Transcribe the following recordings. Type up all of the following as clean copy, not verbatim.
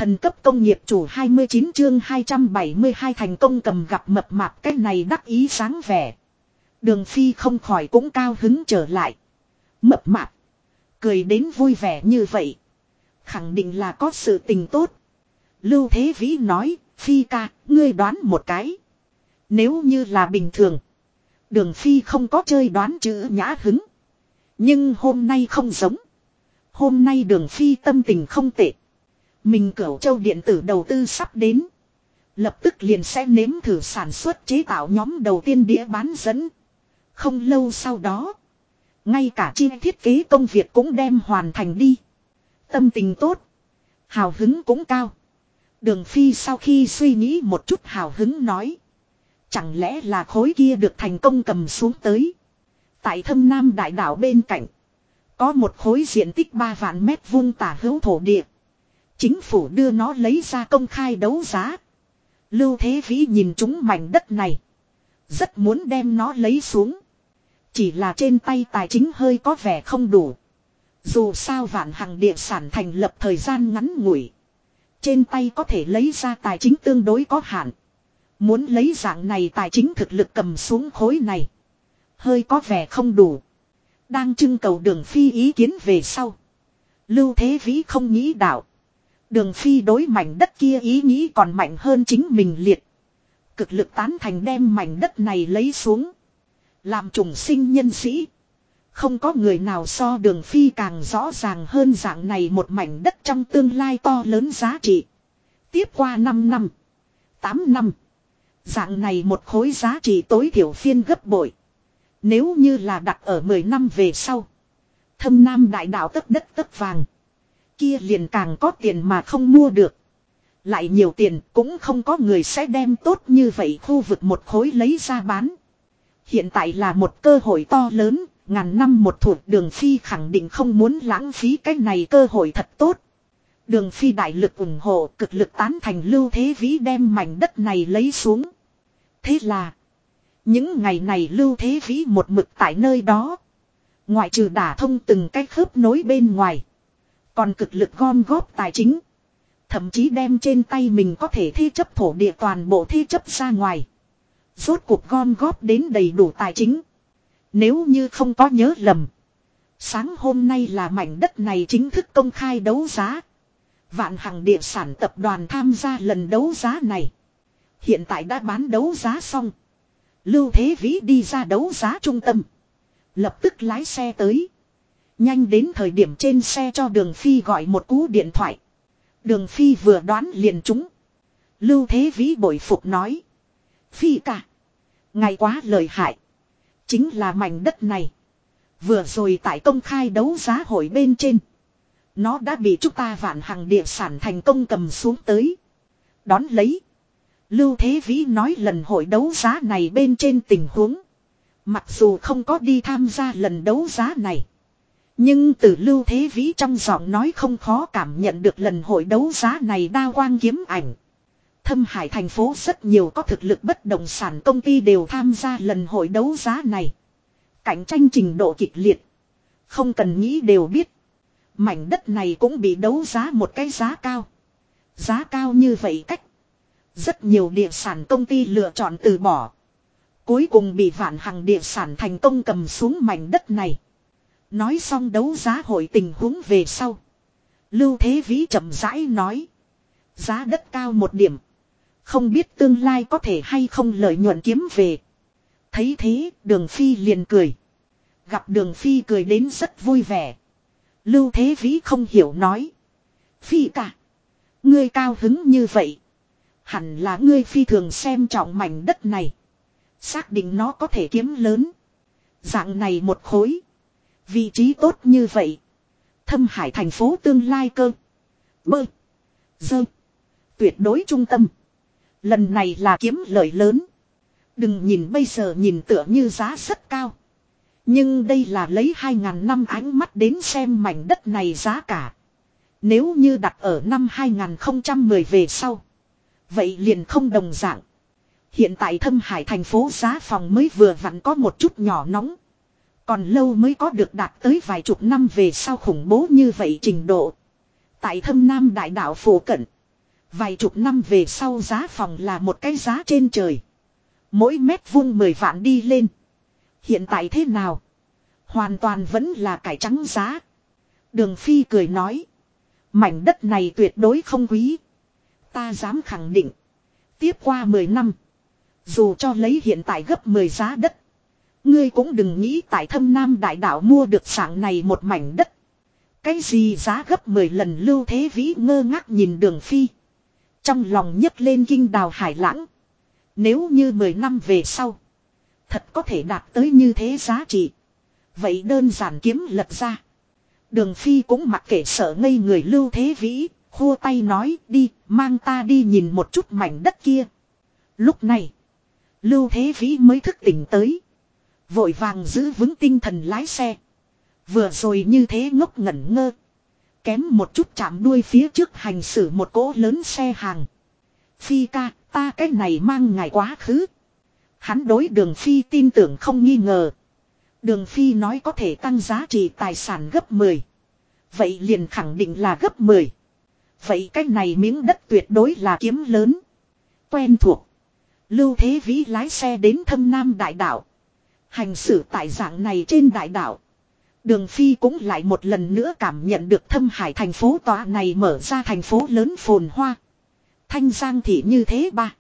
Thần cấp công nghiệp chủ 29 chương 272 thành công cầm gặp mập mạp cái này đắc ý sáng vẻ. Đường Phi không khỏi cũng cao hứng trở lại. Mập mạp. Cười đến vui vẻ như vậy. Khẳng định là có sự tình tốt. Lưu Thế Vĩ nói, Phi ca, ngươi đoán một cái. Nếu như là bình thường. Đường Phi không có chơi đoán chữ nhã hứng. Nhưng hôm nay không giống. Hôm nay Đường Phi tâm tình không tệ. Mình Cửu Châu điện tử đầu tư sắp đến. Lập tức liền sẽ nếm thử sản xuất chế tạo nhóm đầu tiên đĩa bán dẫn. Không lâu sau đó. Ngay cả chi thiết kế công việc cũng đem hoàn thành đi. Tâm tình tốt. Hào hứng cũng cao. Đường Phi sau khi suy nghĩ một chút hào hứng nói. Chẳng lẽ là khối kia được thành công cầm xuống tới. Tại Thâm Nam đại đảo bên cạnh. Có một khối diện tích 3 vạn mét vuông tả hữu thổ địa. Chính phủ đưa nó lấy ra công khai đấu giá. Lưu Thế Vĩ nhìn chúng mảnh đất này. Rất muốn đem nó lấy xuống. Chỉ là trên tay tài chính hơi có vẻ không đủ. Dù sao Vạn Hằng địa sản thành lập thời gian ngắn ngủi. Trên tay có thể lấy ra tài chính tương đối có hạn. Muốn lấy dạng này tài chính thực lực cầm xuống khối này. Hơi có vẻ không đủ. Đang trưng cầu Đường Phi ý kiến về sau. Lưu Thế Vĩ không nghĩ đạo. Đường Phi đối mảnh đất kia ý nghĩ còn mạnh hơn chính mình liệt. Cực lực tán thành đem mảnh đất này lấy xuống. Làm trùng sinh nhân sĩ. Không có người nào so Đường Phi càng rõ ràng hơn dạng này một mảnh đất trong tương lai to lớn giá trị. Tiếp qua 5 năm. 8 năm. Dạng này một khối giá trị tối thiểu phiên gấp bội. Nếu như là đặt ở 10 năm về sau. Thâm Nam đại đạo tất đất tất vàng. Kia liền càng có tiền mà không mua được. Lại nhiều tiền cũng không có người sẽ đem tốt như vậy khu vực một khối lấy ra bán. Hiện tại là một cơ hội to lớn, ngàn năm một thủa. Đường Phi khẳng định không muốn lãng phí cái này cơ hội thật tốt. Đường Phi đại lực ủng hộ, cực lực tán thành Lưu Thế Vĩ đem mảnh đất này lấy xuống. Thế là những ngày này Lưu Thế Vĩ một mực tại nơi đó. Ngoại trừ đả thông từng cái khớp nối bên ngoài. Còn cực lực gom góp tài chính. Thậm chí đem trên tay mình có thể thế chấp thổ địa toàn bộ thế chấp ra ngoài. Rốt cuộc gom góp đến đầy đủ tài chính. Nếu như không có nhớ lầm. Sáng hôm nay là mảnh đất này chính thức công khai đấu giá. Vạn Hằng địa sản tập đoàn tham gia lần đấu giá này. Hiện tại đã bán đấu giá xong. Lưu Thế Vĩ đi ra đấu giá trung tâm. Lập tức lái xe tới. Nhanh đến thời điểm trên xe cho Đường Phi gọi một cú điện thoại. Đường Phi vừa đoán liền trúng. Lưu Thế Vĩ bội phục nói. Phi ca. Ngài quá lợi hại. Chính là mảnh đất này. Vừa rồi tại công khai đấu giá hội bên trên. Nó đã bị chúng ta Vạn Hằng địa sản thành công cầm xuống tới. Đón lấy. Lưu Thế Vĩ nói lần hội đấu giá này bên trên tình huống. Mặc dù không có đi tham gia lần đấu giá này. Nhưng từ Lưu Thế Vĩ trong giọng nói không khó cảm nhận được lần hội đấu giá này đao quang kiếm ảnh. Thâm Hải thành phố rất nhiều có thực lực bất động sản công ty đều tham gia lần hội đấu giá này. Cạnh tranh trình độ kịch liệt. Không cần nghĩ đều biết. Mảnh đất này cũng bị đấu giá một cái giá cao. Giá cao như vậy cách. Rất nhiều địa sản công ty lựa chọn từ bỏ. Cuối cùng bị Vạn Hằng địa sản thành công cầm xuống mảnh đất này. Nói xong đấu giá hội tình huống về sau. Lưu Thế Vĩ chậm rãi nói. Giá đất cao một điểm. Không biết tương lai có thể hay không lợi nhuận kiếm về. Thấy thế Đường Phi liền cười. Gặp Đường Phi cười đến rất vui vẻ. Lưu Thế Vĩ không hiểu nói. Phi cả. Ngươi cao hứng như vậy. Hẳn là ngươi phi thường xem trọng mảnh đất này. Xác định nó có thể kiếm lớn. Dạng này một khối. Vị trí tốt như vậy. Thâm Hải thành phố tương lai cơ. Bơ. Dơ. Tuyệt đối trung tâm. Lần này là kiếm lợi lớn. Đừng nhìn bây giờ nhìn tựa như giá rất cao. Nhưng đây là lấy 2.000 năm ánh mắt đến xem mảnh đất này giá cả. Nếu như đặt ở năm 2010 về sau. Vậy liền không đồng dạng. Hiện tại Thâm Hải thành phố giá phòng mới vừa vặn có một chút nhỏ nóng. Còn lâu mới có được đạt tới vài chục năm về sau khủng bố như vậy trình độ. Tại Thâm Nam đại đảo phổ cận. Vài chục năm về sau giá phòng là một cái giá trên trời. Mỗi mét vuông 10 vạn đi lên. Hiện tại thế nào? Hoàn toàn vẫn là cải trắng giá. Đường Phi cười nói. Mảnh đất này tuyệt đối không quý. Ta dám khẳng định. Tiếp qua 10 năm. Dù cho lấy hiện tại gấp 10 giá đất. Ngươi cũng đừng nghĩ tại Thâm Nam Đại Đạo mua được dạng này một mảnh đất. Cái gì giá gấp 10 lần? Lưu Thế Vĩ ngơ ngác nhìn Đường Phi. Trong lòng nhấc lên kinh đào hải lãng. Nếu như 10 năm về sau. Thật có thể đạt tới như thế giá trị. Vậy đơn giản kiếm lật ra. Đường Phi cũng mặc kệ sợ ngây người Lưu Thế Vĩ. Khua tay nói đi mang ta đi nhìn một chút mảnh đất kia. Lúc này. Lưu Thế Vĩ mới thức tỉnh tới. Vội vàng giữ vững tinh thần lái xe. Vừa rồi như thế ngốc ngẩn ngơ. Kém một chút chạm đuôi phía trước hành xử một cỗ lớn xe hàng. Phi ca, ta cái này mang ngài quá khứ. Hắn đối Đường Phi tin tưởng không nghi ngờ. Đường Phi nói có thể tăng giá trị tài sản gấp 10. Vậy liền khẳng định là gấp 10. Vậy cái này miếng đất tuyệt đối là kiếm lớn. Quen thuộc. Lưu Thế Vĩ lái xe đến Thâm Nam Đại Đạo. Hành xử tại dạng này trên đại đảo. Đường Phi cũng lại một lần nữa cảm nhận được Thâm Hải thành phố tọa này mở ra thành phố lớn phồn hoa. Thanh Giang thị như thế ba.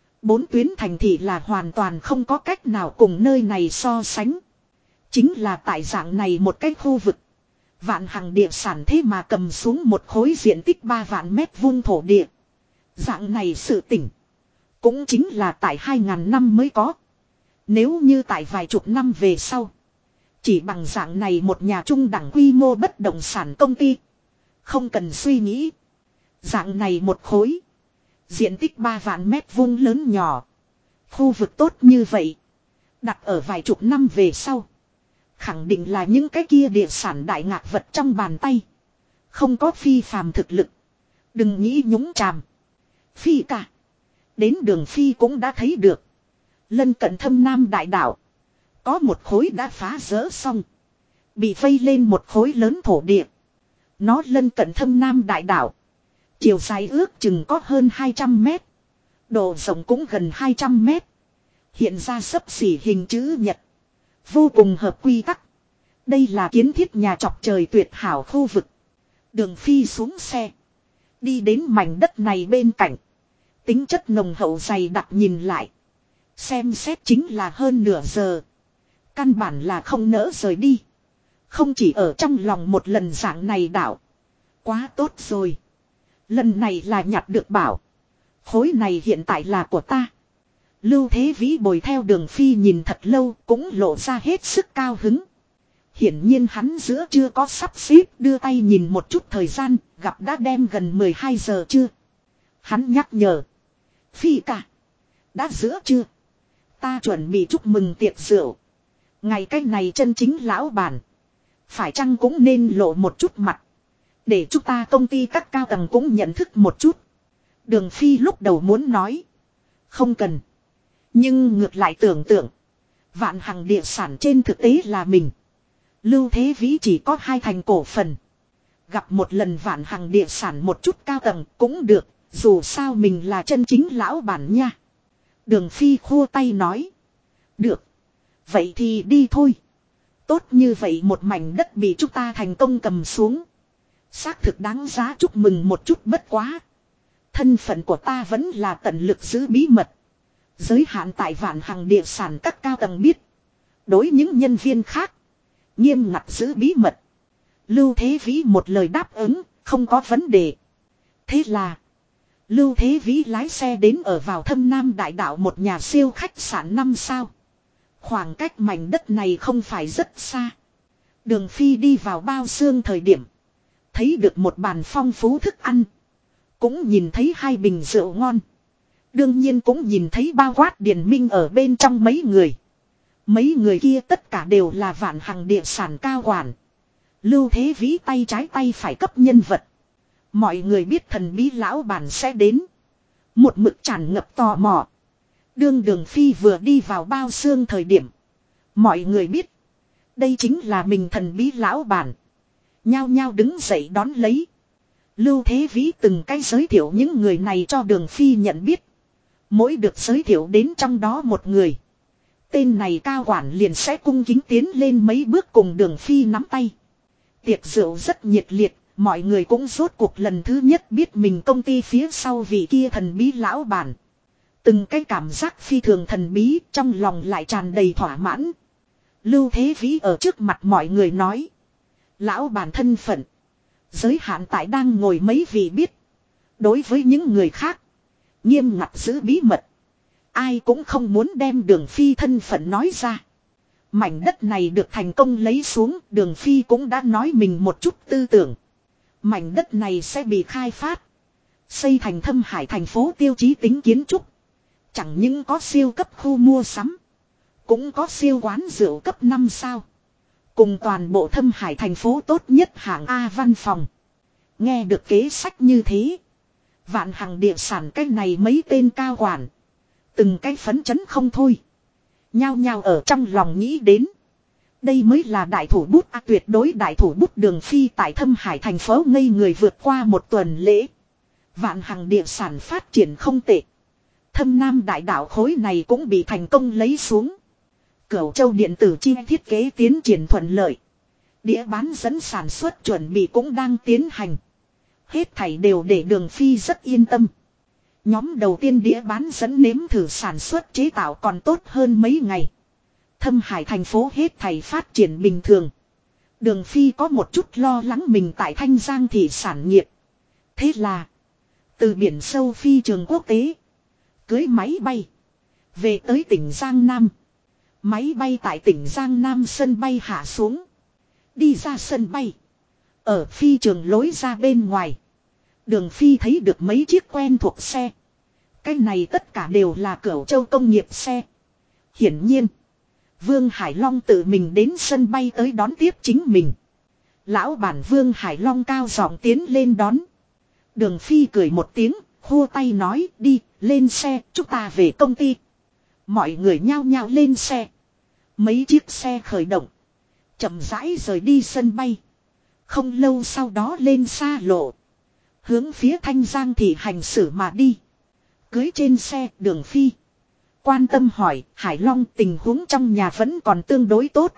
4 tuyến thành thị là hoàn toàn không có cách nào cùng nơi này so sánh. Chính là tại dạng này một cái khu vực. Vạn Hằng địa sản thế mà cầm xuống một khối diện tích 3 vạn mét vuông thổ địa. Dạng này sự tỉnh. Cũng chính là tại 2000 năm mới có. Nếu như tại vài chục năm về sau. Chỉ bằng dạng này một nhà trung đẳng quy mô bất động sản công ty. Không cần suy nghĩ. Dạng này một khối. Diện tích 3 vạn mét vuông lớn nhỏ. Khu vực tốt như vậy. Đặt ở vài chục năm về sau. Khẳng định là những cái kia địa sản đại ngạc vật trong bàn tay. Không có phi phàm thực lực. Đừng nghĩ nhúng chàm. Phi cả. Đến Đường Phi cũng đã thấy được. Lân cận Thâm Nam Đại Đạo. Có một khối đã phá rỡ xong. Bị vây lên một khối lớn thổ địa. Nó lân cận Thâm Nam Đại Đạo. Chiều dài ước chừng có hơn 200 mét. Độ rộng cũng gần 200 mét. Hiện ra xấp xỉ hình chữ nhật. Vô cùng hợp quy tắc. Đây là kiến thiết nhà chọc trời tuyệt hảo khu vực. Đường Phi xuống xe. Đi đến mảnh đất này bên cạnh. Tính chất nồng hậu dày đặc nhìn lại. Xem xét chính là hơn nửa giờ. Căn bản là không nỡ rời đi. Không chỉ ở trong lòng một lần dạng này đảo. Quá tốt rồi. Lần này là nhặt được bảo. Khối này hiện tại là của ta. Lưu Thế Vĩ bồi theo Đường Phi nhìn thật lâu cũng lộ ra hết sức cao hứng. Hiển nhiên hắn giữa chưa có sắp xếp đưa tay nhìn một chút thời gian, gặp đã đem gần 12 giờ chưa. Hắn nhắc nhở. Phi cả. Đã giữa chưa. Ta chuẩn bị chúc mừng tiệc rượu. Ngày cách này chân chính lão bản. Phải chăng cũng nên lộ một chút mặt. Để chúng ta công ty các cao tầng cũng nhận thức một chút. Đường Phi lúc đầu muốn nói. Không cần. Nhưng ngược lại tưởng tượng. Vạn Hằng địa sản trên thực tế là mình. Lưu Thế Vĩ chỉ có 2 thành cổ phần. Gặp một lần Vạn Hằng địa sản một chút cao tầng cũng được. Dù sao mình là chân chính lão bản nha. Đường Phi khua tay nói. Được. Vậy thì đi thôi. Tốt như vậy một mảnh đất bị chúng ta thành công cầm xuống. Xác thực đáng giá chúc mừng một chút bất quá. Thân phận của ta vẫn là tận lực giữ bí mật. Giới hạn tại Vạn Hằng địa sản các cao tầng biết. Đối những nhân viên khác. Nghiêm ngặt giữ bí mật. Lưu Thế Vĩ một lời đáp ứng. Không có vấn đề. Thế là. Lưu Thế Vĩ lái xe đến ở vào Thâm Nam Đại Đạo một nhà siêu khách sạn 5 sao. Khoảng cách mảnh đất này không phải rất xa. Đường Phi đi vào bao xương thời điểm. Thấy được một bàn phong phú thức ăn. Cũng nhìn thấy 2 bình rượu ngon. Đương nhiên cũng nhìn thấy bao quát Điền Minh ở bên trong mấy người. Mấy người kia tất cả đều là Vạn Hằng địa sản cao quản. Lưu Thế Vĩ tay trái tay phải cấp nhân vật. Mọi người biết thần bí lão bản sẽ đến. Một mực tràn ngập tò mò. Đương Đường Phi vừa đi vào bao xương thời điểm. Mọi người biết. Đây chính là mình thần bí lão bản. Nhao nhao đứng dậy đón lấy. Lưu Thế Vĩ từng cái giới thiệu những người này cho Đường Phi nhận biết. Mỗi được giới thiệu đến trong đó một người. Tên này cao quản liền sẽ cung kính tiến lên mấy bước cùng Đường Phi nắm tay. Tiệc rượu rất nhiệt liệt, mọi người cũng rốt cuộc lần thứ nhất biết mình công ty phía sau vị kia thần bí lão bản. Từng cái cảm giác phi thường thần bí, trong lòng lại tràn đầy thỏa mãn. Lưu Thế Vĩ ở trước mặt mọi người nói. Lão bản thân phận. Giới hạn tại đang ngồi mấy vị biết. Đối với những người khác. Nghiêm ngặt giữ bí mật. Ai cũng không muốn đem Đường Phi thân phận nói ra. Mảnh đất này được thành công lấy xuống. Đường Phi cũng đã nói mình một chút tư tưởng. Mảnh đất này sẽ bị khai phát. Xây thành Thâm Hải thành phố tiêu chí tính kiến trúc. Chẳng những có siêu cấp khu mua sắm. Cũng có siêu quán rượu cấp 5 sao. Cùng toàn bộ Thâm Hải thành phố tốt nhất hạng A văn phòng. Nghe được kế sách như thế. Vạn Hằng địa sản cái này mấy tên cao quản. Từng cái phấn chấn không thôi. Nhao nhao ở trong lòng nghĩ đến. Đây mới là đại thủ bút tuyệt đối đại thủ bút. Đường Phi tại Thâm Hải thành phố ngây người vượt qua một tuần lễ. Vạn Hằng địa sản phát triển không tệ. Thâm Nam đại đảo khối này cũng bị thành công lấy xuống. Cửu Châu điện tử chi thiết kế tiến triển thuận lợi. Đĩa bán dẫn sản xuất chuẩn bị cũng đang tiến hành. Hết thảy đều để Đường Phi rất yên tâm. Nhóm đầu tiên đĩa bán dẫn nếm thử sản xuất chế tạo còn tốt hơn mấy ngày. Thâm Hải thành phố hết thảy phát triển bình thường. Đường Phi có một chút lo lắng mình tại Thanh Giang thị sản nghiệp. Thế là. Từ biển sâu phi trường quốc tế. Cưới máy bay. Về tới tỉnh Giang Nam. Máy bay tại tỉnh Giang Nam sân bay hạ xuống. Đi ra sân bay. Ở phi trường lối ra bên ngoài. Đường Phi thấy được mấy chiếc quen thuộc xe. Cái này tất cả đều là Cửu Châu công nghiệp xe. Hiển nhiên. Vương Hải Long tự mình đến sân bay tới đón tiếp chính mình. Lão bản Vương Hải Long cao giọng tiến lên đón. Đường Phi cười một tiếng, khua tay nói đi, lên xe, chúng ta về công ty. Mọi người nhao nhao lên xe. Mấy chiếc xe khởi động. Chậm rãi rời đi sân bay. Không lâu sau đó lên xa lộ. Hướng phía Thanh Giang thị hành xử mà đi. Cưới trên xe Đường Phi. Quan tâm hỏi Hải Long tình huống trong nhà vẫn còn tương đối tốt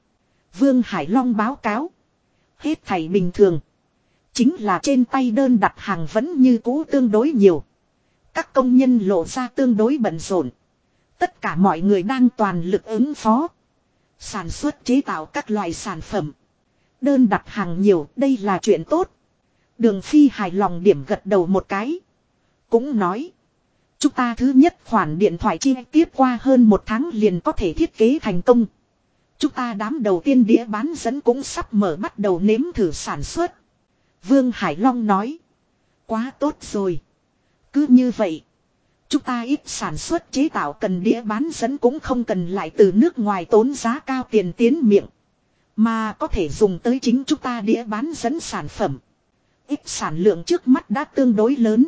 Vương Hải Long báo cáo. Hết thảy bình thường. Chính là trên tay đơn đặt hàng vẫn như cũ tương đối nhiều. Các công nhân lộ ra tương đối bận rộn. Tất cả mọi người đang toàn lực ứng phó. Sản xuất chế tạo các loại sản phẩm. Đơn đặt hàng nhiều, đây là chuyện tốt. Đường Phi hài lòng điểm gật đầu một cái. Cũng nói. Chúng ta thứ nhất khoản điện thoại chi tiếp qua hơn một tháng liền có thể thiết kế thành công. Chúng ta đám đầu tiên đĩa bán dẫn cũng sắp mở bắt đầu nếm thử sản xuất. Vương Hải Long nói. Quá tốt rồi. Cứ như vậy. Chúng ta ít sản xuất chế tạo cần đĩa bán dẫn cũng không cần lại từ nước ngoài tốn giá cao tiền tiến miệng. Mà có thể dùng tới chính chúng ta đĩa bán dẫn sản phẩm. Ít sản lượng trước mắt đã tương đối lớn.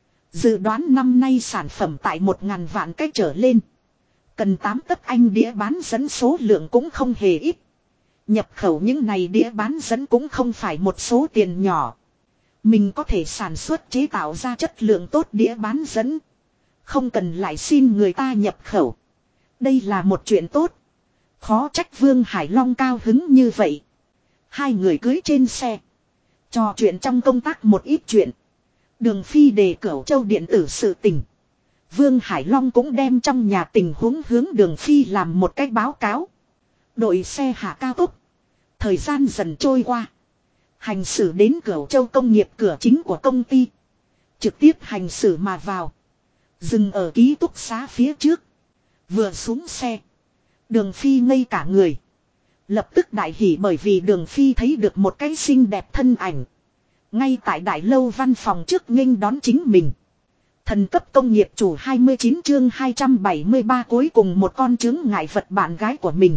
Dự đoán năm nay sản phẩm tại 1.000 vạn cái trở lên. Cần 8 tấc anh đĩa bán dẫn số lượng cũng không hề ít. Nhập khẩu những này đĩa bán dẫn cũng không phải một số tiền nhỏ. Mình có thể sản xuất chế tạo ra chất lượng tốt đĩa bán dẫn. Không cần lại xin người ta nhập khẩu. Đây là một chuyện tốt. Khó trách Vương Hải Long cao hứng như vậy. Hai người cưới trên xe. Trò chuyện trong công tác một ít chuyện. Đường Phi đề Cửu Châu điện tử sự tình. Vương Hải Long cũng đem trong nhà tình huống hướng Đường Phi làm một cách báo cáo. Đội xe hạ cao tốc. Thời gian dần trôi qua. Hành xử đến Cửu Châu công nghiệp cửa chính của công ty. Trực tiếp hành xử mà vào. Dừng ở ký túc xá phía trước. Vừa xuống xe. Đường Phi ngây cả người. Lập tức đại hỉ bởi vì Đường Phi thấy được một cái xinh đẹp thân ảnh. Ngay tại đại lâu văn phòng trước nghênh đón chính mình. Thần cấp công nghiệp chủ 29 chương 273 cuối cùng một con chướng ngại vật bạn gái của mình.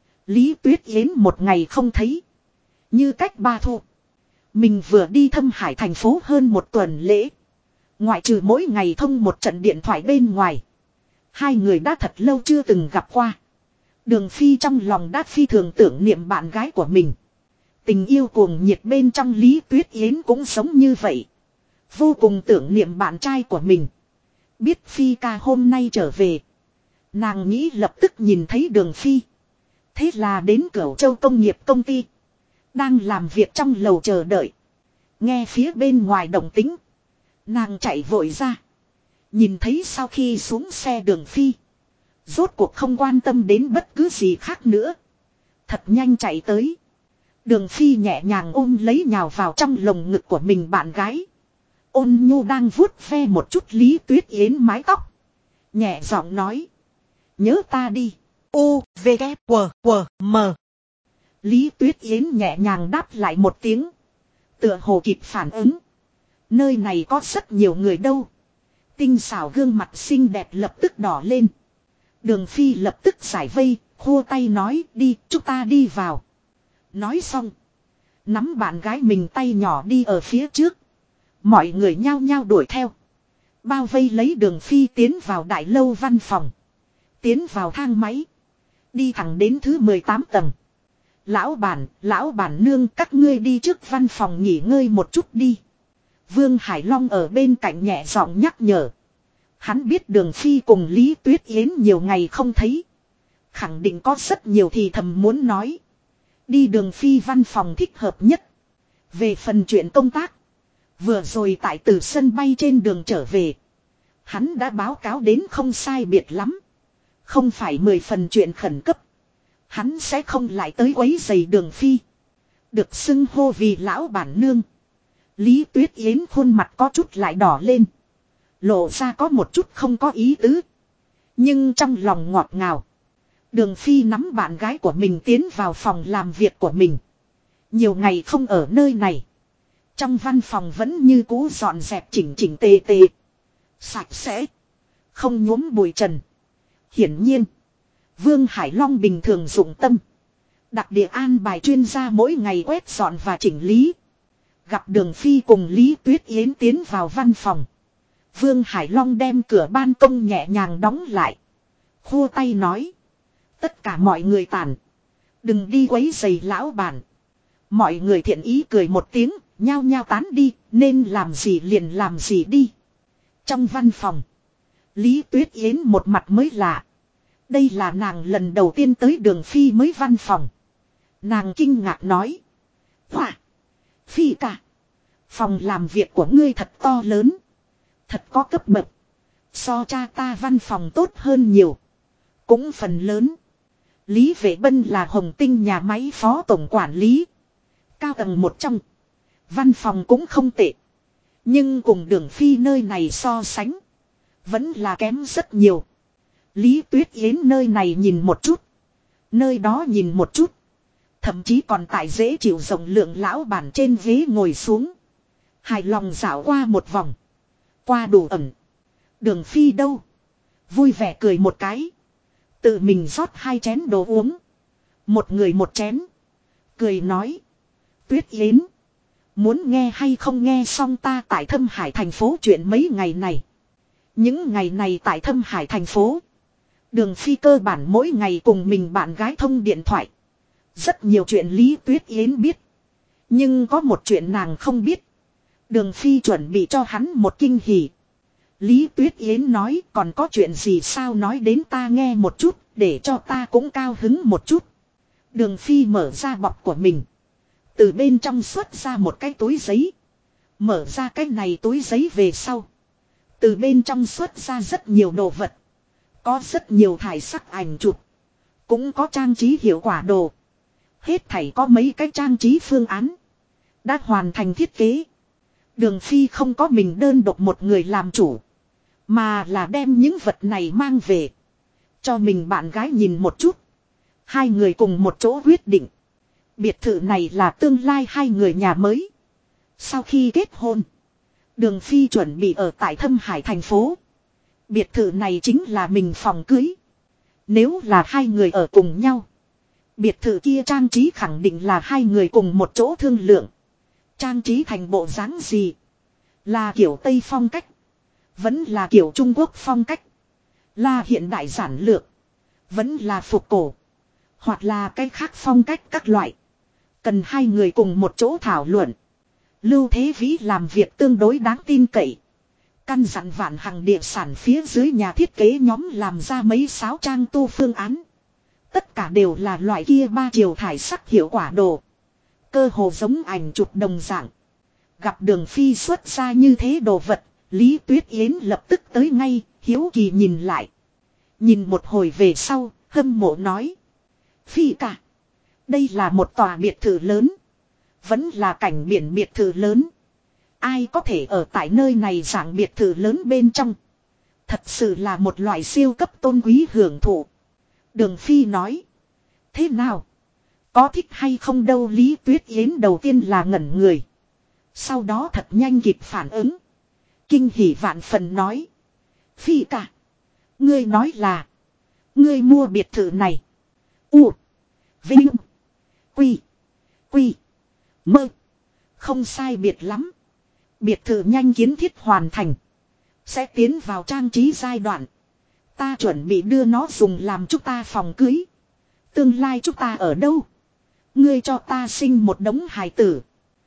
Lý Tuyết Yến một ngày không thấy. Như cách ba thu. Mình vừa đi Thâm Hải thành phố hơn một tuần lễ. Ngoại trừ mỗi ngày thông một trận điện thoại bên ngoài. Hai người đã thật lâu chưa từng gặp qua. Đường Phi trong lòng đã phi thường tưởng niệm bạn gái của mình. Tình yêu cuồng nhiệt bên trong Lý Tuyết Yến cũng giống như vậy. Vô cùng tưởng niệm bạn trai của mình. Biết Phi ca hôm nay trở về. Nàng nghĩ lập tức nhìn thấy Đường Phi. Thế là đến Cửu Châu công nghiệp công ty. Đang làm việc trong lầu chờ đợi. Nghe phía bên ngoài động tĩnh. Nàng chạy vội ra. Nhìn thấy sau khi xuống xe Đường Phi. Rốt cuộc không quan tâm đến bất cứ gì khác nữa. Thật nhanh chạy tới. Đường Phi nhẹ nhàng ôm lấy nhào vào trong lồng ngực của mình bạn gái. Ôn nhu đang vuốt ve một chút Lý Tuyết Yến mái tóc. Nhẹ giọng nói. Nhớ ta đi. U, V, K, W, W, M. Lý Tuyết Yến nhẹ nhàng đáp lại một tiếng. Tựa hồ kịp phản ứng. Nơi này có rất nhiều người đâu. Tinh xảo gương mặt xinh đẹp lập tức đỏ lên. Đường Phi lập tức giải vây, khua tay nói đi, chúng ta đi vào. Nói xong. Nắm bạn gái mình tay nhỏ đi ở phía trước. Mọi người nhao nhao đuổi theo. Bao vây lấy Đường Phi tiến vào đại lâu văn phòng. Tiến vào thang máy. Đi thẳng đến thứ 18 tầng. Lão bản nương các ngươi đi trước văn phòng nghỉ ngơi một chút đi. Vương Hải Long ở bên cạnh nhẹ giọng nhắc nhở. Hắn biết Đường Phi cùng Lý Tuyết Yến nhiều ngày không thấy. Khẳng định có rất nhiều thì thầm muốn nói. Đi Đường Phi văn phòng thích hợp nhất. Về phần chuyện công tác. Vừa rồi tại từ sân bay trên đường trở về. Hắn đã báo cáo đến không sai biệt lắm. Không phải 10 phần chuyện khẩn cấp. Hắn sẽ không lại tới quấy giày Đường Phi. Được xưng hô vì lão bản nương. Lý Tuyết Yến khuôn mặt có chút lại đỏ lên. Lộ ra có một chút không có ý tứ. Nhưng trong lòng ngọt ngào. Đường Phi nắm bạn gái của mình tiến vào phòng làm việc của mình. Nhiều ngày không ở nơi này. Trong văn phòng vẫn như cũ dọn dẹp chỉnh chỉnh tề tề. Sạch sẽ. Không nhuốm bụi trần. Hiển nhiên. Vương Hải Long bình thường dụng tâm. Đặc địa an bài chuyên gia mỗi ngày quét dọn và chỉnh lý. Gặp Đường Phi cùng Lý Tuyết Yến tiến vào văn phòng. Vương Hải Long đem cửa ban công nhẹ nhàng đóng lại. Khua tay nói. Tất cả mọi người tản. Đừng đi quấy rầy lão bản. Mọi người thiện ý cười một tiếng, nhao nhao tán đi, nên làm gì liền làm gì đi. Trong văn phòng. Lý Tuyết Yến một mặt mới lạ. Đây là nàng lần đầu tiên tới Đường Phi mới văn phòng. Nàng kinh ngạc nói. Hỏa! Phi cả! Phòng làm việc của ngươi thật to lớn. Thật có cấp bậc. So cha ta văn phòng tốt hơn nhiều. Cũng phần lớn. Lý Vệ Bân là Hồng Tinh nhà máy phó tổng quản lý. Cao tầng một trong. Văn phòng cũng không tệ. Nhưng cùng Đường Phi nơi này so sánh. Vẫn là kém rất nhiều. Lý Tuyết Yến nơi này nhìn một chút. Nơi đó nhìn một chút. Thậm chí còn tại dễ chịu rộng lượng lão bản trên ghế ngồi xuống. Hài lòng dạo qua một vòng. Qua đủ ẩn. Đường Phi đâu? Vui vẻ cười một cái. Tự mình rót 2 chén đồ uống. Một người một chén. Cười nói. Tuyết Yến. Muốn nghe hay không nghe xong ta tại Thâm Hải thành phố chuyện mấy ngày này. Những ngày này tại Thâm Hải thành phố. Đường Phi cơ bản mỗi ngày cùng mình bạn gái thông điện thoại. Rất nhiều chuyện Lý Tuyết Yến biết. Nhưng có một chuyện nàng không biết. Đường Phi chuẩn bị cho hắn một kinh hỉ. Lý Tuyết Yến nói còn có chuyện gì sao nói đến ta nghe một chút để cho ta cũng cao hứng một chút. Đường Phi mở ra bọc của mình. Từ bên trong xuất ra một cái túi giấy. Mở ra cái này túi giấy về sau. Từ bên trong xuất ra rất nhiều đồ vật. Có rất nhiều thải sắc ảnh chụp. Cũng có trang trí hiệu quả đồ. Hết thảy có mấy cái trang trí phương án. Đã hoàn thành thiết kế. Đường Phi không có mình đơn độc một người làm chủ. Mà là đem những vật này mang về. Cho mình bạn gái nhìn một chút. Hai người cùng một chỗ quyết định. Biệt thự này là tương lai hai người nhà mới. Sau khi kết hôn. Đường Phi chuẩn bị ở tại Thâm Hải thành phố. Biệt thự này chính là mình phòng cưới. Nếu là hai người ở cùng nhau. Biệt thự kia trang trí khẳng định là hai người cùng một chỗ thương lượng. Trang trí thành bộ dáng gì? Là kiểu Tây phong cách. Vẫn là kiểu Trung Quốc phong cách. Là hiện đại giản lược. Vẫn là phục cổ. Hoặc là cái khác phong cách các loại. Cần hai người cùng một chỗ thảo luận. Lưu Thế Vĩ làm việc tương đối đáng tin cậy. Căn dặn Vạn Hằng địa sản phía dưới nhà thiết kế nhóm làm ra mấy 6 trang tu phương án. Tất cả đều là loại kia 3 chiều thải sắc hiệu quả đồ. Cơ hồ giống ảnh chụp đồng dạng. Gặp Đường Phi xuất ra như thế đồ vật, Lý Tuyết Yến lập tức tới ngay, hiếu kỳ nhìn lại. Nhìn một hồi về sau, hâm mộ nói. Phi ca. Đây là một tòa biệt thự lớn. Vẫn là cảnh biển biệt thự lớn. Ai có thể ở tại nơi này dạng biệt thự lớn bên trong. Thật sự là một loại siêu cấp tôn quý hưởng thụ. Đường Phi nói. Thế nào? Có thích hay không đâu? Lý Tuyết Yến đầu tiên là ngẩn người. Sau đó thật nhanh kịp phản ứng. Kinh hỉ vạn phần nói. Phi ca. Ngươi nói là. Ngươi mua biệt thự này. U. Vinh. Quy. Quy. Mơ. Không sai biệt lắm. Biệt thự nhanh kiến thiết hoàn thành. Sẽ tiến vào trang trí giai đoạn. Ta chuẩn bị đưa nó dùng làm chúng ta phòng cưới. Tương lai chúng ta ở đâu? Ngươi cho ta sinh một đống hài tử.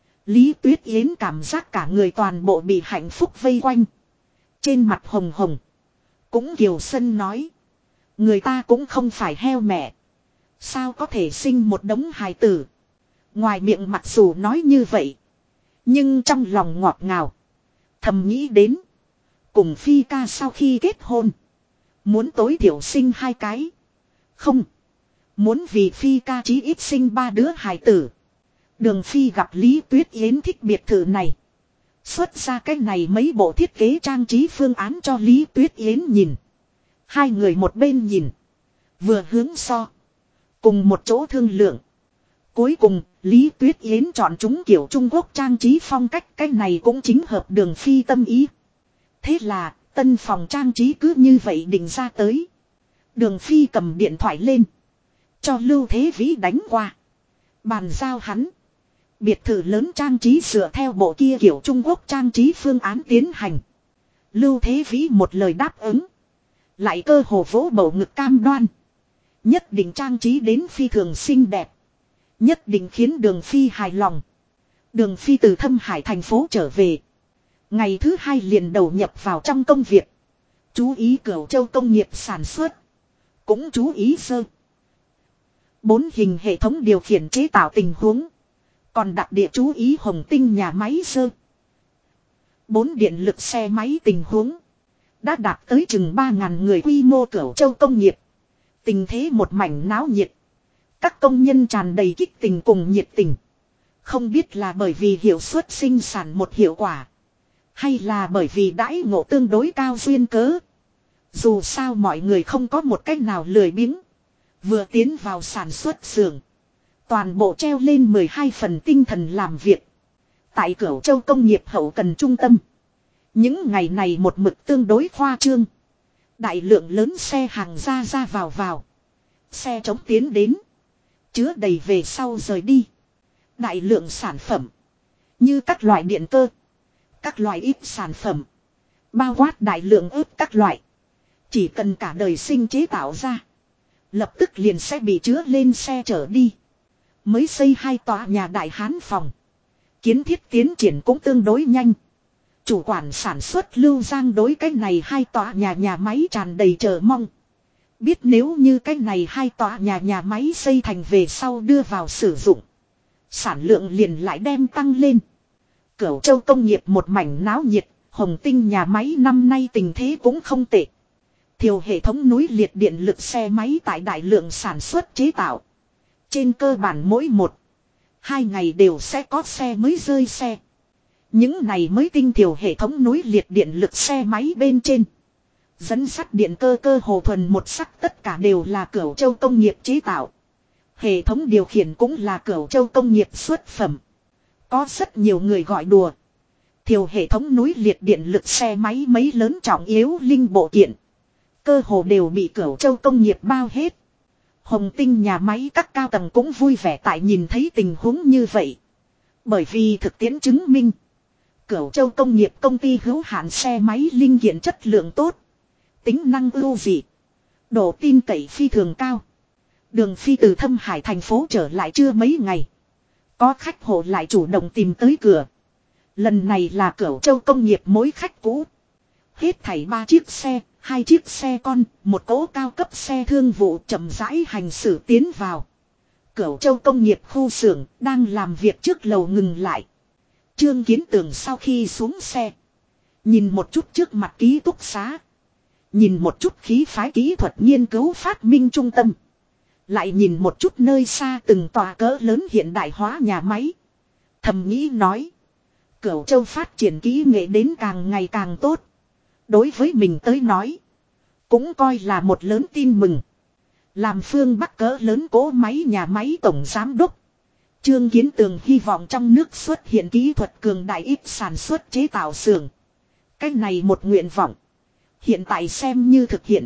Lý Tuyết Yến cảm giác cả người toàn bộ bị hạnh phúc vây quanh. Trên mặt hồng hồng. Cũng kiều sân nói. Người ta cũng không phải heo mẹ. Sao có thể sinh một đống hài tử? Ngoài miệng mặc dù nói như vậy. Nhưng trong lòng ngọt ngào. Thầm nghĩ đến. Cùng Phi ca sau khi kết hôn. Muốn tối thiểu sinh 2 cái. Không. Muốn vì Phi ca chí ít sinh 3 đứa hài tử. Đường Phi gặp Lý Tuyết Yến thích biệt thự này. Xuất ra cái này mấy bộ thiết kế trang trí phương án cho Lý Tuyết Yến nhìn. Hai người một bên nhìn. Vừa hướng so. Cùng một chỗ thương lượng. Cuối cùng, Lý Tuyết Yến chọn chúng kiểu Trung Quốc trang trí phong cách. Cái này cũng chính hợp Đường Phi tâm ý. Thế là, tân phòng trang trí cứ như vậy định ra tới. Đường Phi cầm điện thoại lên. Cho Lưu Thế Vĩ đánh qua. Bàn giao hắn. Biệt thự lớn trang trí dựa theo bộ kia kiểu Trung Quốc trang trí phương án tiến hành. Lưu Thế Vĩ một lời đáp ứng. Lại cơ hồ vỗ bầu ngực cam đoan. Nhất định trang trí đến phi thường xinh đẹp. Nhất định khiến Đường Phi hài lòng. Đường Phi từ Thâm Hải thành phố trở về. Ngày thứ 2 liền đầu nhập vào trong công việc. Chú ý Cửu Châu công nghiệp sản xuất. Cũng chú ý sơ. 4 hình hệ thống điều khiển chế tạo tình huống. Còn đặc địa chú ý Hồng Tinh nhà máy sơ. 4 điện lực xe máy tình huống. Đã đạt tới chừng 3.000 người quy mô Cửu Châu công nghiệp. Tình thế một mảnh náo nhiệt. Các công nhân tràn đầy kích tình cùng nhiệt tình. Không biết là bởi vì hiệu suất sinh sản một hiệu quả. Hay là bởi vì đãi ngộ tương đối cao duyên cớ. Dù sao mọi người không có một cách nào lười biếng. Vừa tiến vào sản xuất xưởng. Toàn bộ treo lên 12 phần tinh thần làm việc. Tại Cửu Châu công nghiệp hậu cần trung tâm. Những ngày này một mực tương đối khoa trương. Đại lượng lớn xe hàng ra vào. Xe chống tiến đến. Chứa đầy về sau rời đi. Đại lượng sản phẩm. Như các loại điện cơ. Các loại ít sản phẩm. Bao quát đại lượng ướp các loại. Chỉ cần cả đời sinh chế tạo ra. Lập tức liền sẽ bị chứa lên xe chở đi. Mới xây 2 tòa nhà đại hán phòng. Kiến thiết tiến triển cũng tương đối nhanh. Chủ quản sản xuất Lưu Giang đối cái này 2 tòa nhà máy tràn đầy chờ mong. Biết nếu như cái này 2 tòa nhà máy xây thành về sau đưa vào sử dụng. Sản lượng liền lại đem tăng lên. Cửu Châu công nghiệp một mảnh náo nhiệt. Hồng Tinh nhà máy năm nay tình thế cũng không tệ. Thiều hệ thống núi liệt điện lực xe máy tại đại lượng sản xuất chế tạo. Trên cơ bản mỗi 1-2 ngày đều sẽ có xe mới rơi xe. Những này mới tinh thiểu hệ thống núi liệt điện lực xe máy bên trên. Dẫn sắt điện cơ hồ thuần một sắc tất cả đều là Cửu Châu công nghiệp chế tạo. Hệ thống điều khiển cũng là Cửu Châu công nghiệp xuất phẩm. Có rất nhiều người gọi đùa. Thiểu hệ thống núi liệt điện lực xe máy mấy lớn trọng yếu linh bộ kiện. Cơ hồ đều bị Cửu Châu công nghiệp bao hết. Hồng Tinh nhà máy các cao tầng cũng vui vẻ tại nhìn thấy tình huống như vậy. Bởi vì thực tiễn chứng minh. Cửu Châu công nghiệp công ty hữu hạn xe máy linh kiện chất lượng tốt. Tính năng ưu dị. Độ tin cậy phi thường cao. Đường Phi từ Thâm Hải thành phố trở lại chưa mấy ngày. Có khách hộ lại chủ động tìm tới cửa. Lần này là Cửu Châu công nghiệp mối khách cũ. Hết thảy 3 chiếc xe, 2 chiếc xe con, một cỗ cao cấp xe thương vụ chậm rãi hành xử tiến vào. Cửu Châu công nghiệp khu xưởng đang làm việc trước lầu ngừng lại. Trương Kiến Tường sau khi xuống xe, nhìn một chút trước mặt ký túc xá, nhìn một chút khí phái kỹ thuật nghiên cứu phát minh trung tâm, lại nhìn một chút nơi xa từng tòa cỡ lớn hiện đại hóa nhà máy. Thầm nghĩ nói, Cửu Châu phát triển kỹ nghệ đến càng ngày càng tốt. Đối với mình tới nói, cũng coi là một lớn tin mừng. Làm phương Bắc cỡ lớn cỗ máy nhà máy tổng giám đốc, Trương Kiến Tường hy vọng trong nước xuất hiện kỹ thuật cường đại ít sản xuất chế tạo xưởng. Cái này một nguyện vọng, hiện tại xem như thực hiện.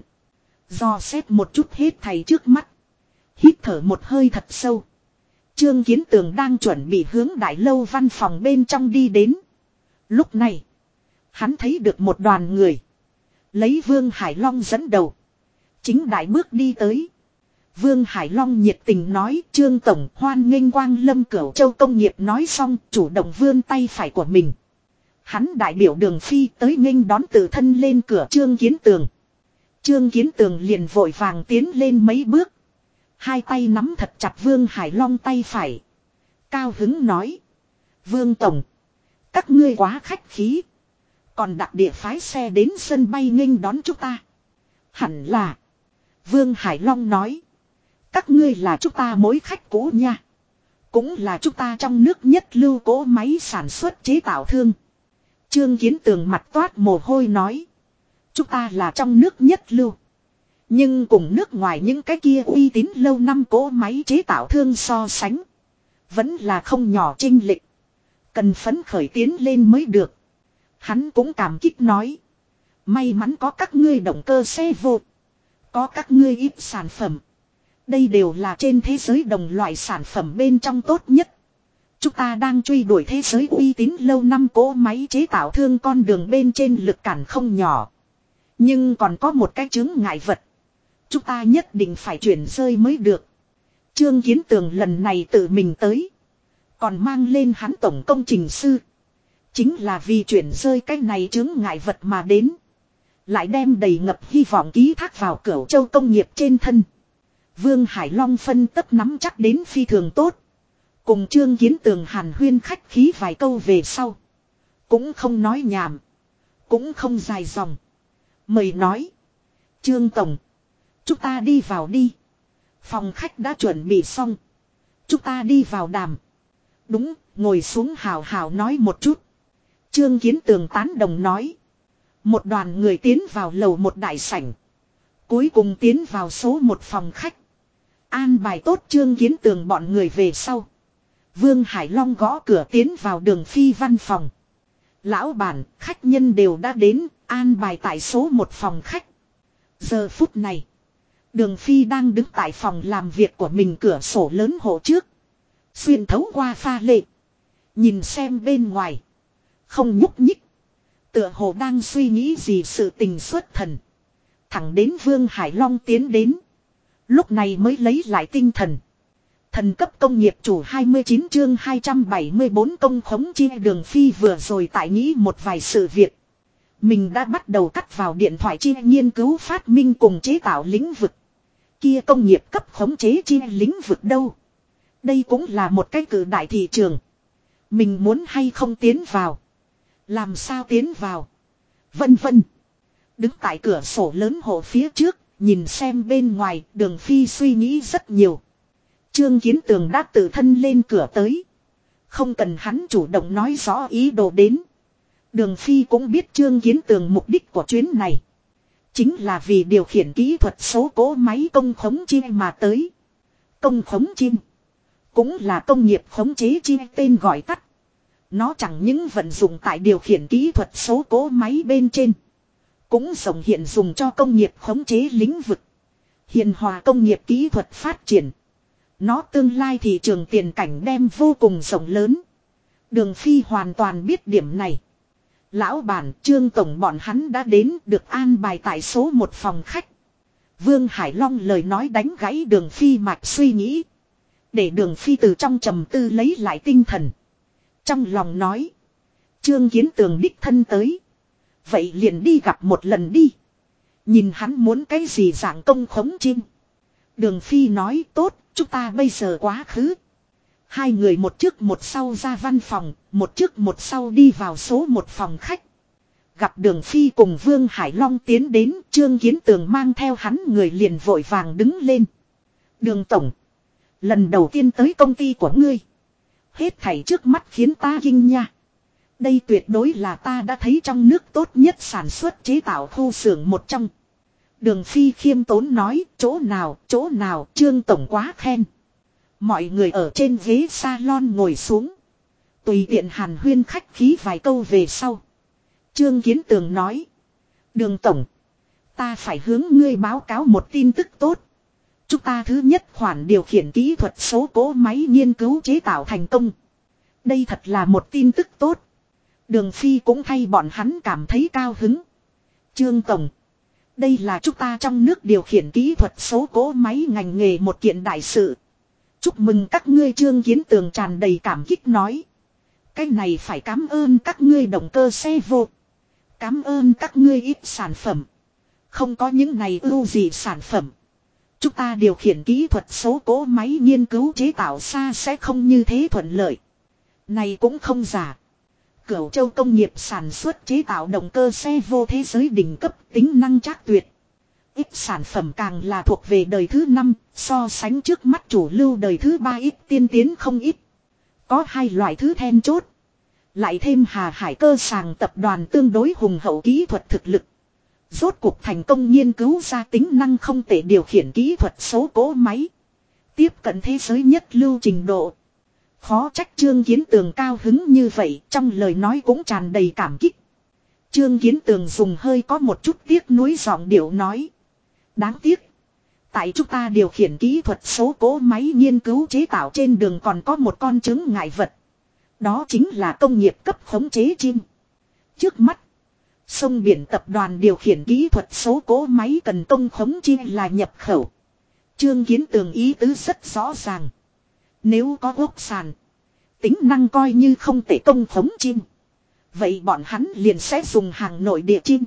Do xét một chút hết thầy trước mắt, hít thở một hơi thật sâu, Trương Kiến Tường đang chuẩn bị hướng đại lâu văn phòng bên trong đi đến. Lúc này, hắn thấy được một đoàn người, lấy Vương Hải Long dẫn đầu, chính đại bước đi tới. Vương Hải Long nhiệt tình nói, Trương Tổng hoan nghênh quang lâm Cửu Châu công nghiệp. Nói xong chủ động vươn tay phải của mình. Hắn đại biểu Đường Phi tới nghênh đón tự thân lên cửa Trương Kiến Tường. Trương Kiến Tường liền vội vàng tiến lên mấy bước, hai tay nắm thật chặt Vương Hải Long tay phải, cao hứng nói, Vương Tổng, các ngươi quá khách khí, còn đặc địa phái xe đến sân bay nghênh đón chúng ta. Hẳn là, Vương Hải Long nói, các ngươi là chúng ta mối khách cũ nha, cũng là chúng ta trong nước nhất lưu cỗ máy sản xuất chế tạo thương. Trương Kiến Tường mặt toát mồ hôi nói, chúng ta là trong nước nhất lưu, nhưng cùng nước ngoài những cái kia uy tín lâu năm cỗ máy chế tạo thương so sánh, vẫn là không nhỏ chênh lệch, cần phấn khởi tiến lên mới được. Hắn cũng cảm kích nói, may mắn có các ngươi động cơ xe vô, có các ngươi ít sản phẩm, đây đều là trên thế giới đồng loại sản phẩm bên trong tốt nhất. Chúng ta đang truy đuổi thế giới uy tín lâu năm cỗ máy chế tạo thương con đường bên trên lực cản không nhỏ, nhưng còn có một cái chướng ngại vật, chúng ta nhất định phải chuyển rơi mới được. Trương Kiến Tường lần này tự mình tới, còn mang lên hắn tổng công trình sư, chính là vì chuyển rơi cái này chướng ngại vật mà đến, lại đem đầy ngập hy vọng ký thác vào Cửu Châu công nghiệp trên thân. Vương Hải Long phân tích nắm chắc đến phi thường tốt, cùng Trương Kiến Tường hàn huyên khách khí vài câu về sau, cũng không nói nhảm, cũng không dài dòng, mời nói, Trương Tổng, chúng ta đi vào đi, phòng khách đã chuẩn bị xong, chúng ta đi vào đàm. Đúng, ngồi xuống hào hào nói một chút. Trương Kiến Tường tán đồng nói. Một đoàn người tiến vào lầu một đại sảnh, cuối cùng tiến vào số một phòng khách. An bài tốt Trương Kiến Tường bọn người về sau, Vương Hải Long gõ cửa tiến vào Đường Phi văn phòng. Lão bản, khách nhân đều đã đến, an bài tại số một phòng khách. Giờ phút này, Đường Phi đang đứng tại phòng làm việc của mình cửa sổ lớn hộ trước, xuyên thấu qua pha lê, nhìn xem bên ngoài, không nhúc nhích, tựa hồ đang suy nghĩ gì sự tình xuất thần. Thẳng đến Vương Hải Long tiến đến, lúc này mới lấy lại tinh thần. Thần cấp công nghiệp chủ 29 chương 274 công khống chia. Đường Phi vừa rồi tại nghĩ một vài sự việc. Mình đã bắt đầu cắt vào điện thoại chia nghiên cứu phát minh cùng chế tạo lĩnh vực. Kia công nghiệp cấp khống chế chia lĩnh vực đâu? Đây cũng là một cái cử đại thị trường. Mình muốn hay không tiến vào? Làm sao tiến vào? Vân vân. Đứng tại cửa sổ lớn hộ phía trước, nhìn xem bên ngoài, Đường Phi suy nghĩ rất nhiều. Trương Kiến Tường đã tự thân lên cửa tới, không cần hắn chủ động nói rõ ý đồ đến. Đường Phi cũng biết Trương Kiến Tường mục đích của chuyến này, chính là vì điều khiển kỹ thuật số cỗ máy công khống chia mà tới. Công khống chia cũng là công nghiệp khống chế chia tên gọi tắt. Nó chẳng những vận dụng tại điều khiển kỹ thuật số cỗ máy bên trên, cũng rộng hiện dùng cho công nghiệp khống chế lĩnh vực, hiền hòa công nghiệp kỹ thuật phát triển. Nó tương lai thị trường tiền cảnh đem vô cùng rộng lớn. Đường Phi hoàn toàn biết điểm này. Lão bản Trương Tổng bọn hắn đã đến, được an bài tại số một phòng khách. Vương Hải Long lời nói đánh gãy Đường Phi mạch suy nghĩ. Để Đường Phi từ trong trầm tư lấy lại tinh thần. Trong lòng nói. Trương Kiến Tường đích thân tới. Vậy liền đi gặp một lần đi. Nhìn hắn muốn cái gì dạng công khống chim. Đường Phi nói tốt, chúng ta bây giờ quá khứ. Hai người một trước một sau ra văn phòng, một trước một sau đi vào số một phòng khách. Gặp Đường Phi cùng Vương Hải Long tiến đến, Trương Kiến Tường mang theo hắn người liền vội vàng đứng lên. Đường Tổng. Lần đầu tiên tới công ty của ngươi. Hết thảy trước mắt khiến ta kinh nha. Đây tuyệt đối là ta đã thấy trong nước tốt nhất sản xuất chế tạo khu xưởng một trong. Đường Phi khiêm tốn nói, chỗ nào, Trương Tổng quá khen. Mọi người ở trên ghế salon ngồi xuống. Tùy tiện hàn huyên khách khí vài câu về sau. Trương Kiến Tường nói. Đường Tổng. Ta phải hướng ngươi báo cáo một tin tức tốt. Chúng ta thứ nhất khoản điều khiển kỹ thuật số cỗ máy nghiên cứu chế tạo thành công. Đây thật là một tin tức tốt. Đường Phi cũng thay bọn hắn cảm thấy cao hứng. Trương Tổng. Đây là chúng ta trong nước điều khiển kỹ thuật số cỗ máy ngành nghề một kiện đại sự. Chúc mừng các ngươi. Trương Kiến Tường tràn đầy cảm kích nói. Cái này phải cảm ơn các ngươi động cơ xe vô. Cảm ơn các ngươi ít sản phẩm. Không có những này ưu gì sản phẩm. Chúng ta điều khiển kỹ thuật số cỗ máy nghiên cứu chế tạo xa sẽ không như thế thuận lợi. Này cũng không giả. Cửu Châu công nghiệp sản xuất chế tạo động cơ xe vô thế giới đỉnh cấp tính năng trác tuyệt. Ít sản phẩm càng là thuộc về đời thứ 5, so sánh trước mắt chủ lưu đời thứ 3 ít tiên tiến không ít. Có hai loại thứ then chốt. Lại thêm Hà Hải cơ sàng tập đoàn tương đối hùng hậu kỹ thuật thực lực. Rốt cuộc thành công nghiên cứu ra tính năng không thể điều khiển kỹ thuật số cỗ máy. Tiếp cận thế giới nhất lưu trình độ. Khó trách Trương Kiến Tường cao hứng như vậy, trong lời nói cũng tràn đầy cảm kích. Trương Kiến Tường dùng hơi có một chút tiếc nuối giọng điệu nói. Đáng tiếc. Tại chúng ta điều khiển kỹ thuật số cỗ máy nghiên cứu chế tạo trên đường còn có một con chứng ngại vật. Đó chính là công nghiệp cấp khống chế chim. Trước mắt. Sông biển tập đoàn điều khiển kỹ thuật số cỗ máy cần công khống chi là nhập khẩu. Trương Kiến Tường ý tứ rất rõ ràng. Nếu có quốc sản. Tính năng coi như không thể công khống chim. Vậy bọn hắn liền sẽ dùng hàng nội địa chim.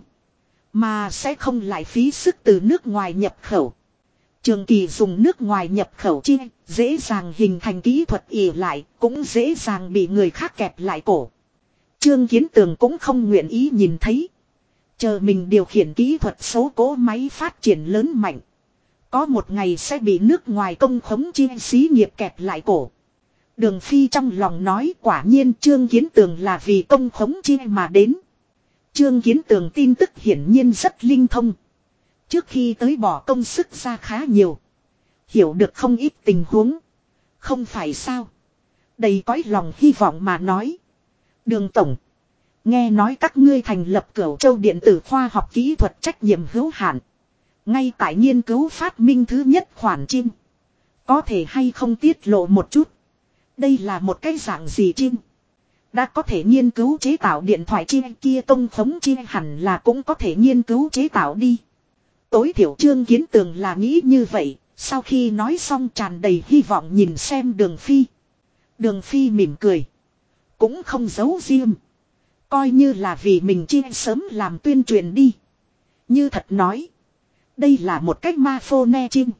Mà sẽ không lại phí sức từ nước ngoài nhập khẩu. Trường kỳ dùng nước ngoài nhập khẩu chim. Dễ dàng hình thành kỹ thuật ỉ lại. Cũng dễ dàng bị người khác kẹp lại cổ. Trương Kiến Tường cũng không nguyện ý nhìn thấy. Chờ mình điều khiển kỹ thuật số cỗ máy phát triển lớn mạnh. Có một ngày sẽ bị nước ngoài công khống chi xí nghiệp kẹp lại cổ. Đường Phi trong lòng nói quả nhiên Trương Kiến Tường là vì công khống chi mà đến. Trương Kiến Tường tin tức hiển nhiên rất linh thông. Trước khi tới bỏ công sức ra khá nhiều. Hiểu được không ít tình huống. Không phải sao. Đầy cõi lòng hy vọng mà nói. Đường Tổng. Nghe nói các ngươi thành lập Cửu Châu điện tử khoa học kỹ thuật trách nhiệm hữu hạn. Ngay tại nghiên cứu phát minh thứ nhất khoản chim. Có thể hay không tiết lộ một chút. Đây là một cái dạng gì chim. Đã có thể nghiên cứu chế tạo điện thoại chim kia công khống chim hẳn là cũng có thể nghiên cứu chế tạo đi. Tối thiểu Trương Kiến Tường là nghĩ như vậy. Sau khi nói xong tràn đầy hy vọng nhìn xem Đường Phi. Đường Phi mỉm cười. Cũng không giấu riêng. Coi như là vì mình chi sớm làm tuyên truyền đi. Như thật nói. Đây là một cách ma phô ne chim.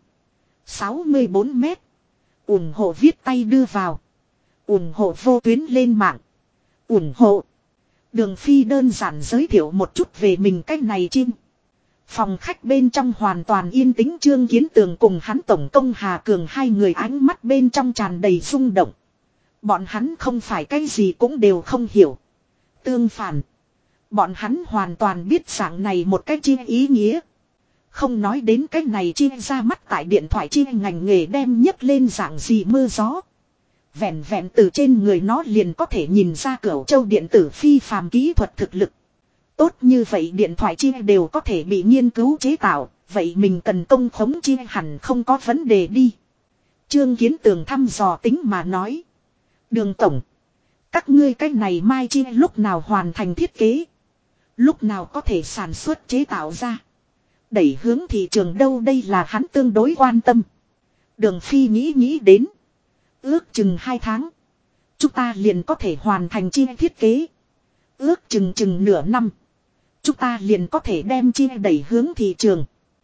64 mét. ủng hộ viết tay đưa vào. ủng hộ vô tuyến lên mạng. ủng hộ. Đường Phi đơn giản giới thiệu một chút về mình cách này chim. Phòng khách bên trong hoàn toàn yên tĩnh. Trương Kiến Tường cùng hắn tổng công Hà Cường hai người ánh mắt bên trong tràn đầy rung động. Bọn hắn không phải cái gì cũng đều không hiểu. Tương phản. Bọn hắn hoàn toàn biết dạng này một cái chi ý nghĩa. Không nói đến cái này chi ra mắt tại điện thoại chi ngành nghề đem nhấc lên dạng gì mưa gió. Vẹn vẹn từ trên người nó liền có thể nhìn ra Cửu Châu điện tử phi phàm kỹ thuật thực lực. Tốt như vậy điện thoại chi đều có thể bị nghiên cứu chế tạo. Vậy mình cần công khống chi hẳn không có vấn đề đi. Trương Kiến Tường thăm dò tính mà nói. Đường Tổng. Các ngươi cái này mai chi lúc nào hoàn thành thiết kế. Lúc nào có thể sản xuất chế tạo ra. Đẩy hướng thị trường đâu đây là hắn tương đối quan tâm. Đường Phi nghĩ đến. Ước chừng 2 tháng. Chúng ta liền có thể hoàn thành chia thiết kế. Ước chừng nửa năm. Chúng ta liền có thể đem chia đẩy hướng thị trường.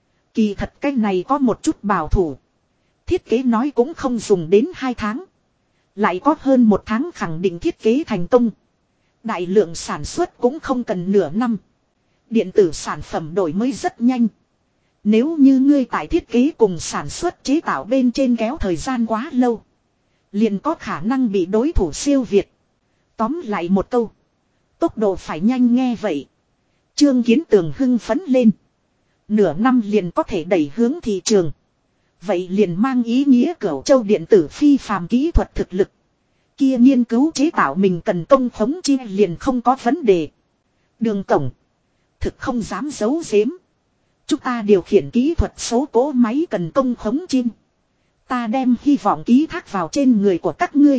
Kỳ thật cái này có một chút bảo thủ. Thiết kế nói cũng không dùng đến 2 tháng. Lại có hơn 1 tháng khẳng định thiết kế thành công. Đại lượng sản xuất cũng không cần nửa năm. Điện tử sản phẩm đổi mới rất nhanh. Nếu như ngươi tại thiết kế cùng sản xuất chế tạo bên trên kéo thời gian quá lâu, liền có khả năng bị đối thủ siêu việt. Tóm lại một câu. Tốc độ phải nhanh nghe vậy. Trương Kiến Tường hưng phấn lên. Nửa năm liền có thể đẩy hướng thị trường. Vậy liền mang ý nghĩa Cửu Châu điện tử phi phàm kỹ thuật thực lực. Kia nghiên cứu chế tạo mình cần công khống chi liền không có vấn đề. Đường tổng. Thực không dám giấu giếm. Chúng ta điều khiển kỹ thuật số cỗ máy cần công khống chi. Ta đem hy vọng ký thác vào trên người của các ngươi.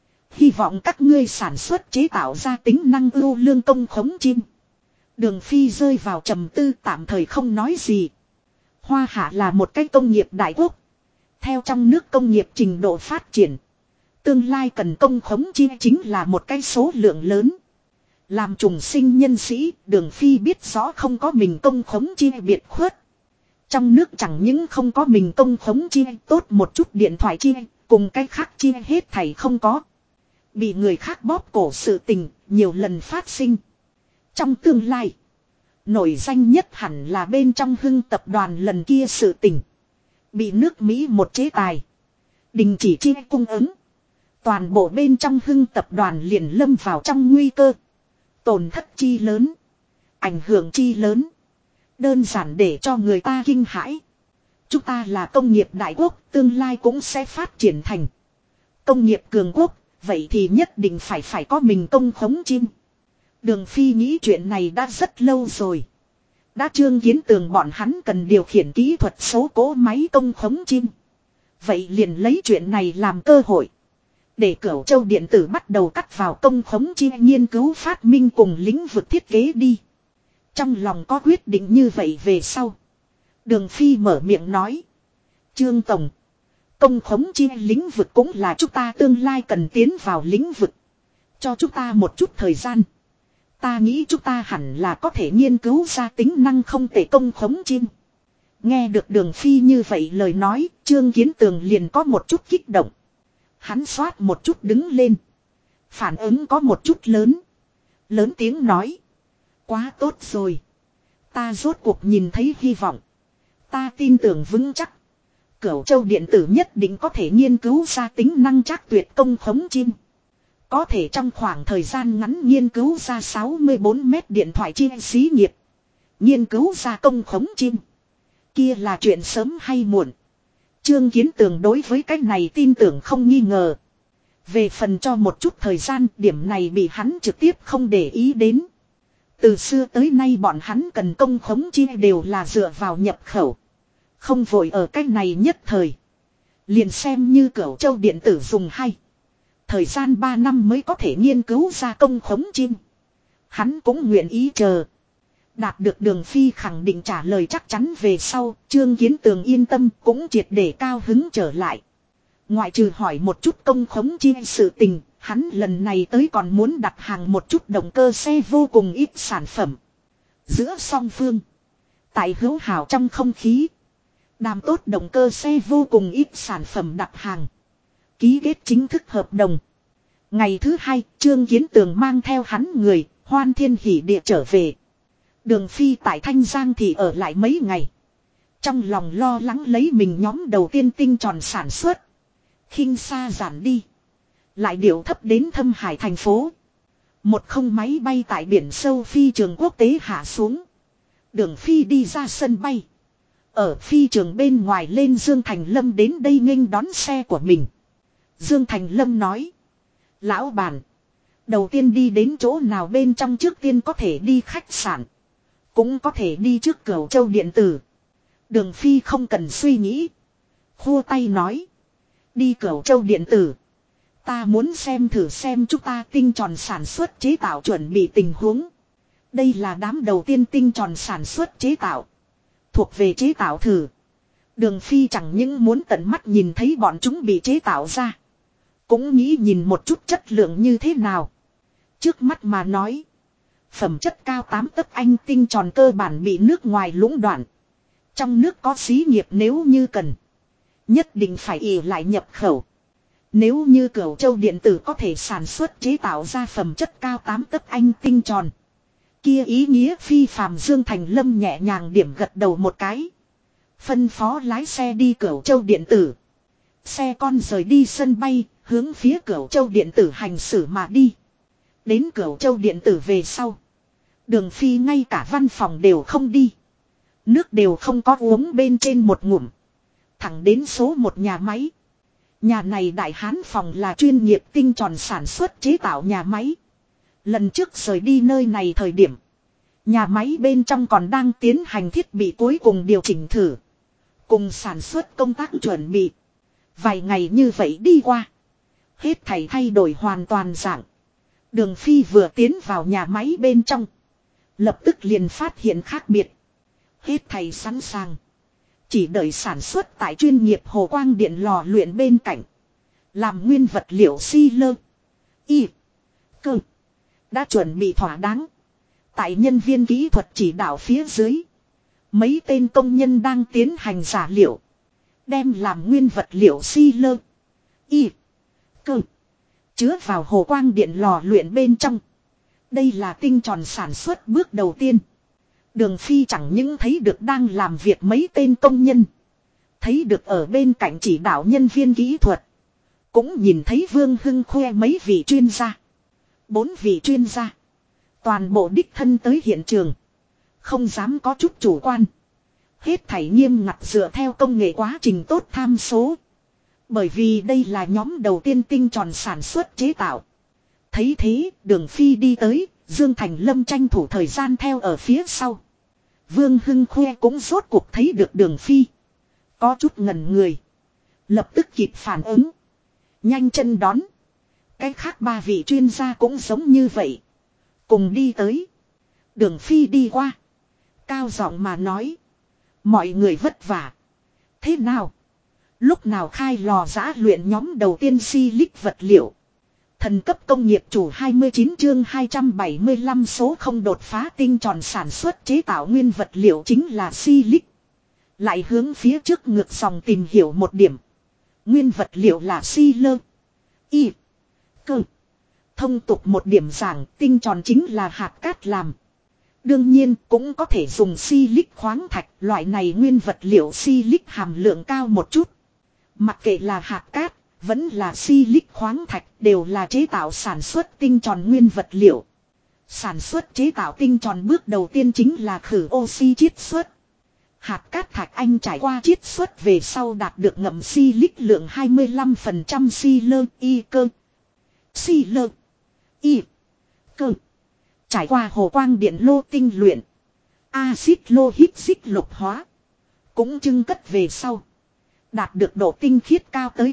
Hy vọng các ngươi sản xuất chế tạo ra tính năng ưu lương công khống chi. Đường Phi rơi vào trầm tư tạm thời không nói gì. Hoa Hạ là một cái công nghiệp đại quốc. Theo trong nước công nghiệp trình độ phát triển. Tương lai cần công khống chi chính là một cái số lượng lớn. Làm trùng sinh nhân sĩ, Đường Phi biết rõ không có mình công khống chi biệt khuất. Trong nước chẳng những không có mình công khống chi tốt một chút điện thoại chi, cùng cái khác chi hết thảy không có. Bị người khác bóp cổ sự tình, nhiều lần phát sinh. Trong tương lai, nổi danh nhất hẳn là bên trong Hưng tập đoàn lần kia sự tình. Bị nước Mỹ một chế tài. Đình chỉ chi cung ứng. Toàn bộ bên trong Hưng tập đoàn liền lâm vào trong nguy cơ. Tổn thất chi lớn. Ảnh hưởng chi lớn. Đơn giản để cho người ta kinh hãi. Chúng ta là công nghiệp đại quốc, tương lai cũng sẽ phát triển thành công nghiệp cường quốc, vậy thì nhất định phải có mình công khống chim. Đường Phi nghĩ chuyện này đã rất lâu rồi. Đã Trương Kiến Tường bọn hắn cần điều khiển kỹ thuật số cỗ máy công khống chim. Vậy liền lấy chuyện này làm cơ hội. Để Cửu Châu điện tử bắt đầu cắt vào công khống chi nghiên cứu phát minh cùng lĩnh vực thiết kế đi. Trong lòng có quyết định như vậy về sau. Đường Phi mở miệng nói. Trương Tổng. Công khống chi lĩnh vực cũng là chúng ta tương lai cần tiến vào lĩnh vực. Cho chúng ta một chút thời gian. Ta nghĩ chúng ta hẳn là có thể nghiên cứu ra tính năng không thể công khống chim. Nghe được Đường Phi như vậy lời nói, Trương Kiến Tường liền có một chút kích động. Hắn xoát một chút đứng lên. Phản ứng có một chút lớn. Lớn tiếng nói. Quá tốt rồi. Ta rốt cuộc nhìn thấy hy vọng. Ta tin tưởng vững chắc. Cửu Châu điện tử nhất định có thể nghiên cứu ra tính năng trác tuyệt công khống chim. Có thể trong khoảng thời gian ngắn nghiên cứu ra 64 mét điện thoại chim xí nghiệp. Nghiên cứu ra công khống chim. Kia là chuyện sớm hay muộn. Trương Kiến Tường đối với cái này tin tưởng không nghi ngờ. Về phần cho một chút thời gian, điểm này bị hắn trực tiếp không để ý đến. Từ xưa tới nay bọn hắn cần công khống chi đều là dựa vào nhập khẩu. Không vội ở cái này nhất thời. Liền xem như Cửu Châu điện tử dùng hay. Thời gian 3 năm mới có thể nghiên cứu ra công khống chim. Hắn cũng nguyện ý chờ. Đạt được Đường Phi khẳng định trả lời chắc chắn về sau, Trương Kiến Tường yên tâm cũng triệt để cao hứng trở lại. Ngoại trừ hỏi một chút công khống chi sự tình, hắn lần này tới còn muốn đặt hàng một chút động cơ xe vô cùng ít sản phẩm. Giữa song phương, tại hữu hảo trong không khí, đàm tốt động cơ xe vô cùng ít sản phẩm đặt hàng. Ký kết chính thức hợp đồng. Ngày thứ 2, Trương Kiến Tường mang theo hắn người, hoan thiên hỉ địa trở về. Đường Phi tại Thanh Giang thì ở lại mấy ngày. Trong lòng lo lắng lấy mình nhóm đầu tiên tinh tròn sản xuất. Khinh xa giản đi. Lại điệu thấp đến Thâm Hải thành phố. Một không máy bay tại biển sâu phi trường quốc tế hạ xuống. Đường Phi đi ra sân bay. Ở phi trường bên ngoài lên Dương Thành Lâm đến đây nghênh đón xe của mình. Dương Thành Lâm nói. Lão bản. Đầu tiên đi đến chỗ nào bên trong trước tiên có thể đi khách sạn. Cũng có thể đi trước Cửu Châu điện tử. Đường Phi không cần suy nghĩ. Khua tay nói. Đi Cửu Châu điện tử. Ta muốn xem thử xem chúng ta tinh tròn sản xuất chế tạo chuẩn bị tình huống. Đây là đám đầu tiên tinh tròn sản xuất chế tạo. Thuộc về chế tạo thử. Đường Phi chẳng những muốn tận mắt nhìn thấy bọn chúng bị chế tạo ra. Cũng nghĩ nhìn một chút chất lượng như thế nào. Trước mắt mà nói. Phẩm chất cao 8 tấc anh tinh tròn cơ bản bị nước ngoài lũng đoạn. Trong nước có xí nghiệp nếu như cần. Nhất định phải ỷ lại nhập khẩu. Nếu như Cửu Châu điện tử có thể sản xuất chế tạo ra phẩm chất cao 8 tấc anh tinh tròn. Kia ý nghĩa phi phàm. Dương Thành Lâm nhẹ nhàng điểm gật đầu một cái. Phân phó lái xe đi Cửu Châu điện tử. Xe con rời đi sân bay, hướng phía Cửu Châu điện tử hành xử mà đi. Đến Cửu Châu điện tử về sau. Đường Phi ngay cả văn phòng đều không đi. Nước đều không có uống bên trên một ngụm. Thẳng đến số một nhà máy. Nhà này đại hán phòng là chuyên nghiệp tinh tròn sản xuất chế tạo nhà máy. Lần trước rời đi nơi này thời điểm. Nhà máy bên trong còn đang tiến hành thiết bị cuối cùng điều chỉnh thử. Cùng sản xuất công tác chuẩn bị. Vài ngày như vậy đi qua. Hết thảy thay đổi hoàn toàn dạng. Đường Phi vừa tiến vào nhà máy bên trong. Lập tức liền phát hiện khác biệt. Hết thảy sẵn sàng. Chỉ đợi sản xuất tại chuyên nghiệp hồ quang điện lò luyện bên cạnh. Làm nguyên vật liệu xi lơ. Y. Cơ. Đã chuẩn bị thỏa đáng. Tại nhân viên kỹ thuật chỉ đạo phía dưới. Mấy tên công nhân đang tiến hành giả liệu. Đem làm nguyên vật liệu xi lơ. Y. Cơ. Chứa vào hồ quang điện lò luyện bên trong. Đây là tinh tròn sản xuất bước đầu tiên. Đường Phi chẳng những thấy được đang làm việc mấy tên công nhân. Thấy được ở bên cạnh chỉ đạo nhân viên kỹ thuật. Cũng nhìn thấy Vương Hưng khoe mấy vị chuyên gia. 4 vị chuyên gia. Toàn bộ đích thân tới hiện trường. Không dám có chút chủ quan. Hết thảy nghiêm ngặt dựa theo công nghệ quá trình tốt tham số. Bởi vì đây là nhóm đầu tiên tinh tròn sản xuất chế tạo. Thấy thế, Đường Phi đi tới, Dương Thành Lâm tranh thủ thời gian theo ở phía sau. Vương Hưng khoe cũng rốt cuộc thấy được Đường Phi. Có chút ngẩn người. Lập tức kịp phản ứng. Nhanh chân đón. Cái khác 3 vị chuyên gia cũng giống như vậy. Cùng đi tới. Đường Phi đi qua. Cao giọng mà nói. Mọi người vất vả. Thế nào? Lúc nào khai lò giã luyện nhóm đầu tiên silic vật liệu. Thần cấp công nghiệp chủ 29 chương 275 số không đột phá tinh tròn sản xuất chế tạo nguyên vật liệu chính là silic. Lại hướng phía trước ngược dòng tìm hiểu một điểm. Nguyên vật liệu là si lơ. Y. Cơ. Thông tục một điểm giảng tinh tròn chính là hạt cát làm. Đương nhiên cũng có thể dùng silic khoáng thạch. Loại này nguyên vật liệu silic hàm lượng cao một chút. Mặc kệ là hạt cát. Vẫn là silic khoáng thạch đều là chế tạo sản xuất tinh tròn nguyên vật liệu. Sản xuất chế tạo tinh tròn bước đầu tiên chính là khử oxy chiết xuất. Hạt cát thạch anh trải qua chiết xuất về sau đạt được ngậm silic lượng 25% si lơ y cơ. Si lơ y cơ. Trải qua hồ quang điện lô tinh luyện. Axit lô hít xích lục hóa. Cũng trưng cất về sau. Đạt được độ tinh khiết cao tới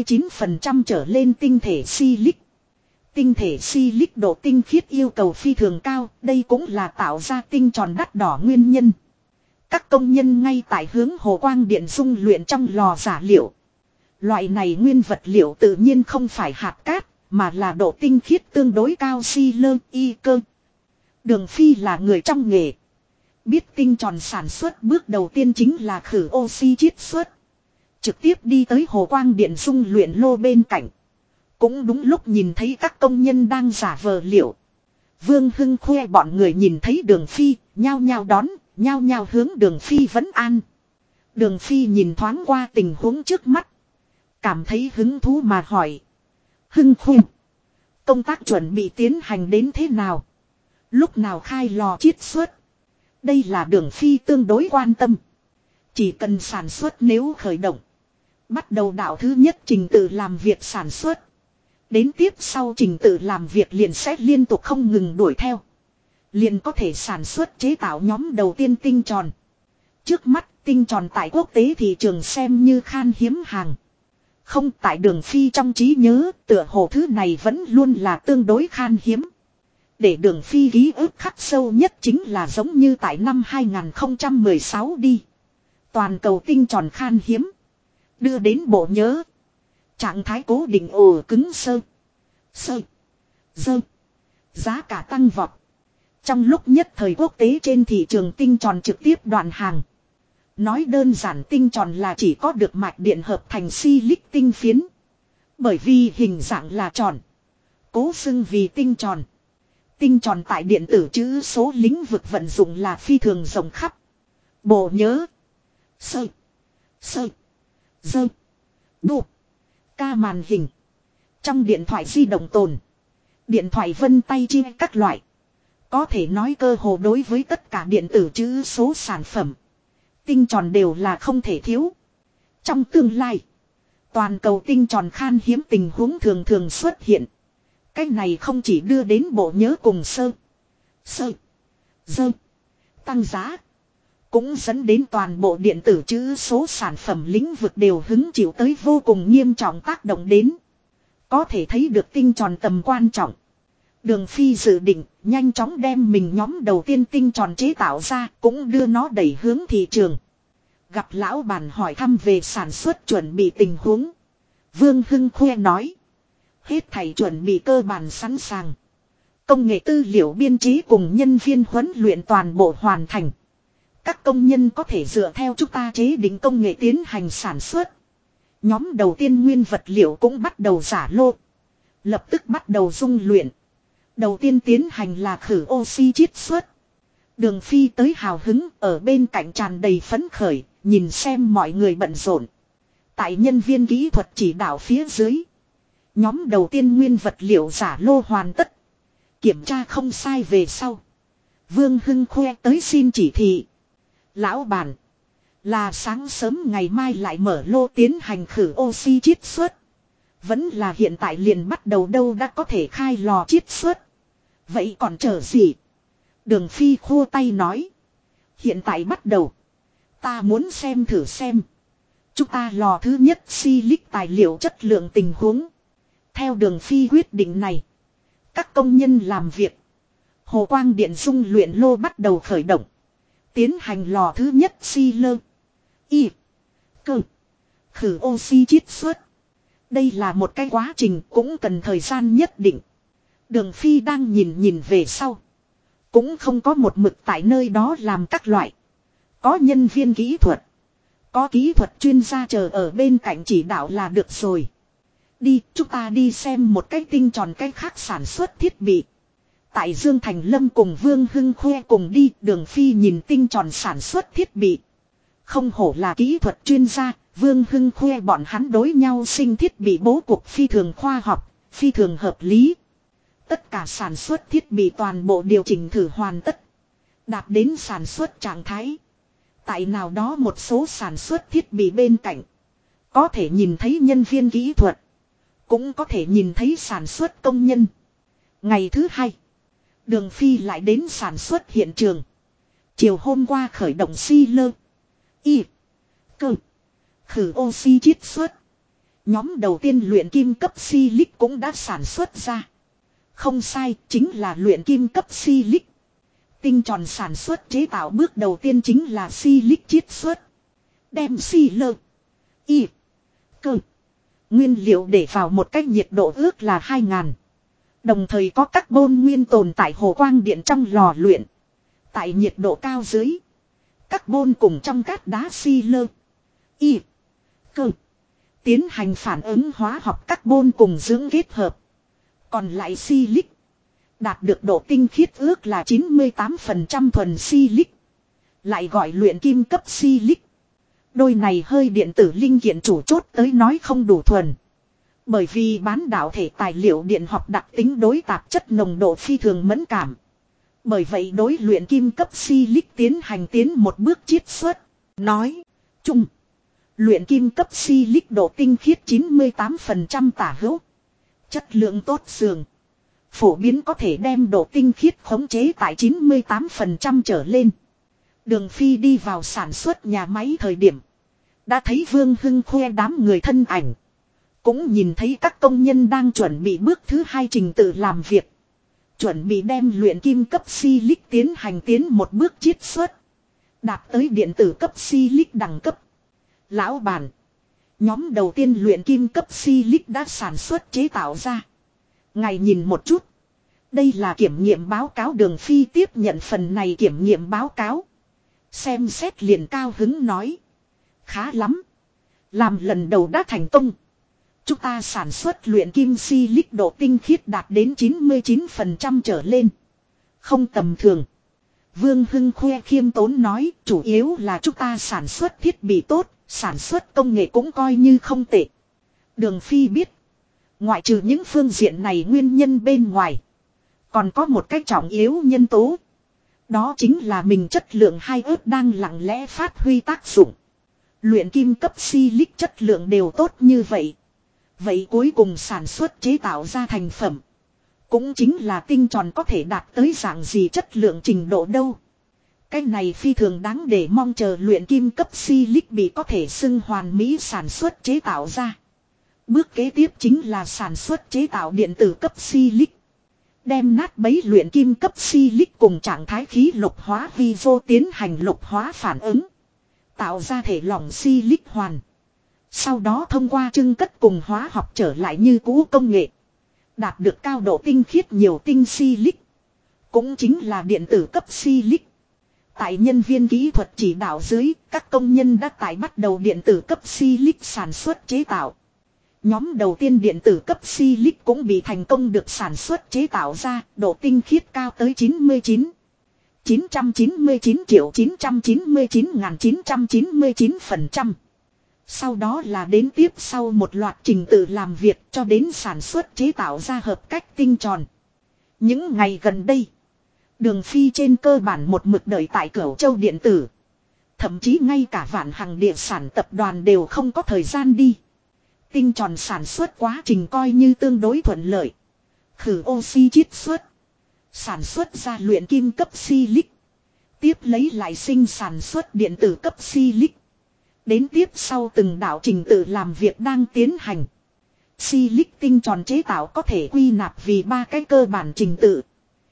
99% trở lên tinh thể silic. Tinh thể silic độ tinh khiết yêu cầu phi thường cao, đây cũng là tạo ra tinh tròn đắt đỏ nguyên nhân. Các công nhân ngay tại hướng hồ quang điện dung luyện trong lò giả liệu. Loại này nguyên vật liệu tự nhiên không phải hạt cát, mà là độ tinh khiết tương đối cao si lơ y cơ. Đường Phi là người trong nghề. Biết tinh tròn sản xuất bước đầu tiên chính là khử oxy chiết xuất. Trực tiếp đi tới hồ quang điện dung luyện lô bên cạnh. Cũng đúng lúc nhìn thấy các công nhân đang giả vờ liệu. Vương Hưng khoe bọn người nhìn thấy Đường Phi, nhao nhao đón, nhao nhao hướng Đường Phi vấn an. Đường Phi nhìn thoáng qua tình huống trước mắt. Cảm thấy hứng thú mà hỏi. Hưng khoe. Công tác chuẩn bị tiến hành đến thế nào? Lúc nào khai lò chiết xuất? Đây là Đường Phi tương đối quan tâm. Chỉ cần sản xuất nếu khởi động. Bắt đầu đạo thứ nhất trình tự làm việc sản xuất. Đến tiếp sau trình tự làm việc liền sẽ liên tục không ngừng đuổi theo. Liền có thể sản xuất chế tạo nhóm đầu tiên tinh tròn. Trước mắt tinh tròn tại quốc tế thị trường xem như khan hiếm hàng. Không tại Đường Phi trong trí nhớ tựa hồ thứ này vẫn luôn là tương đối khan hiếm. Để Đường Phi ký ức khắc sâu nhất chính là giống như tại năm 2016 đi. Toàn cầu tinh tròn khan hiếm. Đưa đến bộ nhớ. Trạng thái cố định ồ cứng sơ. Sơ. Dơ. Giá cả tăng vọt. Trong lúc nhất thời quốc tế trên thị trường tinh tròn trực tiếp đoạn hàng. Nói đơn giản tinh tròn là chỉ có được mạch điện hợp thành silic tinh phiến. Bởi vì hình dạng là tròn. Cố xưng vì tinh tròn. Tinh tròn tại điện tử chữ số lĩnh vực vận dụng là phi thường rộng khắp. Bộ nhớ. Sơ. Sơ. Dơ. Đu. Ca màn hình. Trong điện thoại di động tồn. Điện thoại vân tay chia các loại. Có thể nói cơ hồ đối với tất cả điện tử chữ số sản phẩm. Tinh tròn đều là không thể thiếu. Trong tương lai. Toàn cầu tinh tròn khan hiếm tình huống thường thường xuất hiện. Cái này không chỉ đưa đến bộ nhớ cùng sơ. Sơ. Dơ. Tăng giá. Cũng dẫn đến toàn bộ điện tử chữ số sản phẩm lĩnh vực đều hứng chịu tới vô cùng nghiêm trọng tác động đến. Có thể thấy được tinh tròn tầm quan trọng. Đường Phi dự định nhanh chóng đem mình nhóm đầu tiên tinh tròn chế tạo ra cũng đưa nó đẩy hướng thị trường. Gặp lão bản hỏi thăm về sản xuất chuẩn bị tình huống. Vương Hưng khoe nói. Hết thảy chuẩn bị cơ bản sẵn sàng. Công nghệ tư liệu biên chế cùng nhân viên huấn luyện toàn bộ hoàn thành. Các công nhân có thể dựa theo chúng ta chế định công nghệ tiến hành sản xuất. Nhóm đầu tiên nguyên vật liệu cũng bắt đầu giả lô. Lập tức bắt đầu dung luyện. Đầu tiên tiến hành là khử oxy chiết xuất. Đường Phi tới hào hứng ở bên cạnh tràn đầy phấn khởi, nhìn xem mọi người bận rộn. Tại nhân viên kỹ thuật chỉ đạo phía dưới. Nhóm đầu tiên nguyên vật liệu giả lô hoàn tất. Kiểm tra không sai về sau. Vương Hưng khoe tới xin chỉ thị. Lão bản. Là sáng sớm ngày mai lại mở lô tiến hành khử oxy chiết xuất. Vẫn là hiện tại liền bắt đầu đâu đã có thể khai lò chiết xuất. Vậy còn chờ gì? Đường Phi khô tay nói. Hiện tại bắt đầu. Ta muốn xem thử xem. Chúng ta lò thứ nhất silic tài liệu chất lượng tình huống. Theo Đường Phi quyết định này. Các công nhân làm việc. Hồ quang điện dung luyện lô bắt đầu khởi động. Tiến hành lò thứ nhất lơ. Y. Cơ. Khử oxy chiết xuất. Đây là một cái quá trình cũng cần thời gian nhất định. Đường Phi đang nhìn về sau. Cũng không có một mực tại nơi đó làm các loại. Có nhân viên kỹ thuật. Có kỹ thuật chuyên gia chờ ở bên cạnh chỉ đạo là được rồi. Đi, chúng ta đi xem một cái tinh tròn cái khác sản xuất thiết bị. Tại Dương Thành Lâm cùng Vương Hưng khoe cùng đi, Đường Phi nhìn tinh tròn sản xuất thiết bị. Không hổ là kỹ thuật chuyên gia, Vương Hưng khoe bọn hắn đối nhau sinh thiết bị bố cục phi thường khoa học, phi thường hợp lý. Tất cả sản xuất thiết bị toàn bộ điều chỉnh thử hoàn tất. Đạt đến sản xuất trạng thái. Tại nào đó một số sản xuất thiết bị bên cạnh. Có thể nhìn thấy nhân viên kỹ thuật. Cũng có thể nhìn thấy sản xuất công nhân. Ngày thứ hai. Đường Phi lại đến sản xuất hiện trường. Chiều hôm qua khởi động lơ. Y. Cơ. Khử oxy chiết xuất. Nhóm đầu tiên luyện kim cấp silic cũng đã sản xuất ra. Không sai, chính là luyện kim cấp silic. Tinh tròn sản xuất chế tạo bước đầu tiên chính là silic chiết xuất. Đem lơ. Y. Cơ. Nguyên liệu để vào một cách nhiệt độ ước là 2000. Đồng thời có carbon nguyên tồn tại hồ quang điện trong lò luyện. Tại nhiệt độ cao dưới. Carbon cùng trong cát đá lơ. Y. Cơ. Tiến hành phản ứng hóa học carbon cùng dưỡng kết hợp. Còn lại silic. Đạt được độ tinh khiết ước là 98% thuần silic. Lại gọi luyện kim cấp silic. Đôi này hơi điện tử linh kiện chủ chốt tới nói không đủ thuần. Bởi vì bán đảo thể tài liệu điện học đặc tính đối tạp chất nồng độ phi thường mẫn cảm. Bởi vậy đối luyện kim cấp silic tiến hành một bước chiết xuất. Nói chung. Luyện kim cấp silic độ tinh khiết 98% tả hữu. Chất lượng tốt sườn. Phổ biến có thể đem độ tinh khiết khống chế tại 98% trở lên. Đường Phi đi vào sản xuất nhà máy thời điểm. Đã thấy Vương Hưng khoe đám người thân ảnh. Cũng nhìn thấy các công nhân đang chuẩn bị bước thứ hai trình tự làm việc. Chuẩn bị đem luyện kim cấp silic tiến hành một bước chiết xuất. Đạt tới điện tử cấp silic đẳng cấp. Lão bản. Nhóm đầu tiên luyện kim cấp Silic đã sản xuất chế tạo ra. Ngài nhìn một chút. Đây là kiểm nghiệm báo cáo. Đường Phi tiếp nhận phần này kiểm nghiệm báo cáo. Xem xét liền cao hứng nói. Khá lắm. Làm lần đầu đã thành công. Chúng ta sản xuất luyện kim Silic độ tinh khiết đạt đến 99% trở lên. Không tầm thường. Vương Hưng khoe khiêm tốn nói, chủ yếu là chúng ta sản xuất thiết bị tốt, sản xuất công nghệ cũng coi như không tệ. Đường Phi biết, ngoại trừ những phương diện này nguyên nhân bên ngoài, còn có một cái trọng yếu nhân tố. Đó chính là mình chất lượng hai ớt đang lặng lẽ phát huy tác dụng. Luyện kim cấp Silic chất lượng đều tốt như vậy. Vậy cuối cùng sản xuất chế tạo ra thành phẩm. Cũng chính là tinh tròn có thể đạt tới dạng gì chất lượng trình độ đâu. Cái này phi thường đáng để mong chờ luyện kim cấp Silic bị có thể xưng hoàn mỹ sản xuất chế tạo ra. Bước kế tiếp chính là sản xuất chế tạo điện tử cấp Silic. Đem nát bấy luyện kim cấp Silic cùng trạng thái khí lục hóa vi vô tiến hành lục hóa phản ứng. Tạo ra thể lỏng Silic hoàn. Sau đó thông qua trưng cất cùng hóa học trở lại như cũ công nghệ. Đạt được cao độ tinh khiết nhiều tinh Silic. Cũng chính là điện tử cấp Silic. Tại nhân viên kỹ thuật chỉ đạo dưới, các công nhân đã tải bắt đầu điện tử cấp Silic sản xuất chế tạo. Nhóm đầu tiên điện tử cấp Silic cũng bị thành công được sản xuất chế tạo ra, độ tinh khiết cao tới 99,999,999%. Sau đó là đến tiếp sau một loạt trình tự làm việc cho đến sản xuất chế tạo ra hợp cách tinh tròn. Những ngày gần đây, Đường Phi trên cơ bản một mực đợi tại Cửu Châu điện tử. Thậm chí ngay cả Vạn Hằng địa sản tập đoàn đều không có thời gian đi. Tinh tròn sản xuất quá trình coi như tương đối thuận lợi. Khử oxy chiết xuất. Sản xuất ra luyện kim cấp Silic. Tiếp lấy lại sinh sản xuất điện tử cấp Silic. Đến tiếp sau từng đạo trình tự làm việc đang tiến hành. Silic tinh tròn chế tạo có thể quy nạp vì ba cái cơ bản trình tự.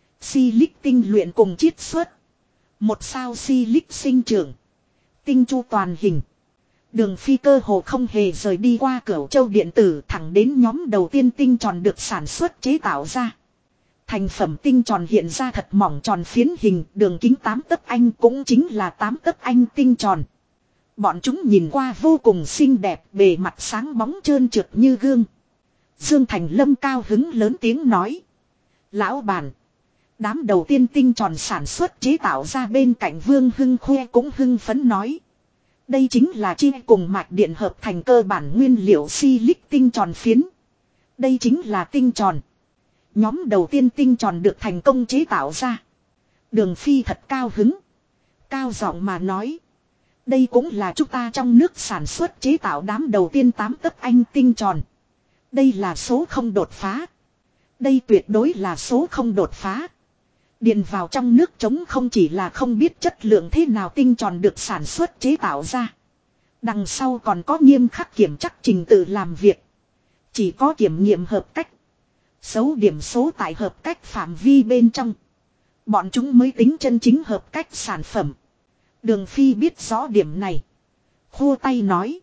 Silic tinh luyện cùng chiết xuất. Một sao Silic sinh trưởng. Tinh chu toàn hình. Đường Phi cơ hồ không hề rời đi qua Cửu Châu điện tử thẳng đến nhóm đầu tiên tinh tròn được sản xuất chế tạo ra. Thành phẩm tinh tròn hiện ra thật mỏng tròn phiến hình, đường kính 8 tấc anh cũng chính là 8 tấc anh tinh tròn. Bọn chúng nhìn qua vô cùng xinh đẹp, bề mặt sáng bóng trơn trượt như gương. Dương Thành Lâm cao hứng lớn tiếng nói. Lão bản. Đám đầu tiên tinh tròn sản xuất chế tạo ra bên cạnh Vương Hưng khoe cũng hưng phấn nói. Đây chính là chi cùng mạch điện hợp thành cơ bản nguyên liệu Silic tinh tròn phiến. Đây chính là tinh tròn. Nhóm đầu tiên tinh tròn được thành công chế tạo ra. Đường Phi thật cao hứng. Cao giọng mà nói. Đây cũng là chúng ta trong nước sản xuất chế tạo đám đầu tiên 8 tấc anh tinh tròn. Đây là số không đột phá. Đây tuyệt đối là số không đột phá. Điền vào trong nước trống không chỉ là không biết chất lượng thế nào tinh tròn được sản xuất chế tạo ra. Đằng sau còn có nghiêm khắc kiểm chắc trình tự làm việc. Chỉ có kiểm nghiệm hợp cách. Xấu điểm số tại hợp cách phạm vi bên trong. Bọn chúng mới tính chân chính hợp cách sản phẩm. Đường Phi biết rõ điểm này. Khua tay nói.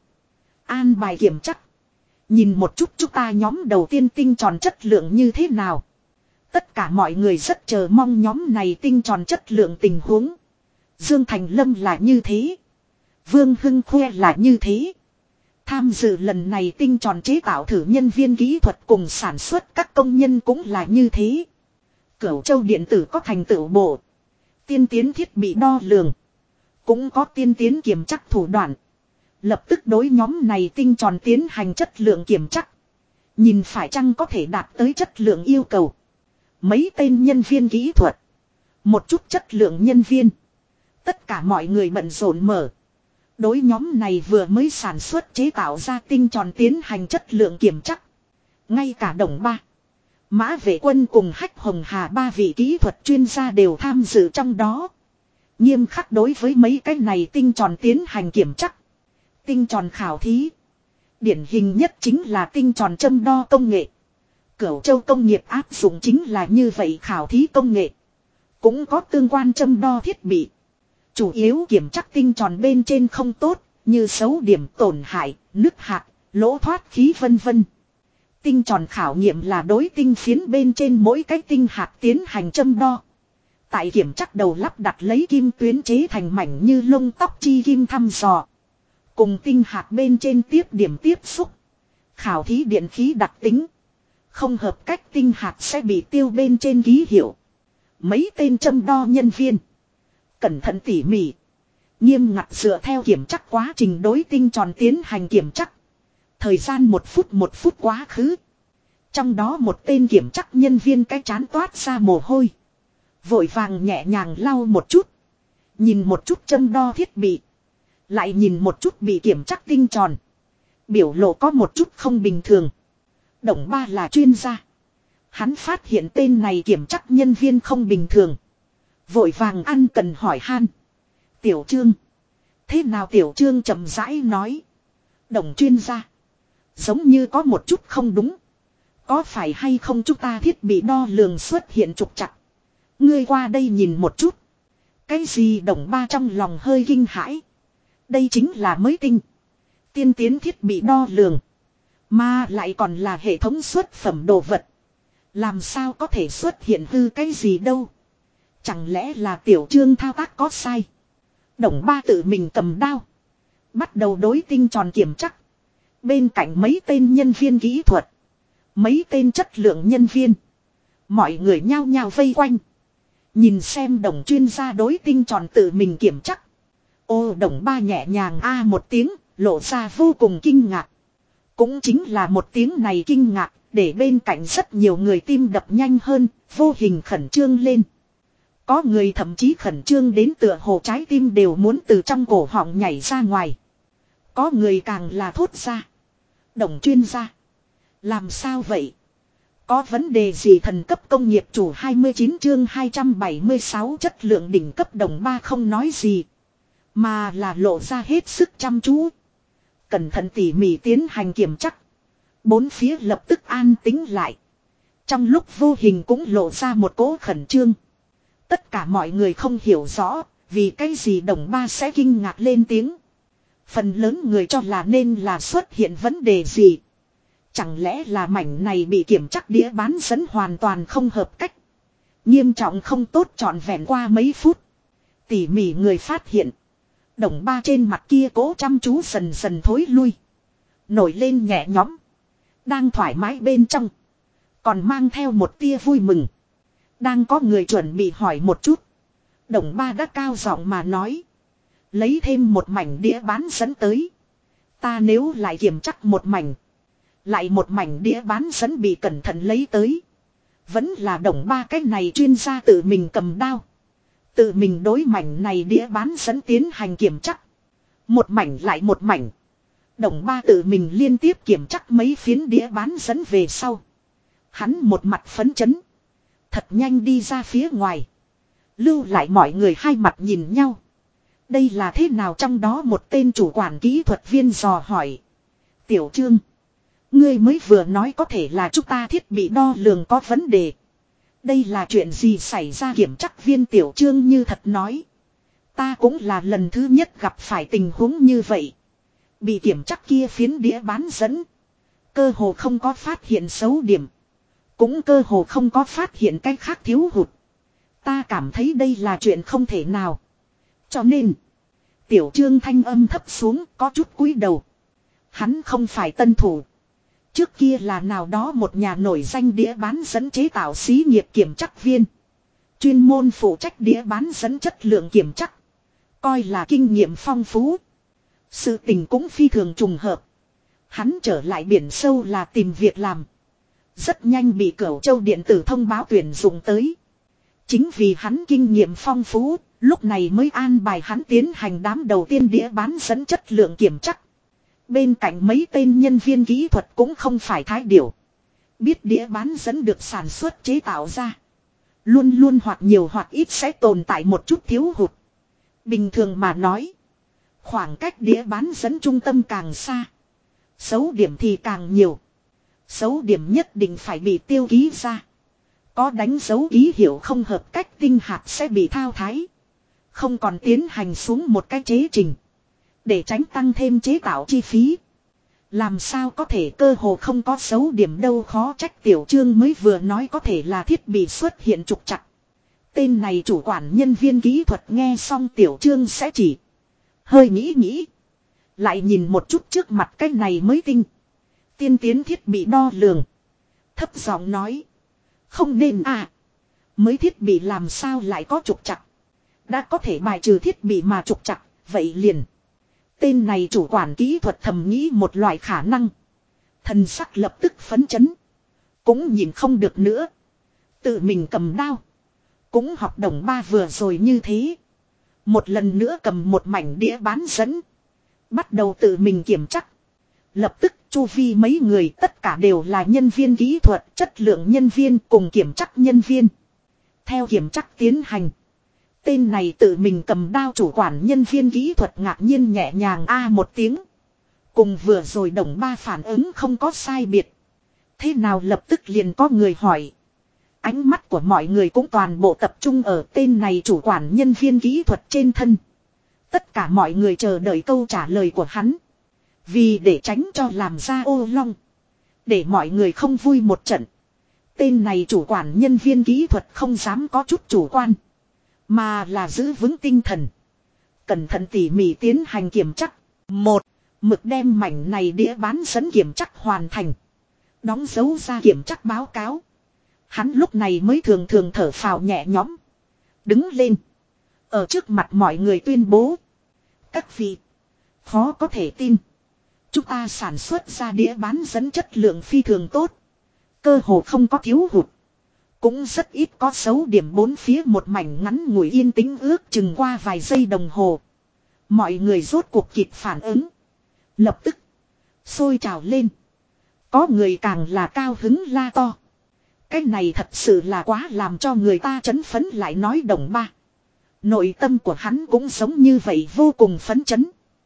An bài kiểm chắc. Nhìn một chút chúng ta nhóm đầu tiên tinh tròn chất lượng như thế nào. Tất cả mọi người rất chờ mong nhóm này tinh tròn chất lượng tình huống. Dương Thành Lâm là như thế. Vương Hưng khoe là như thế. Tham dự lần này tinh tròn chế tạo thử nhân viên kỹ thuật cùng sản xuất các công nhân cũng là như thế. Cửu Châu điện tử có thành tựu bộ. Tiên tiến thiết bị đo lường. Cũng có tiên tiến kiểm chắc thủ đoạn. Lập tức đối nhóm này tinh tròn tiến hành chất lượng kiểm chắc. Nhìn phải chăng có thể đạt tới chất lượng yêu cầu. Mấy tên nhân viên kỹ thuật. Một chút chất lượng nhân viên. Tất cả mọi người bận rộn mở. Đối nhóm này vừa mới sản xuất chế tạo ra tinh tròn tiến hành chất lượng kiểm chắc. Ngay cả Đồng Ba, Mã Vệ Quân cùng Hách Hồng Hà ba vị kỹ thuật chuyên gia đều tham dự trong đó. Nghiêm khắc đối với mấy cái này tinh tròn tiến hành kiểm chắc. Tinh tròn khảo thí. Điển hình nhất chính là tinh tròn châm đo công nghệ. Cửu Châu công nghiệp áp dụng chính là như vậy khảo thí công nghệ. Cũng có tương quan châm đo thiết bị. Chủ yếu kiểm chắc tinh tròn bên trên không tốt, như xấu điểm tổn hại, nứt hạt, lỗ thoát khí vân vân. Tinh tròn khảo nghiệm là đối tinh phiến bên trên mỗi cái tinh hạt tiến hành châm đo. Tại kiểm chắc đầu lắp đặt lấy kim tuyến chế thành mảnh như lông tóc chi kim thăm dò. Cùng tinh hạt bên trên tiếp điểm tiếp xúc. Khảo thí điện khí đặc tính. Không hợp cách tinh hạt sẽ bị tiêu bên trên ký hiệu. Mấy tên châm đo nhân viên. Cẩn thận tỉ mỉ. Nghiêm ngặt dựa theo kiểm chắc quá trình đối tinh tròn tiến hành kiểm chắc. Thời gian 1 phút quá khứ. Trong đó một tên kiểm chắc nhân viên cái chán toát ra mồ hôi. Vội vàng nhẹ nhàng lau một chút. Nhìn một chút châm đo thiết bị. Lại nhìn một chút bị kiểm chắc tinh tròn. Biểu lộ có một chút không bình thường. Đồng Ba là chuyên gia. Hắn phát hiện tên này kiểm chắc nhân viên không bình thường. Vội vàng ăn cần hỏi han. Tiểu Trương. Thế nào Tiểu Trương chậm rãi nói. Đồng chuyên gia. Giống như có một chút không đúng. Có phải hay không chúng ta thiết bị đo lường xuất hiện trục trặc. Ngươi qua đây nhìn một chút. Cái gì Đồng Ba trong lòng hơi kinh hãi. Đây chính là mới tinh. Tiên tiến thiết bị đo lường. Mà lại còn là hệ thống xuất phẩm đồ vật. Làm sao có thể xuất hiện hư cái gì đâu. Chẳng lẽ là Tiểu Trương thao tác có sai. Đồng Ba tự mình cầm đao. Bắt đầu đối tinh tròn kiểm chắc. Bên cạnh mấy tên nhân viên kỹ thuật. Mấy tên chất lượng nhân viên. Mọi người nhao nhao vây quanh. Nhìn xem Đồng chuyên gia đối tinh tròn tự mình kiểm chắc. Ô Đồng Ba nhẹ nhàng một tiếng, lộ ra vô cùng kinh ngạc. Cũng chính là một tiếng này kinh ngạc, để bên cạnh rất nhiều người tim đập nhanh hơn, vô hình khẩn trương lên. Có người thậm chí khẩn trương đến tựa hồ trái tim đều muốn từ trong cổ họng nhảy ra ngoài. Có người càng là thốt ra. Đồng chuyên gia. Làm sao vậy? Có vấn đề gì thần cấp công nghiệp chủ 29 chương 276 chất lượng đỉnh cấp Đồng Ba không nói gì. Mà là lộ ra hết sức chăm chú. Cẩn thận tỉ mỉ tiến hành kiểm chắc. Bốn phía lập tức an tĩnh lại. Trong lúc vô hình cũng lộ ra một cỗ khẩn trương. Tất cả mọi người không hiểu rõ. Vì cái gì Đồng Ba sẽ kinh ngạc lên tiếng. Phần lớn người cho là nên là xuất hiện vấn đề gì. Chẳng lẽ là mảnh này bị kiểm chắc đĩa bán dẫn hoàn toàn không hợp cách. Nghiêm trọng không tốt trọn vẹn qua mấy phút. Tỉ mỉ người phát hiện. Đồng Ba trên mặt kia cố chăm chú dần dần thối lui. Nổi lên nhẹ nhõm. Đang thoải mái bên trong. Còn mang theo một tia vui mừng. Đang có người chuẩn bị hỏi một chút. Đồng Ba đã cao giọng mà nói. Lấy thêm một mảnh đĩa bán dẫn tới. Ta nếu lại kiểm chắc một mảnh. Lại một mảnh đĩa bán dẫn bị cẩn thận lấy tới. Vẫn là Đồng Ba cái này chuyên gia tự mình cầm đao. Tự mình đối mảnh này đĩa bán dẫn tiến hành kiểm chắc. Một mảnh lại một mảnh. Đồng Ba tự mình liên tiếp kiểm chắc mấy phiến đĩa bán dẫn về sau. Hắn một mặt phấn chấn. Thật nhanh đi ra phía ngoài. Lưu lại mọi người hai mặt nhìn nhau. Đây là thế nào trong đó một tên chủ quản kỹ thuật viên dò hỏi. Tiểu Trương. Ngươi mới vừa nói có thể là chúng ta thiết bị đo lường có vấn đề. Đây là chuyện gì xảy ra kiểm chắc viên Tiểu Trương như thật nói. Ta cũng là lần thứ nhất gặp phải tình huống như vậy. Bị kiểm chắc kia phiến đĩa bán dẫn. Cơ hồ không có phát hiện xấu điểm. Cũng cơ hồ không có phát hiện cái khác thiếu hụt. Ta cảm thấy đây là chuyện không thể nào. Cho nên. Tiểu Trương thanh âm thấp xuống có chút cúi đầu. Hắn không phải tân thủ. Trước kia là nào đó một nhà nổi danh đĩa bán dẫn chế tạo xí nghiệp kiểm chắc viên. Chuyên môn phụ trách đĩa bán dẫn chất lượng kiểm chắc. Coi là kinh nghiệm phong phú. Sự tình cũng phi thường trùng hợp. Hắn trở lại biển sâu là tìm việc làm. Rất nhanh bị Cửu Châu điện tử thông báo tuyển dụng tới. Chính vì hắn kinh nghiệm phong phú, lúc này mới an bài hắn tiến hành đám đầu tiên đĩa bán dẫn chất lượng kiểm chắc. Bên cạnh mấy tên nhân viên kỹ thuật cũng không phải thái điểu. Biết đĩa bán dẫn được sản xuất chế tạo ra. Luôn luôn hoặc nhiều hoặc ít sẽ tồn tại một chút thiếu hụt. Bình thường mà nói. Khoảng cách đĩa bán dẫn trung tâm càng xa. Xấu điểm thì càng nhiều. Xấu điểm nhất định phải bị tiêu ký ra. Có đánh dấu ký hiệu không hợp cách tinh hạt sẽ bị thao thái. Không còn tiến hành xuống một cái chế trình. Để tránh tăng thêm chế tạo chi phí. Làm sao có thể cơ hồ không có xấu điểm đâu, khó trách Tiểu Trương mới vừa nói có thể là thiết bị xuất hiện trục trặc. Tên này chủ quản nhân viên kỹ thuật nghe xong Tiểu Trương sẽ chỉ hơi nghĩ. Lại nhìn một chút trước mặt cái này mới tinh. Tiên tiến thiết bị đo lường. Thấp giọng nói. Không nên à. Mới thiết bị làm sao lại có trục trặc. Đã có thể bài trừ thiết bị mà trục trặc. Vậy liền. Tên này chủ quản kỹ thuật thầm nghĩ một loại khả năng. Thần sắc lập tức phấn chấn. Cũng nhìn không được nữa. Tự mình cầm đao. Cũng học đồng ba vừa rồi như thế. Một lần nữa cầm một mảnh đĩa bán dẫn. Bắt đầu tự mình kiểm chắc. Lập tức chu vi mấy người tất cả đều là nhân viên kỹ thuật, chất lượng nhân viên cùng kiểm chắc nhân viên. Theo kiểm chắc tiến hành. Tên này tự mình cầm đao chủ quản nhân viên kỹ thuật ngạc nhiên nhẹ nhàng một tiếng. Cùng vừa rồi đồng ba phản ứng không có sai biệt. Thế nào lập tức liền có người hỏi. Ánh mắt của mọi người cũng toàn bộ tập trung ở tên này chủ quản nhân viên kỹ thuật trên thân. Tất cả mọi người chờ đợi câu trả lời của hắn. Vì để tránh cho làm ra ô long. Để mọi người không vui một trận. Tên này chủ quản nhân viên kỹ thuật không dám có chút chủ quan. Mà là giữ vững tinh thần. Cẩn thận tỉ mỉ tiến hành kiểm chắc. Một, mực đem mảnh này đĩa bán dẫn kiểm chắc hoàn thành. Đóng dấu ra kiểm chắc báo cáo. Hắn lúc này mới thường thở phào nhẹ nhõm. Đứng lên. Ở trước mặt mọi người tuyên bố. Các vị. Khó có thể tin. Chúng ta sản xuất ra đĩa bán dẫn chất lượng phi thường tốt. Cơ hồ không có thiếu hụt. Cũng rất ít có xấu điểm, bốn phía một mảnh ngắn ngủi yên tĩnh ước chừng qua vài giây đồng hồ. Mọi người rốt cuộc kịp phản ứng. Lập tức. Sôi trào lên. Có người càng là cao hứng la to. Cái này thật sự là quá làm cho người ta chấn phấn, lại nói đồng ba. Nội tâm của hắn cũng giống như vậy, vô cùng phấn chấn.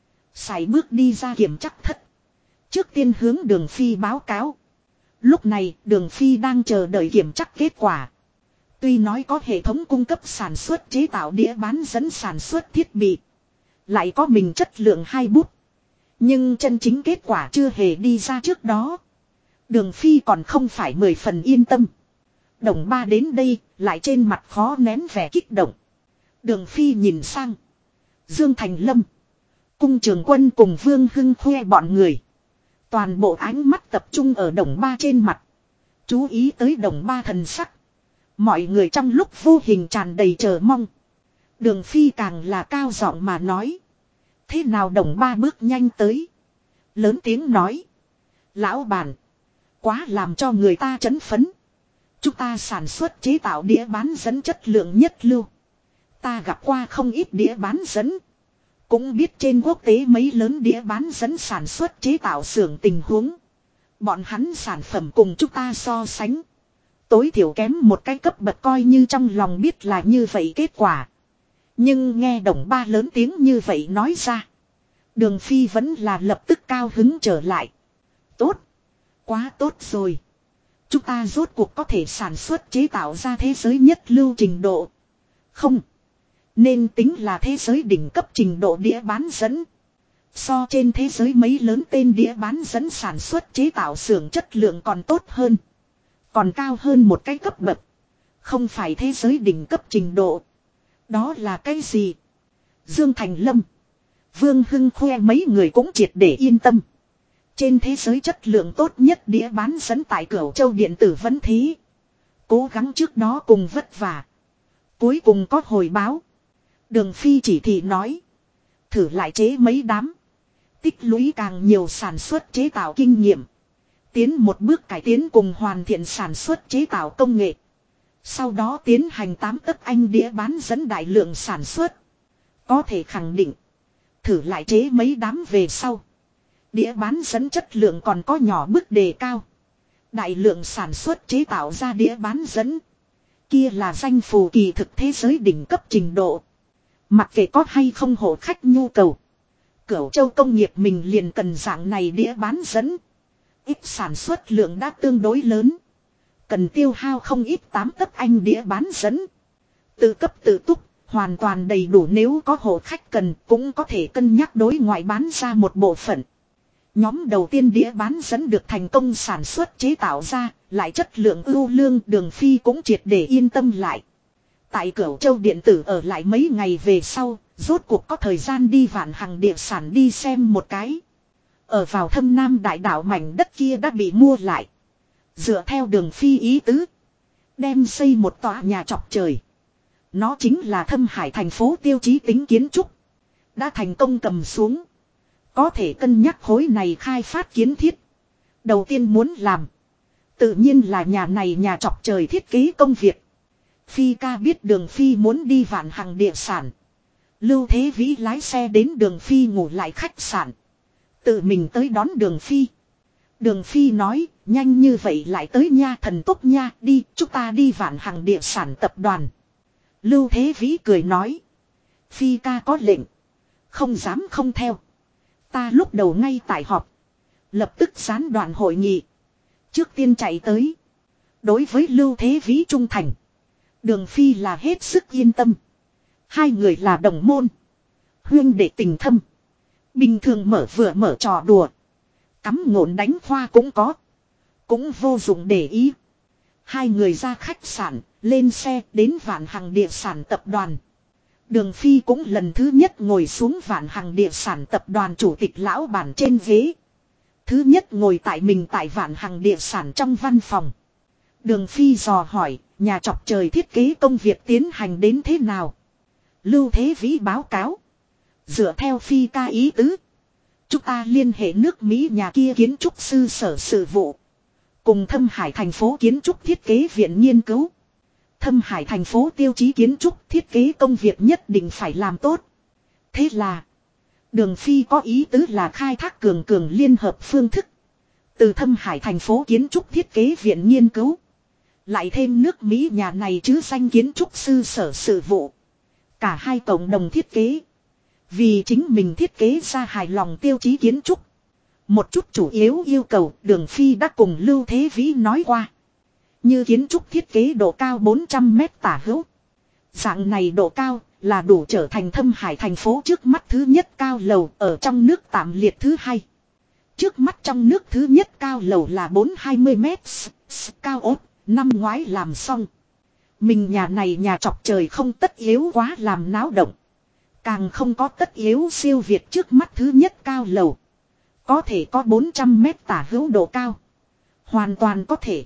Sải bước đi ra kiểm chắc thất. Trước tiên hướng Đường Phi báo cáo. Lúc này Đường Phi đang chờ đợi kiểm chắc kết quả. Tuy nói có hệ thống cung cấp sản xuất chế tạo đĩa bán dẫn sản xuất thiết bị. Lại có mình chất lượng 2 bút. Nhưng chân chính kết quả chưa hề đi ra trước đó. Đường Phi còn không phải 10 phần yên tâm. Đồng ba đến đây lại trên mặt khó nén vẻ kích động. Đường Phi nhìn sang. Dương Thành Lâm. Cung Trường Quân cùng Vương Hưng khoe bọn người. Toàn bộ ánh mắt tập trung ở đồng ba trên mặt. Chú ý tới đồng ba thần sắc. Mọi người trong lúc vô hình tràn đầy chờ mong. Đường Phi càng là cao giọng mà nói. Thế nào đồng ba bước nhanh tới. Lớn tiếng nói. Lão bản. Quá làm cho người ta chấn phấn. Chúng ta sản xuất chế tạo đĩa bán dẫn chất lượng nhất lưu. Ta gặp qua không ít đĩa bán dẫn. Cũng biết trên quốc tế mấy lớn đĩa bán dẫn sản xuất chế tạo xưởng tình huống. Bọn hắn sản phẩm cùng chúng ta so sánh. Tối thiểu kém một cái cấp bậc, coi như trong lòng biết là như vậy kết quả. Nhưng nghe đồng ba lớn tiếng như vậy nói ra. Đường Phi vẫn là lập tức cao hứng trở lại. Tốt. Quá tốt rồi. Chúng ta rốt cuộc có thể sản xuất chế tạo ra thế giới nhất lưu trình độ. Không. Nên tính là thế giới đỉnh cấp trình độ đĩa bán dẫn. So trên thế giới mấy lớn tên đĩa bán dẫn sản xuất chế tạo xưởng chất lượng còn tốt hơn. Còn cao hơn một cái cấp bậc. Không phải thế giới đỉnh cấp trình độ. Đó là cái gì? Dương Thành Lâm. Vương Hưng khoe mấy người cũng triệt để yên tâm. Trên thế giới chất lượng tốt nhất đĩa bán dẫn tại Cửu Châu điện tử vẫn thế. Cố gắng trước đó cùng vất vả. Cuối cùng có hồi báo. Đường Phi chỉ thị nói. Thử lại chế mấy đám. Tích lũy càng nhiều sản xuất chế tạo kinh nghiệm. Tiến một bước cải tiến cùng hoàn thiện sản xuất chế tạo công nghệ. Sau đó tiến hành 8 tấc anh đĩa bán dẫn đại lượng sản xuất. Có thể khẳng định. Thử lại chế mấy đám về sau. Đĩa bán dẫn chất lượng còn có nhỏ bước đề cao. Đại lượng sản xuất chế tạo ra đĩa bán dẫn. Kia là danh phù kỳ thực thế giới đỉnh cấp trình độ. Mặc kệ có hay không hộ khách nhu cầu. Cửu Châu công nghiệp mình liền cần dạng này đĩa bán dẫn. Ít sản xuất lượng đã tương đối lớn. Cần tiêu hao không ít 8 tấc anh đĩa bán dẫn. Tự cấp tự túc, hoàn toàn đầy đủ, nếu có hộ khách cần cũng có thể cân nhắc đối ngoại bán ra một bộ phận. Nhóm đầu tiên đĩa bán dẫn được thành công sản xuất chế tạo ra, lại chất lượng ưu lương, Đường Phi cũng triệt để yên tâm lại. Tại Cửu Châu điện tử ở lại mấy ngày về sau, rốt cuộc có thời gian đi Vạn Hằng địa sản đi xem một cái. Ở vào Thâm Nam đại đảo mảnh đất kia đã bị mua lại. Dựa theo Đường Phi ý tứ, đem xây một tòa nhà chọc trời. Nó chính là Thâm Hải thành phố tiêu chí tính kiến trúc. Đã thành công cầm xuống. Có thể cân nhắc khối này khai phát kiến thiết. Đầu tiên muốn làm, tự nhiên là nhà này nhà chọc trời thiết kế công việc. Phi ca biết Đường Phi muốn đi Vạn Hằng địa sản. Lưu Thế Vĩ lái xe đến Đường Phi ngủ lại khách sạn. Tự mình tới đón Đường Phi. Đường Phi nói, nhanh như vậy lại tới nha, thần tốc nha, đi, chúng ta đi Vạn Hằng địa sản tập đoàn. Lưu Thế Vĩ cười nói, Phi ca có lệnh, không dám không theo. Ta lúc đầu ngay tại họp, lập tức gián đoạn hội nghị, trước tiên chạy tới. Đối với Lưu Thế Vĩ trung thành, Đường Phi là hết sức yên tâm. Hai người là đồng môn, huyên đệ tình thâm. Bình thường vừa mở trò đùa, cắm ngộn đánh khoa cũng có, cũng vô dụng để ý. Hai người ra khách sạn, lên xe đến Vạn Hằng địa sản tập đoàn. Đường Phi cũng lần thứ nhất ngồi xuống Vạn Hằng địa sản tập đoàn chủ tịch lão bản trên ghế. Thứ nhất ngồi tại Vạn Hằng địa sản trong văn phòng. Đường Phi dò hỏi, nhà chọc trời thiết kế công việc tiến hành đến thế nào? Lưu Thế Vĩ báo cáo. Dựa theo Phi ca ý tứ, chúng ta liên hệ nước Mỹ nhà kia kiến trúc sư sở sự vụ, cùng Thâm Hải thành phố kiến trúc thiết kế viện nghiên cứu. Thâm Hải thành phố tiêu chí kiến trúc thiết kế công việc nhất định phải làm tốt. Thế là, Đường Phi có ý tứ là khai thác cường liên hợp phương thức. Từ Thâm Hải thành phố kiến trúc thiết kế viện nghiên cứu, lại thêm nước Mỹ nhà này chứ danh kiến trúc sư sở sự vụ. Cả hai cộng đồng thiết kế, vì chính mình thiết kế ra hài lòng tiêu chí kiến trúc. Một chút chủ yếu yêu cầu Đường Phi đã cùng Lưu Thế Vĩ nói qua. Như kiến trúc thiết kế độ cao 400 mét tả hữu. Dạng này độ cao là đủ trở thành Thâm Hải thành phố trước mắt thứ nhất cao lầu, ở trong nước tạm liệt thứ hai. Trước mắt trong nước thứ nhất cao lầu là 420 mét, cao ốt, năm ngoái làm xong. Mình nhà này nhà chọc trời không tất yếu quá làm náo động. Càng không có tất yếu siêu việt trước mắt thứ nhất cao lầu. Có thể có 400 mét tả hữu độ cao. Hoàn toàn có thể.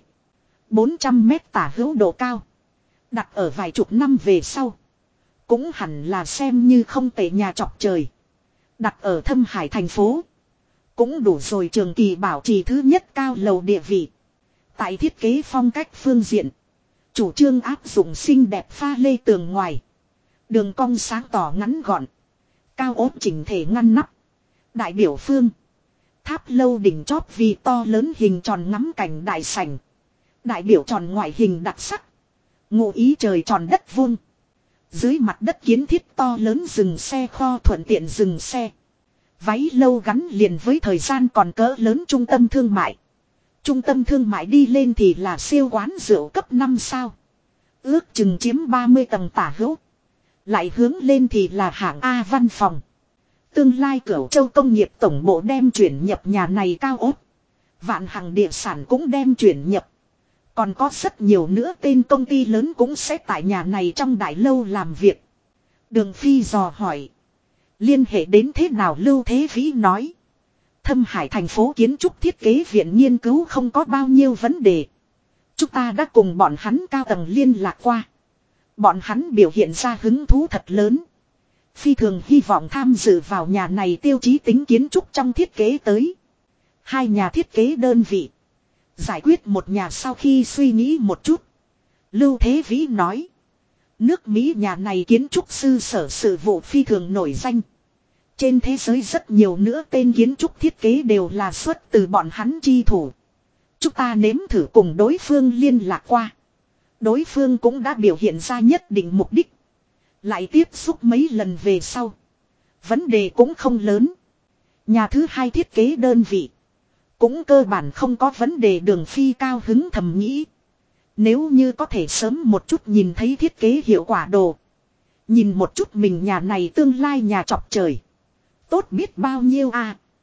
400 mét tả hữu độ cao, đặt ở vài chục năm về sau, cũng hẳn là xem như không tệ nhà chọc trời. Đặt ở Thâm Hải thành phố, cũng đủ rồi trường kỳ bảo trì thứ nhất cao lầu địa vị. Tại thiết kế phong cách phương diện, chủ trương áp dụng xinh đẹp pha lê tường ngoài, đường cong sáng tỏ ngắn gọn, cao ốt chỉnh thể ngăn nắp, đại biểu phương, tháp lâu đỉnh chóp vì to lớn hình tròn ngắm cảnh đại sảnh. Đại biểu tròn ngoại hình đặc sắc, ngụ ý trời tròn đất vuông. Dưới mặt đất kiến thiết to lớn dừng xe kho thuận tiện dừng xe. Váy lâu gắn liền với thời gian còn cỡ lớn trung tâm thương mại. Trung tâm thương mại đi lên thì là siêu quán rượu cấp 5 sao. Ước chừng chiếm 30 tầng tả hữu. Lại hướng lên thì là hạng A văn phòng. Tương lai Cửu Châu công nghiệp tổng bộ đem chuyển nhập nhà này cao ốt. Vạn Hằng địa sản cũng đem chuyển nhập. Còn có rất nhiều nữa tên công ty lớn cũng sẽ tại nhà này trong đại lâu làm việc. Đường Phi dò hỏi, liên hệ đến thế nào? Lưu Thế Vĩ nói, Thâm Hải thành phố kiến trúc thiết kế viện nghiên cứu không có bao nhiêu vấn đề. Chúng ta đã cùng bọn hắn cao tầng liên lạc qua. Bọn hắn biểu hiện ra hứng thú thật lớn. Phi thường hy vọng tham dự vào nhà này tiêu chí tính kiến trúc trong thiết kế tới. Hai nhà thiết kế đơn vị giải quyết một nhà sau khi suy nghĩ một chút, Lưu Thế Vĩ nói, nước Mỹ nhà này kiến trúc sư sở sự vụ phi thường nổi danh. Trên thế giới rất nhiều nữa tên kiến trúc thiết kế đều là xuất từ bọn hắn chi thủ. Chúng ta nếm thử cùng đối phương liên lạc qua. Đối phương cũng đã biểu hiện ra nhất định mục đích. Lại tiếp xúc mấy lần về sau, vấn đề cũng không lớn. Nhà thứ hai thiết kế đơn vị cũng cơ bản không có vấn đề. Đường Phi cao hứng thầm nghĩ, nếu như có thể sớm một chút nhìn thấy thiết kế hiệu quả đồ, nhìn một chút mình nhà này tương lai nhà chọc trời, tốt biết bao nhiêu à.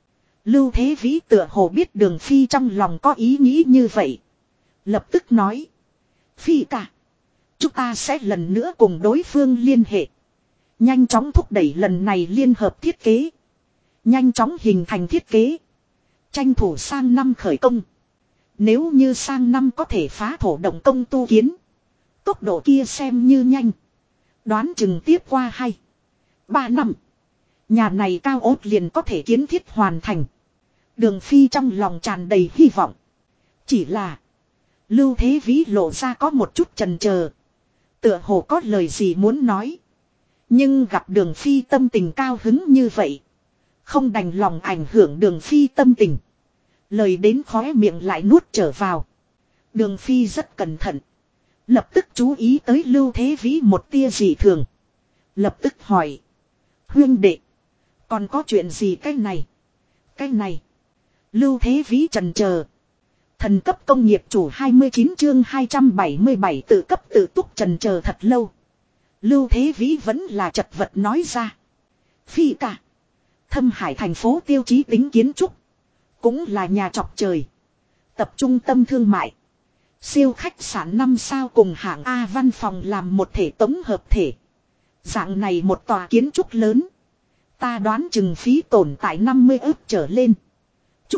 Lưu Thế Vĩ tựa hồ biết Đường Phi trong lòng có ý nghĩ như vậy. Lập tức nói. Phi ca. Chúng ta sẽ lần nữa cùng đối phương liên hệ. Nhanh chóng thúc đẩy lần này liên hợp thiết kế. Nhanh chóng hình thành thiết kế. Tranh thủ sang năm khởi công. Nếu như sang năm có thể phá thổ động công tu kiến. Tốc độ kia xem như nhanh. Đoán chừng tiếp qua 2-3 năm. Nhà này cao ốt liền có thể kiến thiết hoàn thành. Đường Phi trong lòng tràn đầy hy vọng. Chỉ là. Lưu Thế Vĩ lộ ra có một chút chần chờ. Tựa hồ có lời gì muốn nói. Nhưng gặp Đường Phi tâm tình cao hứng như vậy. Không đành lòng ảnh hưởng Đường Phi tâm tình. Lời đến khóe miệng lại nuốt trở vào. Đường Phi rất cẩn thận. Lập tức chú ý tới Lưu Thế Vĩ một tia dị thường. Lập tức hỏi. Huynh đệ. Còn có chuyện gì cái này? Cái này. Lưu Thế Vĩ chần chờ. Thần cấp công nghiệp chủ 29 chương 277 tự cấp tự túc chần chờ thật lâu. Lưu Thế Vĩ vẫn là chật vật nói ra. Phi ca. Thâm Hải thành phố tiêu chí tính kiến trúc. Cũng là nhà chọc trời. Tập trung tâm thương mại. Siêu khách sạn 5 sao cùng hạng A văn phòng làm một thể tổng hợp thể. Dạng này một tòa kiến trúc lớn. Ta đoán chừng phí tổn tại 50 ức trở lên. Chúng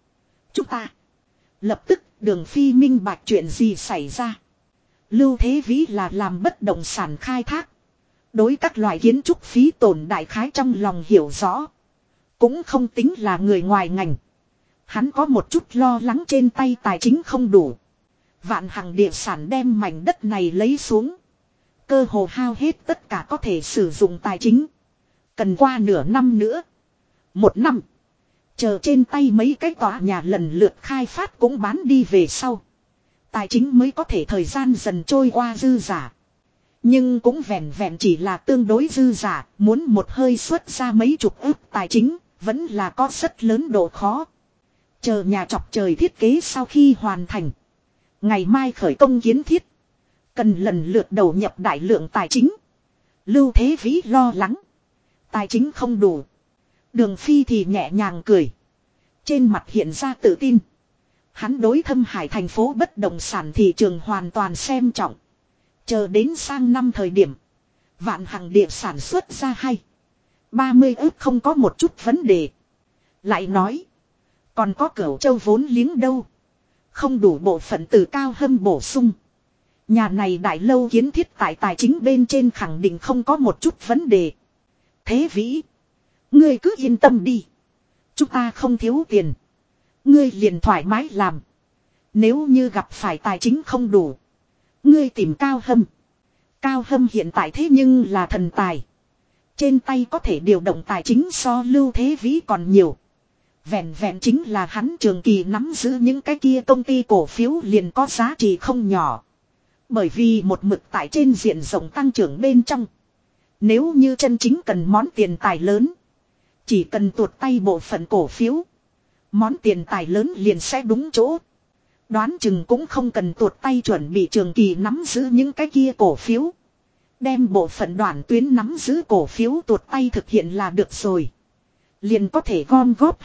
ta. Lập tức Đường Phi minh bạch chuyện gì xảy ra. Lưu Thế Vĩ là làm bất động sản khai thác. Đối các loại kiến trúc phí tổn đại khái trong lòng hiểu rõ. Cũng không tính là người ngoài ngành. Hắn có một chút lo lắng trên tay tài chính không đủ. Vạn Hằng địa sản đem mảnh đất này lấy xuống. Cơ hồ hao hết tất cả có thể sử dụng tài chính. Cần qua nửa năm nữa. 1 năm. Chờ trên tay mấy cái tòa nhà lần lượt khai phát cũng bán đi về sau. Tài chính mới có thể thời gian dần trôi qua dư giả. Nhưng cũng vẹn vẹn chỉ là tương đối dư giả. Muốn một hơi xuất ra mấy chục ức tài chính. Vẫn là có rất lớn độ khó. Chờ nhà chọc trời thiết kế sau khi hoàn thành. Ngày mai khởi công kiến thiết. Cần lần lượt đầu nhập đại lượng tài chính. Lưu Thế Vĩ lo lắng. Tài chính không đủ. Đường Phi thì nhẹ nhàng cười. Trên mặt hiện ra tự tin. Hắn đối Thâm Hải thành phố bất động sản thị trường hoàn toàn xem trọng. Chờ đến sang năm thời điểm. Vạn Hằng địa sản xuất ra 30 ức không có một chút vấn đề. Lại nói. Còn có Cửu Châu vốn liếng đâu. Không đủ bộ phận từ Cao Hâm bổ sung. Nhà này đại lâu kiến thiết tại tài chính bên trên khẳng định không có một chút vấn đề. Thế Vĩ. Ngươi cứ yên tâm đi. Chúng ta không thiếu tiền. Ngươi liền thoải mái làm. Nếu như gặp phải tài chính không đủ. Ngươi tìm Cao Hâm. Cao Hâm hiện tại thế nhưng là thần tài. Trên tay có thể điều động tài chính so Lưu Thế Vĩ còn nhiều. Vẹn vẹn chính là hắn trường kỳ nắm giữ những cái kia công ty cổ phiếu liền có giá trị không nhỏ. Bởi vì một mực tại trên diện rộng tăng trưởng bên trong. Nếu như chân chính cần món tiền tài lớn. Chỉ cần tuột tay bộ phận cổ phiếu. Món tiền tài lớn liền sẽ đúng chỗ. Đoán chừng cũng không cần tuột tay chuẩn bị trường kỳ nắm giữ những cái kia cổ phiếu. Đem bộ phận đoạn tuyến nắm giữ cổ phiếu tuột tay thực hiện là được rồi. Liền có thể gom góp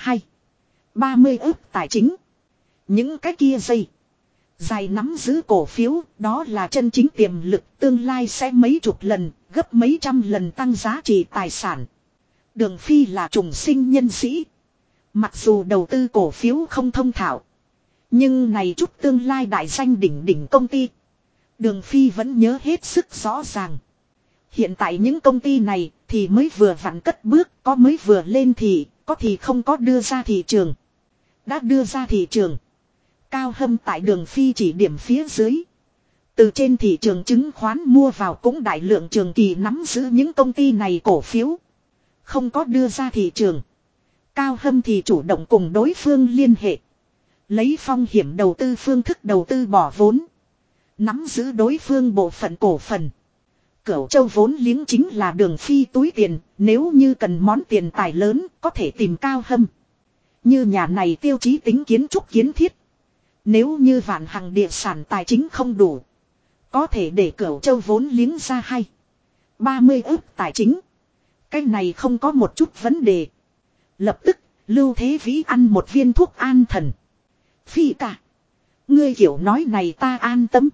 30 ức tài chính. Những cái kia dây. Dài nắm giữ cổ phiếu, đó là chân chính tiềm lực tương lai sẽ mấy chục lần, gấp mấy trăm lần tăng giá trị tài sản. Đường Phi là trùng sinh nhân sĩ. Mặc dù đầu tư cổ phiếu không thông thạo. Nhưng này chút tương lai đại danh đỉnh đỉnh công ty. Đường Phi vẫn nhớ hết sức rõ ràng. Hiện tại những công ty này thì mới vừa vặn cất bước, có mới vừa lên thì, có thì không có đưa ra thị trường. Đã đưa ra thị trường. Cao Hâm tại Đường Phi chỉ điểm phía dưới. Từ trên thị trường chứng khoán mua vào cũng đại lượng trường kỳ nắm giữ những công ty này cổ phiếu. Không có đưa ra thị trường. Cao Hâm thì chủ động cùng đối phương liên hệ. Lấy phong hiểm đầu tư phương thức đầu tư bỏ vốn. Nắm giữ đối phương bộ phận cổ phần. Cửu Châu vốn liếng chính là Đường Phi túi tiền. Nếu như cần món tiền tài lớn có thể tìm Cao Hâm. Như nhà này tiêu chí tính kiến trúc kiến thiết. Nếu như Vạn Hằng địa sản tài chính không đủ. Có thể để Cửu Châu vốn liếng ra 30 ức tài chính. Cái này không có một chút vấn đề. Lập tức Lưu Thế Vĩ ăn một viên thuốc an thần. Phi ca. Ngươi kiểu nói này ta an tâm.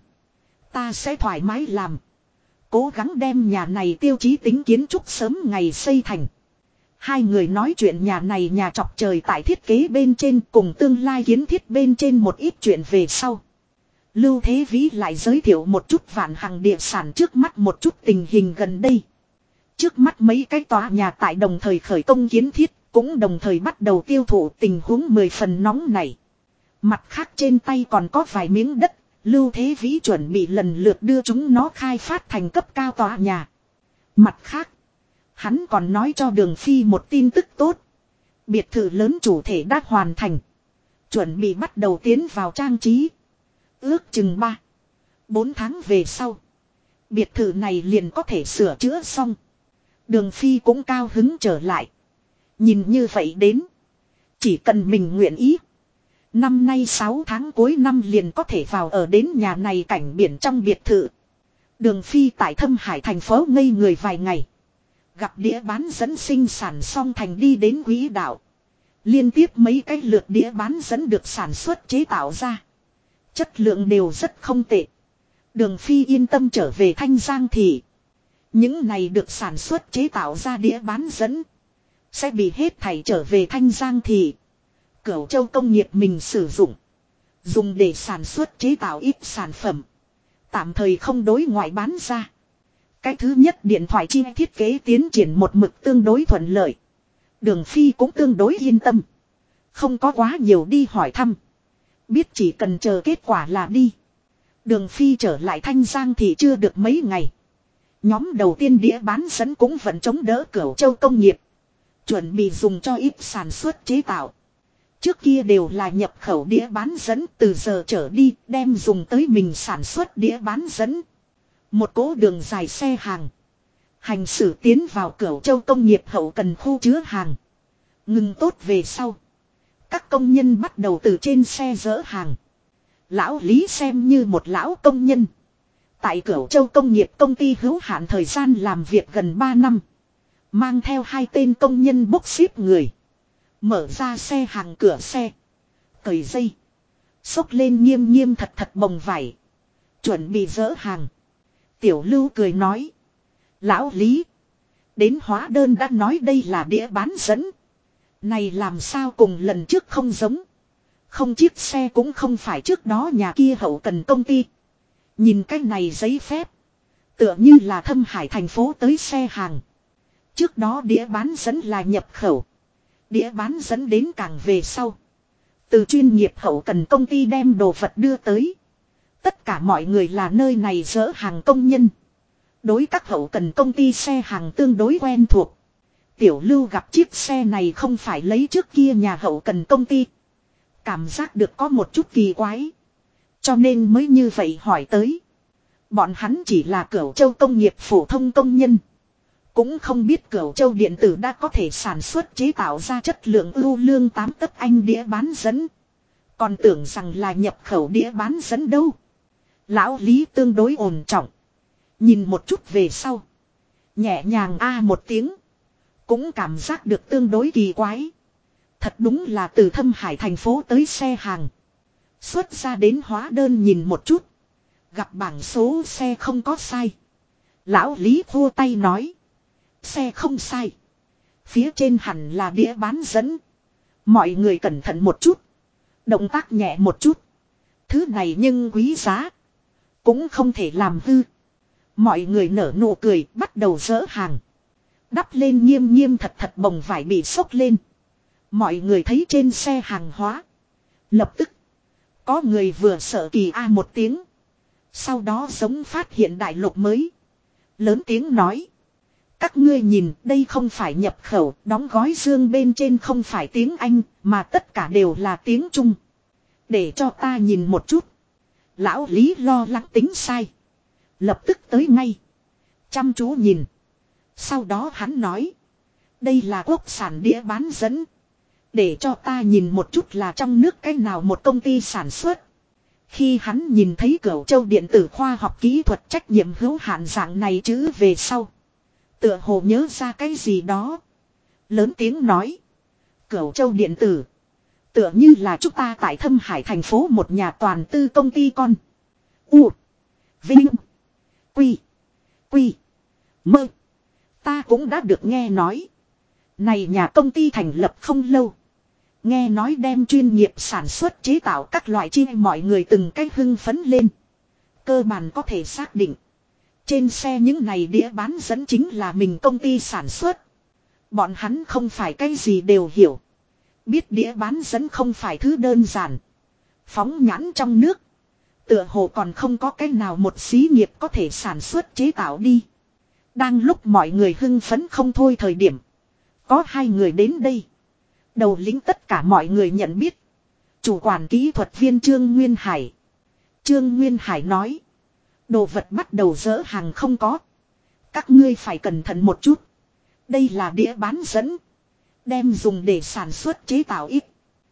Ta sẽ thoải mái làm. Cố gắng đem nhà này tiêu chí tính kiến trúc sớm ngày xây thành. Hai người nói chuyện nhà này nhà chọc trời tại thiết kế bên trên cùng tương lai kiến thiết bên trên một ít chuyện về sau. Lưu Thế Vĩ lại giới thiệu một chút Vạn Hằng địa sản trước mắt một chút tình hình gần đây. Trước mắt mấy cái tòa nhà tại đồng thời khởi công kiến thiết, cũng đồng thời bắt đầu tiêu thụ, tình huống 10 phần nóng này. Mặt khác trên tay còn có vài miếng đất, Lưu Thế Vĩ chuẩn bị lần lượt đưa chúng nó khai phát thành cấp cao tòa nhà. Mặt khác, hắn còn nói cho Đường Phi một tin tức tốt. Biệt thự lớn chủ thể đã hoàn thành. Chuẩn bị bắt đầu tiến vào trang trí. Ước chừng 3-4 tháng về sau. Biệt thự này liền có thể sửa chữa xong. Đường Phi cũng cao hứng trở lại. Nhìn như vậy đến. Chỉ cần mình nguyện ý. Năm nay 6 tháng cuối năm liền có thể vào ở đến nhà này cảnh biển trong biệt thự. Đường Phi tại Thâm Hải thành phố ngây người vài ngày. Gặp đĩa bán dẫn sinh sản xong thành đi đến quỹ đạo. Liên tiếp mấy cái lượt đĩa bán dẫn được sản xuất chế tạo ra. Chất lượng đều rất không tệ. Đường Phi yên tâm trở về Thanh Giang thị. Những này được sản xuất chế tạo ra đĩa bán dẫn. Sẽ bị hết thảy trở về Thanh Giang thị. Cửu Châu công nghiệp mình sử dụng. Dùng để sản xuất chế tạo ít sản phẩm. Tạm thời không đối ngoại bán ra. Cái thứ nhất điện thoại chi thiết kế tiến triển một mực tương đối thuận lợi. Đường Phi cũng tương đối yên tâm. Không có quá nhiều đi hỏi thăm. Biết chỉ cần chờ kết quả là đi. Đường Phi trở lại Thanh Giang thì chưa được mấy ngày. Nhóm đầu tiên đĩa bán dẫn cũng vẫn chống đỡ Cửu Châu công nghiệp. Chuẩn bị dùng cho ít sản xuất chế tạo. Trước kia đều là nhập khẩu đĩa bán dẫn, từ giờ trở đi đem dùng tới mình sản xuất đĩa bán dẫn. Một cỗ đường dài xe hàng. Hành xử tiến vào Cửu Châu công nghiệp hậu cần khu chứa hàng. Ngừng tốt về sau. Các công nhân bắt đầu từ trên xe dỡ hàng. Lão Lý xem như một lão công nhân. Tại Cửu Châu công nghiệp công ty hữu hạn thời gian làm việc gần 3 năm. Mang theo 2 tên công nhân bốc xếp người. Mở ra xe hàng cửa xe. Cởi dây. Xốc lên nghiêm nghiêm thật thật bồng vải. Chuẩn bị dỡ hàng. Tiểu Lưu cười nói. Lão Lý. Đến hóa đơn đã nói đây là đĩa bán dẫn. Này làm sao cùng lần trước không giống. Không chiếc xe cũng không phải trước đó nhà kia hậu cần công ty. Nhìn cái này giấy phép. Tựa như là Thâm Hải thành phố tới xe hàng. Trước đó đĩa bán dẫn là nhập khẩu. Đĩa bán dẫn đến càng về sau. Từ chuyên nghiệp hậu cần công ty đem đồ vật đưa tới. Tất cả mọi người là nơi này dỡ hàng công nhân. Đối các hậu cần công ty xe hàng tương đối quen thuộc. Tiểu Lưu gặp chiếc xe này không phải lấy trước kia nhà hậu cần công ty. Cảm giác được có một chút kỳ quái. Cho nên mới như vậy hỏi tới. Bọn hắn chỉ là Cửu Châu công nghiệp phổ thông công nhân. Cũng không biết Cửu Châu điện tử đã có thể sản xuất chế tạo ra chất lượng ưu lương 8 tấc anh đĩa bán dẫn. Còn tưởng rằng là nhập khẩu đĩa bán dẫn đâu. Lão Lý tương đối ổn trọng. Nhìn một chút về sau. Nhẹ nhàng một tiếng. Cũng cảm giác được tương đối kỳ quái. Thật đúng là từ Thâm Hải thành phố tới xe hàng. Xuất ra đến hóa đơn nhìn một chút. Gặp bảng số xe không có sai. Lão Lý khua tay nói. Xe không sai. Phía trên hẳn là đĩa bán dẫn. Mọi người cẩn thận một chút. Động tác nhẹ một chút. Thứ này nhưng quý giá. Cũng không thể làm hư. Mọi người nở nụ cười bắt đầu dỡ hàng. Đắp lên nghiêm nghiêm thật thật bồng vải bị xốc lên. Mọi người thấy trên xe hàng hóa. Lập tức. Có người vừa sợ kỳ một tiếng. Sau đó giống phát hiện đại lục mới. Lớn tiếng nói. Các ngươi nhìn đây không phải nhập khẩu. Đóng gói dương bên trên không phải tiếng Anh. Mà tất cả đều là tiếng Trung. Để cho ta nhìn một chút. Lão Lý lo lắng tính sai. Lập tức tới ngay. Chăm chú nhìn. Sau đó hắn nói. Đây là quốc sản đĩa bán dẫn. Để cho ta nhìn một chút là trong nước cái nào một công ty sản xuất. Khi hắn nhìn thấy Cửu Châu điện tử khoa học kỹ thuật trách nhiệm hữu hạn dạng này chữ về sau. Tựa hồ nhớ ra cái gì đó. Lớn tiếng nói. Cửu Châu Điện Tử. Tựa như là chúng ta tại Thâm Hải thành phố một nhà toàn tư công ty con. U. Vinh. Quy. Quy. Mơ. Ta cũng đã được nghe nói. Này nhà công ty thành lập không lâu. Nghe nói đem chuyên nghiệp sản xuất chế tạo các loại chi mọi người từng cách hưng phấn lên. Cơ bản có thể xác định. Trên xe những này đĩa bán dẫn chính là mình công ty sản xuất. Bọn hắn không phải cái gì đều hiểu. Biết đĩa bán dẫn không phải thứ đơn giản. Phóng nhãn trong nước. Tựa hồ còn không có cái nào một xí nghiệp có thể sản xuất chế tạo đi. Đang lúc mọi người hưng phấn không thôi thời điểm. Có hai người đến đây. Đầu lĩnh tất cả mọi người nhận biết. Chủ quản kỹ thuật viên Trương Nguyên Hải. Trương Nguyên Hải nói. Đồ vật bắt đầu dỡ hàng không có. Các ngươi phải cẩn thận một chút. Đây là đĩa bán dẫn. Đem dùng để sản xuất chế tạo ít.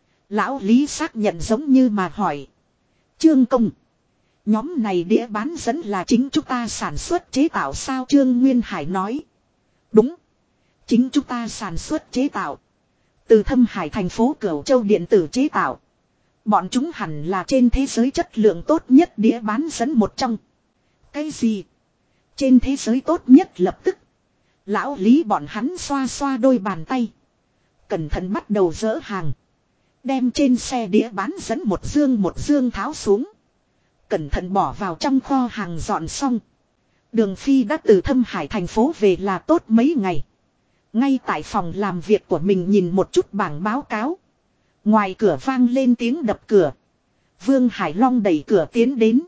Lão Lý xác nhận giống như mà hỏi. Trương Công. Nhóm này đĩa bán dẫn là chính chúng ta sản xuất chế tạo sao? Trương Nguyên Hải nói. Đúng. Chính chúng ta sản xuất chế tạo. Từ Thâm Hải thành phố Cửu Châu Điện Tử chế tạo. Bọn chúng hẳn là trên thế giới chất lượng tốt nhất đĩa bán dẫn một trong. Cái gì? Trên thế giới tốt nhất lập tức. Lão Lý bọn hắn xoa xoa đôi bàn tay. Cẩn thận bắt đầu dỡ hàng. Đem trên xe đĩa bán dẫn một dương tháo xuống. Cẩn thận bỏ vào trong kho hàng dọn xong. Đường Phi đã từ Thâm Hải thành phố về là tốt mấy ngày. Ngay tại phòng làm việc của mình nhìn một chút bảng báo cáo. Ngoài cửa vang lên tiếng đập cửa. Vương Hải Long đẩy cửa tiến đến.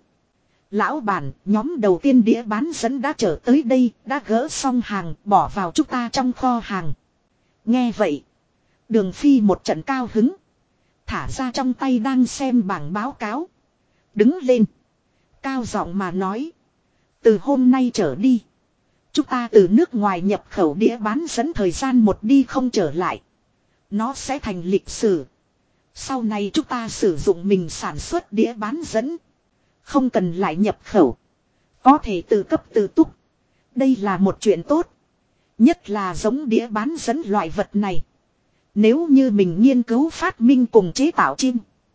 Lão bản, nhóm đầu tiên đĩa bán dẫn đã trở tới đây, đã gỡ xong hàng, bỏ vào chúng ta trong kho hàng. Nghe vậy. Đường Phi một trận cao hứng. Thả ra trong tay đang xem bảng báo cáo. Đứng lên. Cao giọng mà nói. Từ hôm nay trở đi. Chúng ta từ nước ngoài nhập khẩu đĩa bán dẫn thời gian một đi không trở lại. Nó sẽ thành lịch sử. Sau này chúng ta sử dụng mình sản xuất đĩa bán dẫn. Không cần lại nhập khẩu. Có thể tự cấp tự túc. Đây là một chuyện tốt. Nhất là giống đĩa bán dẫn loại vật này. Nếu như mình nghiên cứu phát minh cùng chế tạo chim.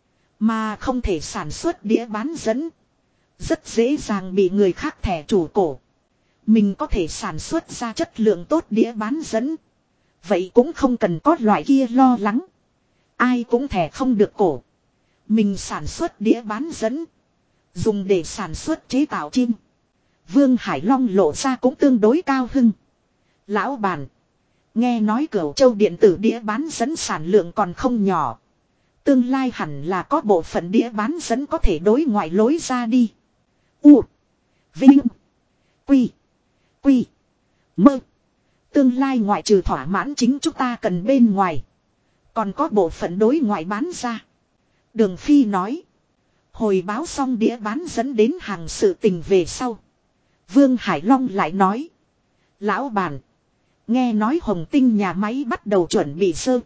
Mà không thể sản xuất đĩa bán dẫn. Rất dễ dàng bị người khác thẻ chủ cổ. Mình có thể sản xuất ra chất lượng tốt đĩa bán dẫn. Vậy cũng không cần có loại kia lo lắng. Ai cũng thẻ không được cổ. Mình sản xuất đĩa bán dẫn. Dùng để sản xuất chế tạo chim. Vương Hải Long lộ ra cũng tương đối cao hưng. Lão bản. Nghe nói Cửu Châu Điện Tử đĩa bán dẫn sản lượng còn không nhỏ. Tương lai hẳn là có bộ phận đĩa bán dẫn có thể đối ngoại lối ra đi. U. Vinh. Quy. Quy. Mơ. Tương lai ngoại trừ thỏa mãn chính chúng ta cần bên ngoài. Còn có bộ phận đối ngoại bán ra. Đường Phi nói. Hồi báo xong đĩa bán dẫn đến hàng sự tình về sau. Vương Hải Long lại nói. Lão bản. Nghe nói Hồng Tinh nhà máy bắt đầu chuẩn bị sơ.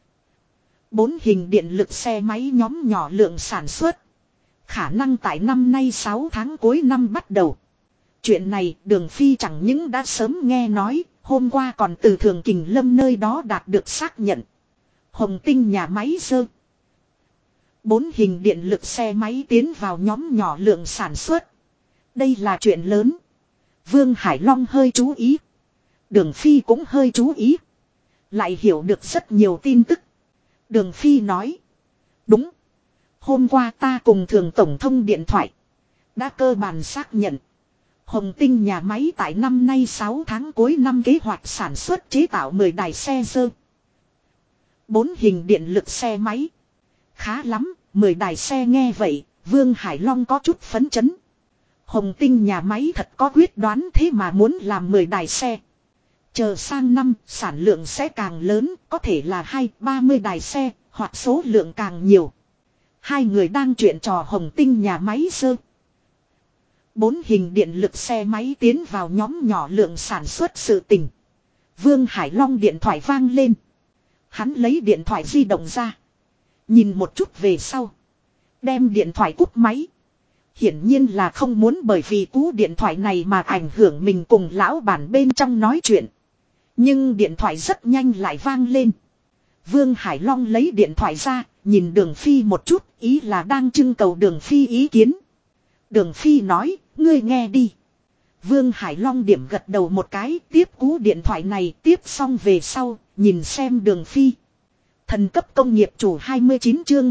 4 hình điện lực xe máy nhóm nhỏ lượng sản xuất. Khả năng tại năm nay 6 tháng cuối năm bắt đầu. Chuyện này Đường Phi chẳng những đã sớm nghe nói. Hôm qua còn từ Thường Kình Lâm nơi đó đạt được xác nhận. Hồng Tinh nhà máy sơ. 4 hình điện lực xe máy tiến vào nhóm nhỏ lượng sản xuất. Đây là chuyện lớn. Vương Hải Long hơi chú ý. Đường Phi cũng hơi chú ý. Lại hiểu được rất nhiều tin tức. Đường Phi nói. Đúng. Hôm qua ta cùng Thường Tổng thông điện thoại. Đã cơ bản xác nhận. Hồng Tinh nhà máy tại năm nay 6 tháng cuối năm kế hoạch sản xuất chế tạo 10 đài xe dơ. 4 hình điện lực xe máy. Khá lắm, 10 đài xe nghe vậy, Vương Hải Long có chút phấn chấn. Hồng Tinh nhà máy thật có quyết đoán thế mà muốn làm 10 đài xe. Chờ sang năm, sản lượng sẽ càng lớn, có thể là 20-30 đài xe, hoặc số lượng càng nhiều. Hai người đang chuyện trò Hồng Tinh nhà máy sơ. 4 hình điện lực xe máy tiến vào nhóm nhỏ lượng sản xuất sự tình. Vương Hải Long điện thoại vang lên. Hắn lấy điện thoại di động ra. Nhìn một chút về sau. Đem điện thoại cúp máy. Hiển nhiên là không muốn bởi vì cú điện thoại này mà ảnh hưởng mình cùng lão bản bên trong nói chuyện. Nhưng điện thoại rất nhanh lại vang lên. Vương Hải Long lấy điện thoại ra, nhìn Đường Phi một chút, ý là đang trưng cầu Đường Phi ý kiến. Đường Phi nói, ngươi nghe đi. Vương Hải Long điểm gật đầu một cái, tiếp cú điện thoại này, tiếp xong về sau, nhìn xem Đường Phi. Thần cấp công nghiệp chủ 29 chương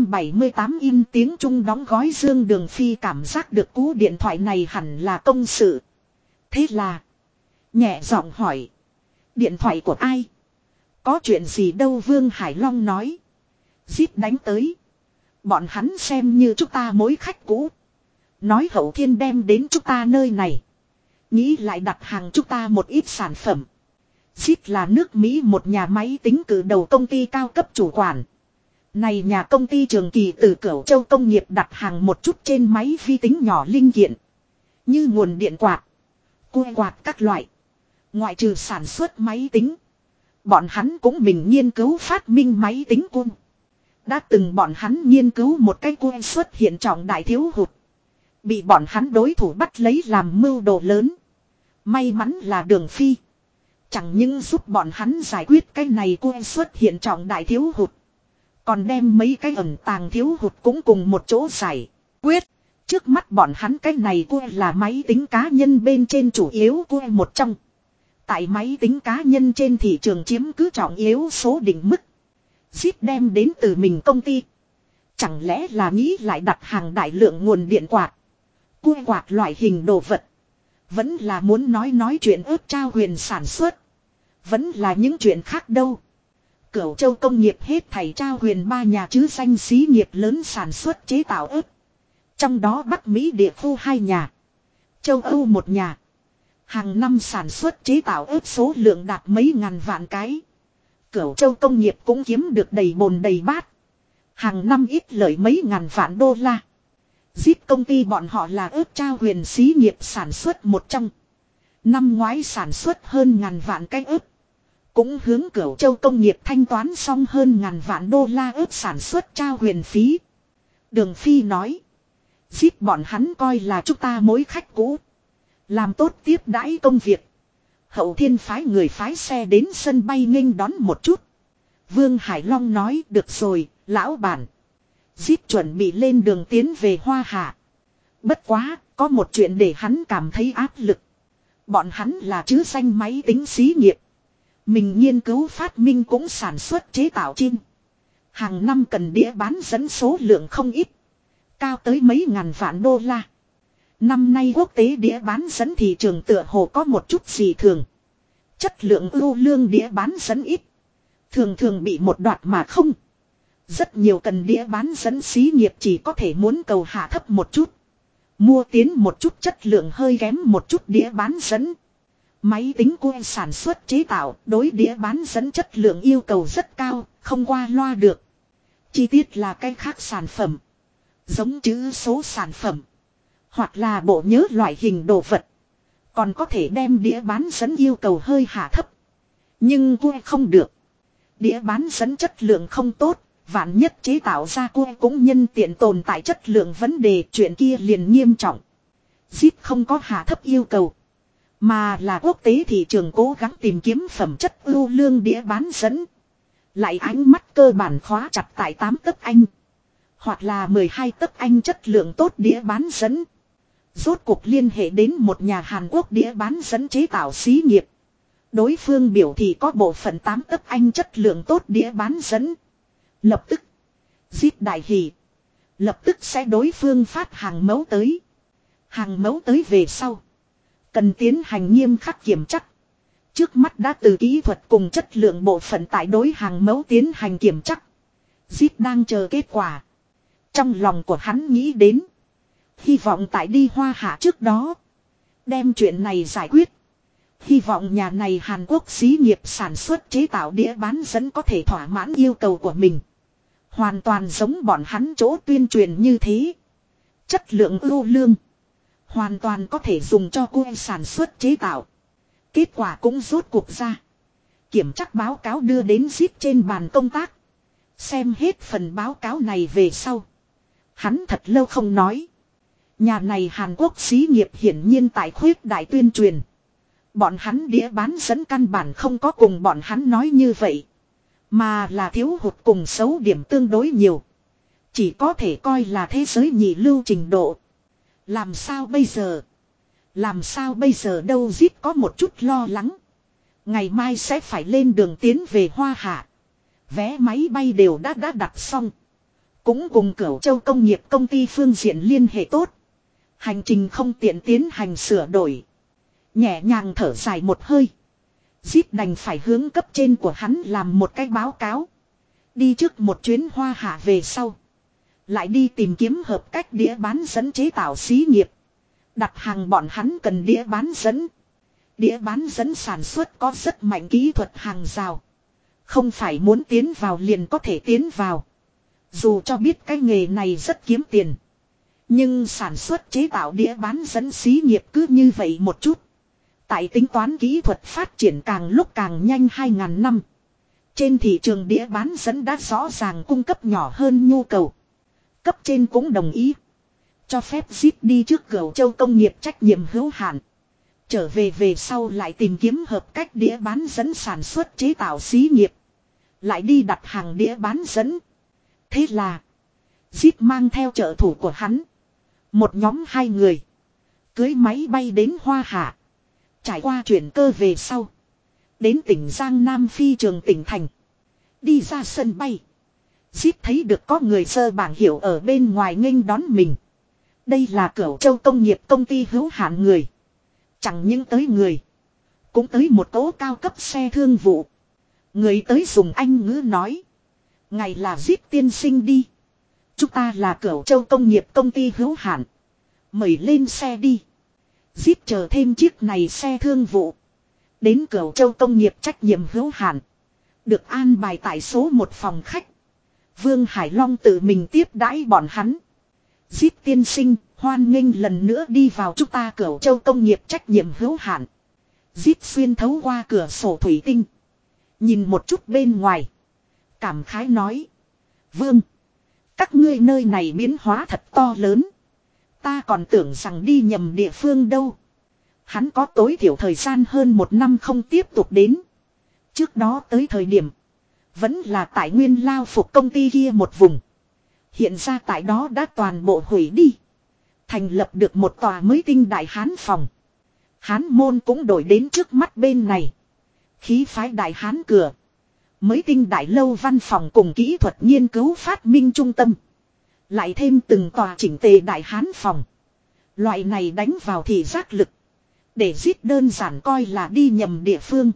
278 in tiếng Trung đóng gói Dương. Đường Phi cảm giác được cú điện thoại này hẳn là công sự. Thế là, nhẹ giọng hỏi, điện thoại của ai? Có chuyện gì đâu? Vương Hải Long nói. Zip đánh tới. Bọn hắn xem như chúng ta mối khách cũ. Nói Hậu Thiên đem đến chúng ta nơi này. Nghĩ lại đặt hàng chúng ta một ít sản phẩm. Zip là nước Mỹ một nhà máy tính cử đầu công ty cao cấp chủ quản. Này nhà công ty trường kỳ từ Cửu Châu công nghiệp đặt hàng một chút trên máy vi tính nhỏ linh kiện. Như nguồn điện quạt, cua quạt các loại. Ngoại trừ sản xuất máy tính, bọn hắn cũng mình nghiên cứu phát minh máy tính cung. Đã từng bọn hắn nghiên cứu một cái cung xuất hiện trọng đại thiếu hụt. Bị bọn hắn đối thủ bắt lấy làm mưu đồ lớn. May mắn là Đường Phi. Chẳng những giúp bọn hắn giải quyết cái này cung xuất hiện trọng đại thiếu hụt. Còn đem mấy cái ẩn tàng thiếu hụt cũng cùng một chỗ giải quyết. Trước mắt bọn hắn cái này cung là máy tính cá nhân bên trên chủ yếu cung một trong. Tại máy tính cá nhân trên thị trường chiếm cứ trọng yếu số định mức. Zip đem đến từ mình công ty. Chẳng lẽ là nghĩ lại đặt hàng đại lượng nguồn điện quạt, cua quạt loại hình đồ vật. Vẫn là muốn nói chuyện ước trao huyền sản xuất. Vẫn là những chuyện khác đâu. Cửu Châu công nghiệp hết thảy trao huyền 3 nhà chứ danh xí nghiệp lớn sản xuất chế tạo ớt. Trong đó Bắc Mỹ địa khu 2 nhà. Châu Âu 1 nhà. Hàng năm sản xuất chế tạo ớt số lượng đạt mấy ngàn vạn cái. Cửu Châu công nghiệp cũng kiếm được đầy bồn đầy bát. Hàng năm ít lợi mấy ngàn vạn đô la. Zip công ty bọn họ là ớt trao huyền xí nghiệp sản xuất một trong. Năm ngoái sản xuất hơn ngàn vạn cái ớt. Cũng hướng Cửu Châu công nghiệp thanh toán xong hơn ngàn vạn đô la ớt sản xuất trao huyền phí. Đường Phi nói. Zip bọn hắn coi là chúng ta mối khách cũ. Làm tốt tiếp đãi công việc. Hậu Thiên phái người phái xe đến sân bay nghênh đón một chút. Vương Hải Long nói được rồi, lão bản. Zip chuẩn bị lên đường tiến về Hoa Hạ. Bất quá, có một chuyện để hắn cảm thấy áp lực. Bọn hắn là chứ danh máy tính xí nghiệp. Mình nghiên cứu phát minh cũng sản xuất chế tạo chim. Hàng năm cần đĩa bán dẫn số lượng không ít. Cao tới mấy ngàn vạn đô la. Năm nay quốc tế đĩa bán dẫn thị trường tựa hồ có một chút gì thường. Chất lượng ưu lương đĩa bán dẫn ít. Thường thường bị một đoạt mà không. Rất nhiều cần đĩa bán dẫn xí nghiệp chỉ có thể muốn cầu hạ thấp một chút. Mua tiến một chút chất lượng hơi kém một chút đĩa bán dẫn. Máy tính của sản xuất chế tạo đối đĩa bán dẫn chất lượng yêu cầu rất cao, không qua loa được. Chi tiết là cái khác sản phẩm. Giống chữ số sản phẩm. Hoặc là bộ nhớ loại hình đồ vật. Còn có thể đem đĩa bán dẫn yêu cầu hơi hạ thấp. Nhưng cua không được. Đĩa bán dẫn chất lượng không tốt. Vạn nhất chế tạo ra cua cũng nhân tiện tồn tại chất lượng vấn đề. Chuyện kia liền nghiêm trọng. Zip không có hạ thấp yêu cầu. Mà là quốc tế thị trường cố gắng tìm kiếm phẩm chất ưu lương đĩa bán dẫn. Lại ánh mắt cơ bản khóa chặt tại 8 tấc Anh. Hoặc là 12 tấc Anh chất lượng tốt đĩa bán dẫn. Rốt cuộc liên hệ đến một nhà Hàn Quốc đĩa bán dẫn chế tạo xí nghiệp. Đối phương biểu thị có bộ phận 8 tấc Anh chất lượng tốt đĩa bán dẫn. Lập tức. Giết đại hỷ. Lập tức sẽ đối phương phát hàng mẫu tới. Hàng mẫu tới về sau. Cần tiến hành nghiêm khắc kiểm chắc. Trước mắt đã từ kỹ thuật cùng chất lượng bộ phận tại đối hàng mẫu tiến hành kiểm chắc. Giết đang chờ kết quả. Trong lòng của hắn nghĩ đến. Hy vọng tại đi Hoa Hạ trước đó. Đem chuyện này giải quyết. Hy vọng nhà này Hàn Quốc xí nghiệp sản xuất chế tạo đĩa bán dẫn có thể thỏa mãn yêu cầu của mình. Hoàn toàn giống bọn hắn chỗ tuyên truyền như thế. Chất lượng ưu lương. Hoàn toàn có thể dùng cho cua sản xuất chế tạo. Kết quả cũng rốt cuộc ra. Kiểm tra báo cáo đưa đến zip trên bàn công tác. Xem hết phần báo cáo này về sau. Hắn thật lâu không nói. Nhà này Hàn Quốc xí nghiệp hiển nhiên tại khuyết đại tuyên truyền. Bọn hắn đĩa bán dẫn căn bản không có cùng bọn hắn nói như vậy. Mà là thiếu hụt cùng xấu điểm tương đối nhiều. Chỉ có thể coi là thế giới nhị lưu trình độ. Làm sao bây giờ? Làm sao bây giờ đâu Zip có một chút lo lắng. Ngày mai sẽ phải lên đường tiến về Hoa Hạ. Vé máy bay đều đã đặt xong. Cũng cùng Cửu Châu công nghiệp công ty phương diện liên hệ tốt. Hành trình không tiện tiến hành sửa đổi. Nhẹ nhàng thở dài một hơi. Zip đành phải hướng cấp trên của hắn làm một cái báo cáo. Đi trước một chuyến Hoa Hạ về sau. Lại đi tìm kiếm hợp cách đĩa bán dẫn chế tạo xí nghiệp. Đặt hàng bọn hắn cần đĩa bán dẫn. Đĩa bán dẫn sản xuất có rất mạnh kỹ thuật hàng rào. Không phải muốn tiến vào liền có thể tiến vào. Dù cho biết cái nghề này rất kiếm tiền. Nhưng sản xuất chế tạo đĩa bán dẫn xí nghiệp cứ như vậy một chút. Tại tính toán kỹ thuật phát triển càng lúc càng nhanh 2000 năm. Trên thị trường đĩa bán dẫn đã rõ ràng cung cấp nhỏ hơn nhu cầu. Cấp trên cũng đồng ý. Cho phép Zip đi trước Cửu Châu công nghiệp trách nhiệm hữu hạn. Trở về sau lại tìm kiếm hợp cách đĩa bán dẫn sản xuất chế tạo xí nghiệp. Lại đi đặt hàng đĩa bán dẫn. Thế là Zip mang theo trợ thủ của hắn. Một nhóm 2 người. Cưới máy bay đến Hoa Hạ. Trải qua chuyển cơ về sau. Đến tỉnh Giang Nam phi trường tỉnh thành. Đi ra sân bay. Zip thấy được có người sơ bảng hiệu ở bên ngoài nghênh đón mình. Đây là Cửu Châu công nghiệp công ty hữu hạn người. Chẳng những tới người. Cũng tới một cỗ cao cấp xe thương vụ. Người tới dùng Anh ngữ nói. Ngài là Zip tiên sinh đi. Chúng ta là Cửu Châu công nghiệp công ty hữu hạn. Mời lên xe đi. Zip chờ thêm chiếc này xe thương vụ. Đến Cửu Châu công nghiệp trách nhiệm hữu hạn. Được an bài tại số 1 phòng khách. Vương Hải Long tự mình tiếp đãi bọn hắn. Zip tiên sinh, hoan nghênh lần nữa đi vào chúng ta Cửu Châu công nghiệp trách nhiệm hữu hạn. Zip xuyên thấu qua cửa sổ thủy tinh. Nhìn một chút bên ngoài. Cảm khái nói. Vương. Các ngươi nơi này biến hóa thật to lớn. Ta còn tưởng rằng đi nhầm địa phương đâu. Hắn có tối thiểu thời gian hơn 1 năm không tiếp tục đến. Trước đó tới thời điểm. Vẫn là tại nguyên lao phục công ty kia một vùng. Hiện ra tại đó đã toàn bộ hủy đi. Thành lập được một tòa mới tinh đại hán phòng. Hán môn cũng đổi đến trước mắt bên này. Khí phái đại hán cửa. Mới tinh đại lâu văn phòng cùng kỹ thuật nghiên cứu phát minh trung tâm. Lại thêm từng tòa chỉnh tề đại hán phòng. Loại này đánh vào thì giác lực. Để giết đơn giản coi là đi nhầm địa phương.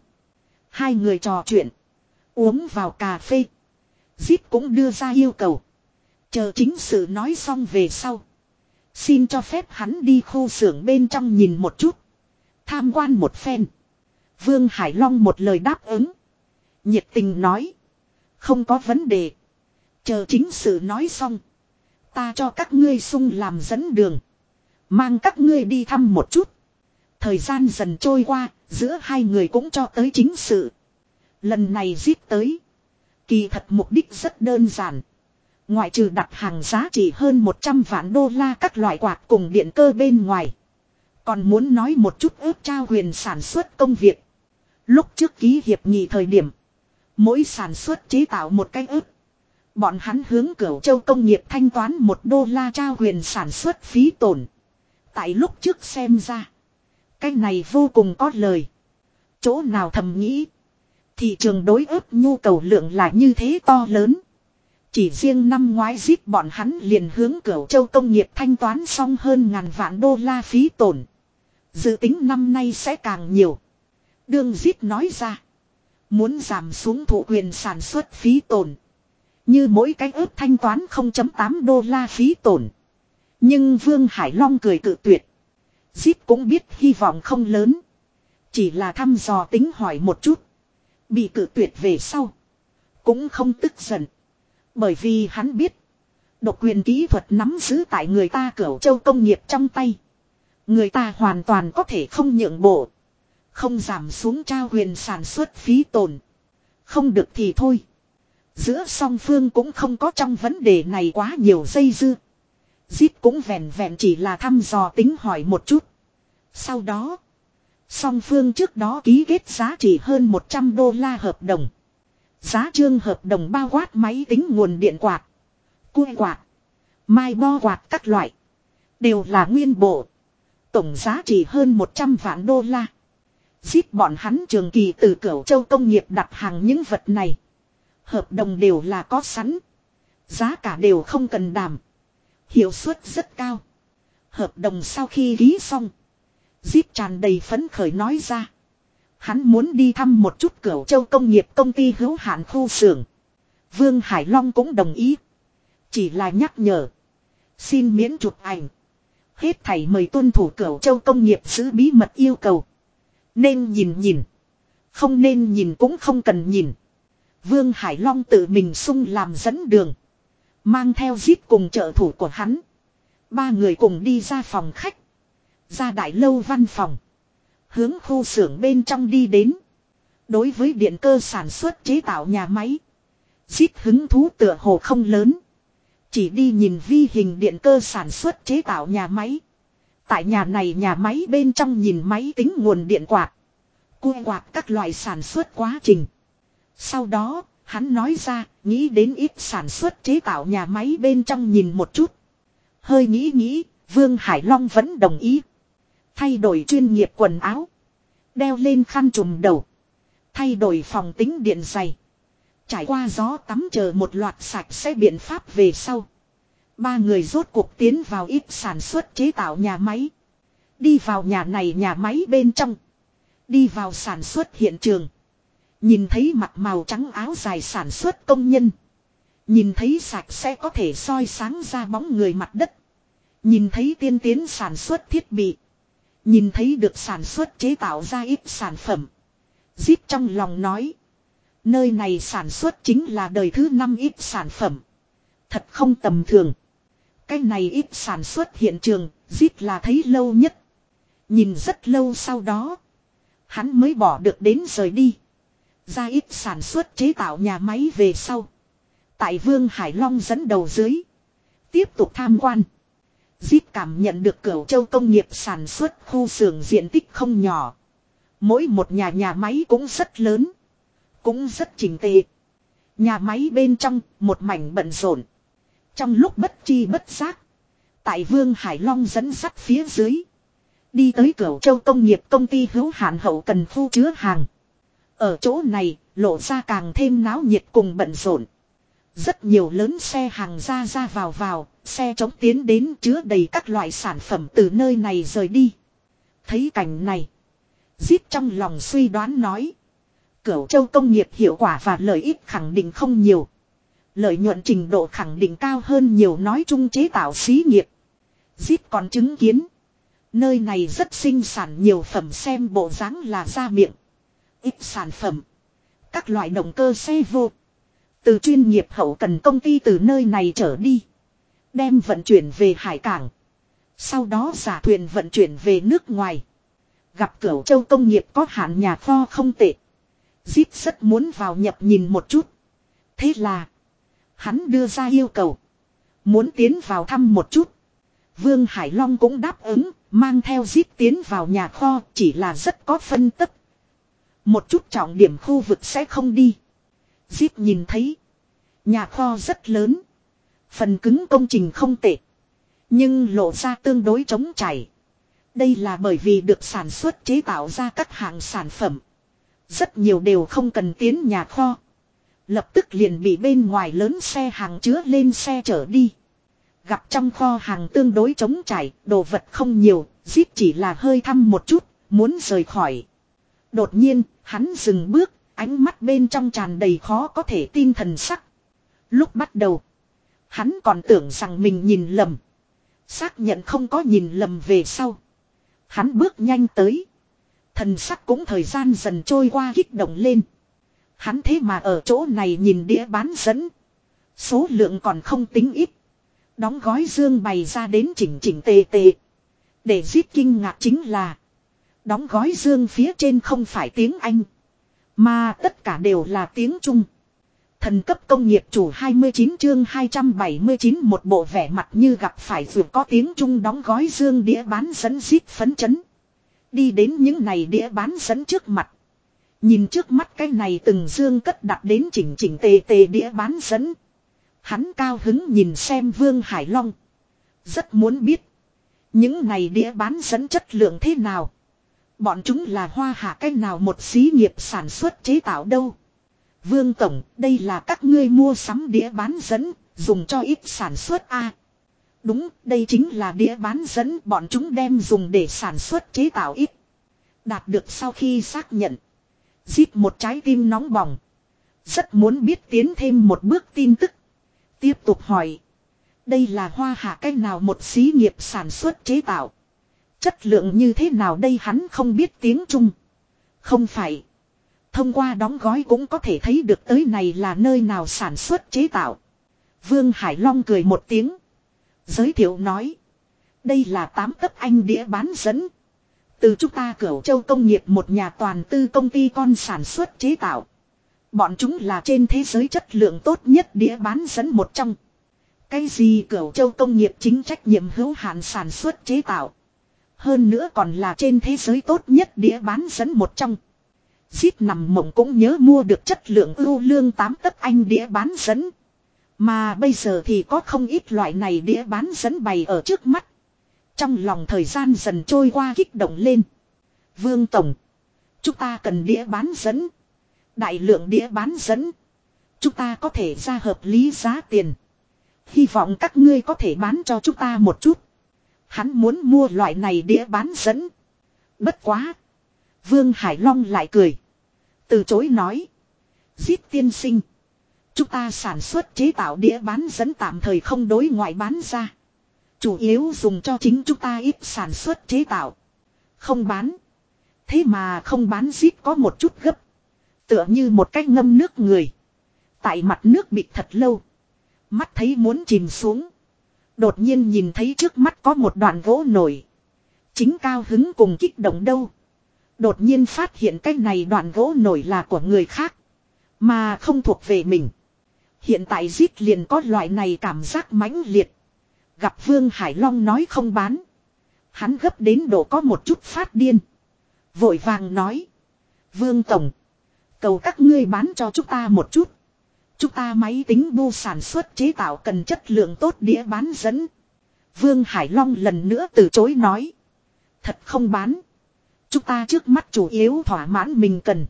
2 người trò chuyện. Uống vào cà phê. Zip cũng đưa ra yêu cầu. Chờ chính sự nói xong về sau. Xin cho phép hắn đi khu xưởng bên trong nhìn một chút. Tham quan một phen. Vương Hải Long một lời đáp ứng. Nhiệt tình nói. Không có vấn đề. Chờ chính sự nói xong. Ta cho các ngươi sung làm dẫn đường. Mang các ngươi đi thăm một chút. Thời gian dần trôi qua. Giữa 2 người cũng cho tới chính sự. Lần này giết tới. Kỳ thật mục đích rất đơn giản. Ngoại trừ đặt hàng giá trị hơn 100 vạn đô la các loại quạt cùng điện cơ bên ngoài. Còn muốn nói một chút ước trao quyền sản xuất công việc. Lúc trước ký hiệp nghị thời điểm. Mỗi sản xuất chế tạo một cái ước. Bọn hắn hướng Cửu Châu công nghiệp thanh toán 1 đô la trao quyền sản xuất phí tổn. Tại lúc trước xem ra. Cái này vô cùng có lời. Chỗ nào thầm nghĩ. Thị trường đối ước nhu cầu lượng là như thế to lớn. Chỉ riêng năm ngoái Zip bọn hắn liền hướng Cửu Châu công nghiệp thanh toán xong hơn ngàn vạn đô la phí tổn. Dự tính năm nay sẽ càng nhiều. Đương Zip nói ra. Muốn giảm xuống thụ quyền sản xuất phí tổn. Như mỗi cái ước thanh toán 0.8 đô la phí tổn. Nhưng Vương Hải Long cười cự tuyệt. Zip cũng biết hy vọng không lớn. Chỉ là thăm dò tính hỏi một chút. Bị cự tuyệt về sau. Cũng không tức giận. Bởi vì hắn biết. Độc quyền kỹ thuật nắm giữ tại người ta Cửu Châu công nghiệp trong tay. Người ta hoàn toàn có thể không nhượng bộ. Không giảm xuống trao quyền sản xuất phí tổn. Không được thì thôi. Giữa song phương cũng không có trong vấn đề này quá nhiều dây dưa. Zip cũng vẹn vẹn chỉ là thăm dò tính hỏi một chút. Sau đó. Song phương trước đó ký kết giá trị hơn 100 đô la hợp đồng. Giá trương hợp đồng bao quát máy tính nguồn điện quạt, cua quạt, mai bo quạt các loại. Đều là nguyên bộ. Tổng giá trị hơn 100 vạn đô la. Giết bọn hắn trường kỳ từ Cửu Châu công nghiệp đặt hàng những vật này. Hợp đồng đều là có sẵn. Giá cả đều không cần đàm. Hiệu suất rất cao. Hợp đồng sau khi ký xong. Giết tràn đầy phấn khởi nói ra. Hắn muốn đi thăm một chút Cửu Châu công nghiệp công ty hữu hạn khu xưởng. Vương Hải Long cũng đồng ý. Chỉ là nhắc nhở. Xin miễn chụp ảnh. Hết thảy mời tuân thủ Cửu Châu công nghiệp giữ bí mật yêu cầu. Nên nhìn nhìn. Không nên nhìn cũng không cần nhìn. Vương Hải Long tự mình sung làm dẫn đường. Mang theo giết cùng trợ thủ của hắn. Ba người cùng đi ra phòng khách. Ra đại lâu văn phòng. Hướng khu xưởng bên trong đi đến. Đối với điện cơ sản xuất chế tạo nhà máy. Giết hứng thú tựa hồ không lớn. Chỉ đi nhìn vi hình điện cơ sản xuất chế tạo nhà máy. Tại nhà này nhà máy bên trong nhìn máy tính nguồn điện quạt. Cua quạt các loại sản xuất quá trình. Sau đó, hắn nói ra, nghĩ đến ít sản xuất chế tạo nhà máy bên trong nhìn một chút. Hơi nghĩ, Vương Hải Long vẫn đồng ý. Thay đổi chuyên nghiệp quần áo. Đeo lên khăn trùm đầu. Thay đổi phòng tính điện dày. Trải qua gió tắm chờ một loạt sạch sẽ biện pháp về sau. Ba người rốt cuộc tiến vào ít sản xuất chế tạo nhà máy. Đi vào nhà này nhà máy bên trong. Đi vào sản xuất hiện trường. Nhìn thấy mặt màu trắng áo dài sản xuất công nhân. Nhìn thấy sạch sẽ có thể soi sáng ra bóng người mặt đất. Nhìn thấy tiên tiến sản xuất thiết bị. Nhìn thấy được sản xuất chế tạo ra ít sản phẩm. Zip trong lòng nói. Nơi này sản xuất chính là đời thứ 5 ít sản phẩm. Thật không tầm thường. Cái này ít sản xuất hiện trường, Zip là thấy lâu nhất. Nhìn rất lâu sau đó. Hắn mới bỏ được đến rời đi. Ra ít sản xuất chế tạo nhà máy về sau. Tại Vương Hải Long dẫn đầu dưới. Tiếp tục tham quan. Zip cảm nhận được Cửu Châu công nghiệp sản xuất khu xưởng diện tích không nhỏ. Mỗi một nhà máy cũng rất lớn. Cũng rất chỉnh tề. Nhà máy bên trong một mảnh bận rộn. Trong lúc bất chi bất giác. Tại Vương Hải Long dẫn dắt phía dưới. Đi tới Cửu Châu công nghiệp công ty hữu hạn hậu cần khu chứa hàng. Ở chỗ này lộ ra càng thêm náo nhiệt cùng bận rộn. Rất nhiều lớn xe hàng ra vào, xe chống tiến đến chứa đầy các loại sản phẩm từ nơi này rời đi. Thấy cảnh này. Zip trong lòng suy đoán nói. Cửu Châu công nghiệp hiệu quả và lợi ích khẳng định không nhiều. Lợi nhuận trình độ khẳng định cao hơn nhiều nói chung chế tạo xí nghiệp. Zip còn chứng kiến. Nơi này rất sinh sản nhiều phẩm xem bộ dáng là ra miệng. Ít sản phẩm. Các loại động cơ xe vô. Từ chuyên nghiệp hậu cần công ty từ nơi này trở đi. Đem vận chuyển về hải cảng. Sau đó giả thuyền vận chuyển về nước ngoài. Gặp Cửu Châu công nghiệp có hạn nhà kho không tệ. Zip rất muốn vào nhập nhìn một chút. Thế là. Hắn đưa ra yêu cầu. Muốn tiến vào thăm một chút. Vương Hải Long cũng đáp ứng. Mang theo Zip tiến vào nhà kho. Chỉ là rất có phân tích. Một chút trọng điểm khu vực sẽ không đi. Zip nhìn thấy. Nhà kho rất lớn. Phần cứng công trình không tệ. Nhưng lộ ra tương đối trống trải. Đây là bởi vì được sản xuất chế tạo ra các hạng sản phẩm. Rất nhiều đều không cần tiến nhà kho. Lập tức liền bị bên ngoài lớn xe hàng chứa lên xe chở đi. Gặp trong kho hàng tương đối trống trải, đồ vật không nhiều, Zip chỉ là hơi thăm một chút, muốn rời khỏi. Đột nhiên, hắn dừng bước, ánh mắt bên trong tràn đầy khó có thể tin thần sắc. Lúc bắt đầu, hắn còn tưởng rằng mình nhìn lầm. Xác nhận không có nhìn lầm về sau. Hắn bước nhanh tới. Thần sắc cũng thời gian dần trôi qua kích động lên. Hắn thế mà ở chỗ này nhìn đĩa bán dẫn. Số lượng còn không tính ít. Đóng gói dương bày ra đến chỉnh tề. Để Zip kinh ngạc chính là. Đóng gói dương phía trên không phải tiếng Anh. Mà tất cả đều là tiếng Trung. Thần cấp công nghiệp chủ 29 chương 279 một bộ vẻ mặt như gặp phải vừa có tiếng Trung đóng gói dương đĩa bán dẫn Zip phấn chấn. Đi đến những này đĩa bán dẫn trước mặt. Nhìn trước mắt cái này từng dương cất đặt đến chỉnh chỉnh tề tề đĩa bán dẫn. Hắn cao hứng nhìn xem Vương Hải Long. Rất muốn biết. Những này đĩa bán dẫn chất lượng thế nào. Bọn chúng là Hoa Hạ cái nào một xí nghiệp sản xuất chế tạo đâu. Vương Tổng, đây là các ngươi mua sắm đĩa bán dẫn, dùng cho ít sản xuất a. Đúng, đây chính là đĩa bán dẫn, bọn chúng đem dùng để sản xuất chế tạo ít. Đạt được sau khi xác nhận. Giết một trái tim nóng bỏng. Rất muốn biết tiến thêm một bước tin tức. Tiếp tục hỏi. Đây là Hoa Hạ cái nào một xí nghiệp sản xuất chế tạo. Chất lượng như thế nào đây hắn không biết tiếng Trung. Không phải. Thông qua đóng gói cũng có thể thấy được tới này là nơi nào sản xuất chế tạo. Vương Hải Long cười một tiếng. Giới thiệu nói. Đây là 8 tấc anh đĩa bán dẫn. Từ chúng ta Cửu Châu Công nghiệp một nhà toàn tư công ty con sản xuất chế tạo. Bọn chúng là trên thế giới chất lượng tốt nhất đĩa bán dẫn một trong. Cái gì Cửu Châu Công nghiệp chính trách nhiệm hữu hạn sản xuất chế tạo. Hơn nữa còn là trên thế giới tốt nhất đĩa bán dẫn một trong. Giết nằm mộng cũng nhớ mua được chất lượng ưu lương 8 tấc anh đĩa bán dẫn. Mà bây giờ thì có không ít loại này đĩa bán dẫn bày ở trước mắt. Trong lòng thời gian dần trôi qua kích động lên. Vương Tổng. Chúng ta cần đĩa bán dẫn. Đại lượng đĩa bán dẫn. Chúng ta có thể ra hợp lý giá tiền. Hy vọng các ngươi có thể bán cho chúng ta một chút. Hắn muốn mua loại này đĩa bán dẫn. Bất quá. Vương Hải Long lại cười. Từ chối nói. Giết tiên sinh. Chúng ta sản xuất chế tạo đĩa bán dẫn tạm thời không đối ngoại bán ra. Chủ yếu dùng cho chính chúng ta ít sản xuất chế tạo. Không bán. Thế mà không bán giết có một chút gấp. Tựa như một cái ngâm nước người. Tại mặt nước bị thật lâu. Mắt thấy muốn chìm xuống. Đột nhiên nhìn thấy trước mắt có một đoạn gỗ nổi. Chính cao hứng cùng kích động đâu. Đột nhiên phát hiện cái này đoạn gỗ nổi là của người khác. Mà không thuộc về mình. Hiện tại giết liền có loại này cảm giác mãnh liệt. Gặp Vương Hải Long nói không bán. Hắn gấp đến độ có một chút phát điên. Vội vàng nói. Vương Tổng. Cầu các ngươi bán cho chúng ta một chút. Chúng ta máy tính bu sản xuất chế tạo cần chất lượng tốt đĩa bán dẫn. Vương Hải Long lần nữa từ chối nói. Thật không bán. Chúng ta trước mắt chủ yếu thỏa mãn mình cần.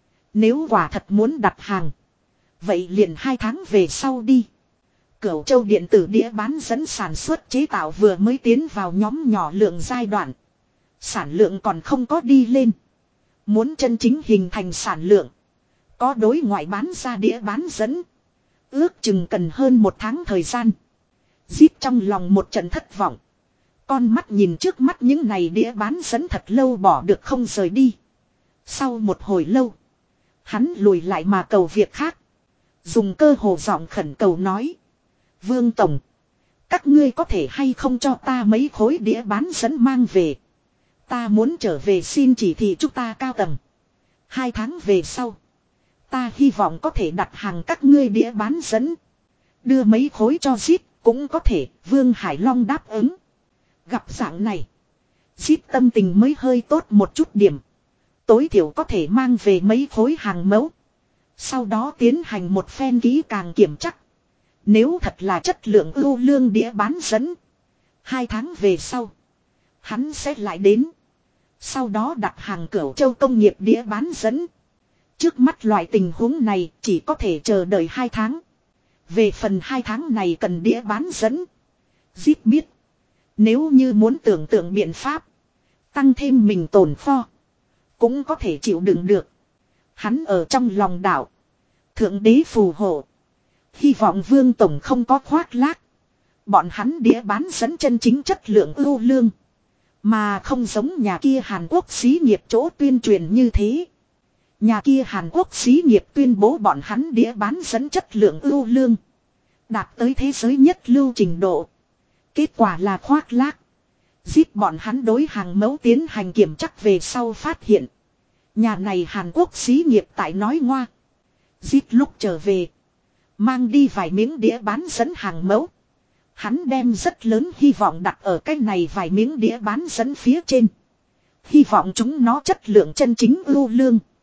Nếu quả thật muốn đặt hàng. Vậy liền 2 tháng về sau đi. Cửu Châu điện tử đĩa bán dẫn sản xuất chế tạo vừa mới tiến vào nhóm nhỏ lượng giai đoạn. Sản lượng còn không có đi lên. Muốn chân chính hình thành sản lượng. Có đối ngoại bán ra đĩa bán dẫn. Ước chừng cần hơn 1 tháng thời gian. Giết trong lòng một trận thất vọng. Con mắt nhìn trước mắt những này đĩa bán dẫn thật lâu bỏ được không rời đi. Sau một hồi lâu. Hắn lùi lại mà cầu việc khác. Dùng cơ hồ giọng khẩn cầu nói. Vương Tổng. Các ngươi có thể hay không cho ta mấy khối đĩa bán dẫn mang về. Ta muốn trở về xin chỉ thị chúng ta cao tầng. 2 tháng về sau. Ta hy vọng có thể đặt hàng các ngươi đĩa bán dẫn. Đưa mấy khối cho giết cũng có thể. Vương Hải Long đáp ứng. Gặp dạng này. Giết tâm tình mới hơi tốt một chút điểm. Tối thiểu có thể mang về mấy khối hàng mẫu. Sau đó tiến hành một phen kỹ càng kiểm chắc. Nếu thật là chất lượng ưu lương đĩa bán dẫn. 2 tháng về sau. Hắn sẽ lại đến. Sau đó đặt hàng Cửu Châu Công nghiệp đĩa bán dẫn. Trước mắt loại tình huống này chỉ có thể chờ đợi 2 tháng. Về phần 2 tháng này cần đĩa bán dẫn. Giết biết. Nếu như muốn tưởng tượng biện pháp. Tăng thêm mình tồn kho. Cũng có thể chịu đựng được. Hắn ở trong lòng đảo. Thượng đế phù hộ. Hy vọng Vương Tổng không có khoác lác. Bọn hắn đĩa bán dẫn chân chính chất lượng ưu lương. Mà không giống nhà kia Hàn Quốc xí nghiệp chỗ tuyên truyền như thế. Nhà kia Hàn Quốc xí nghiệp tuyên bố bọn hắn đĩa bán dẫn chất lượng ưu lương. Đạt tới thế giới nhất lưu trình độ. Kết quả là khoác lác. Giết bọn hắn đối hàng mẫu tiến hành kiểm chắc về sau phát hiện. Nhà này Hàn Quốc xí nghiệp tại nói ngoa. Giết lúc trở về. Mang đi vài miếng đĩa bán dẫn hàng mẫu. Hắn đem rất lớn hy vọng đặt ở cái này vài miếng đĩa bán dẫn phía trên. Hy vọng chúng nó chất lượng chân chính ưu lương.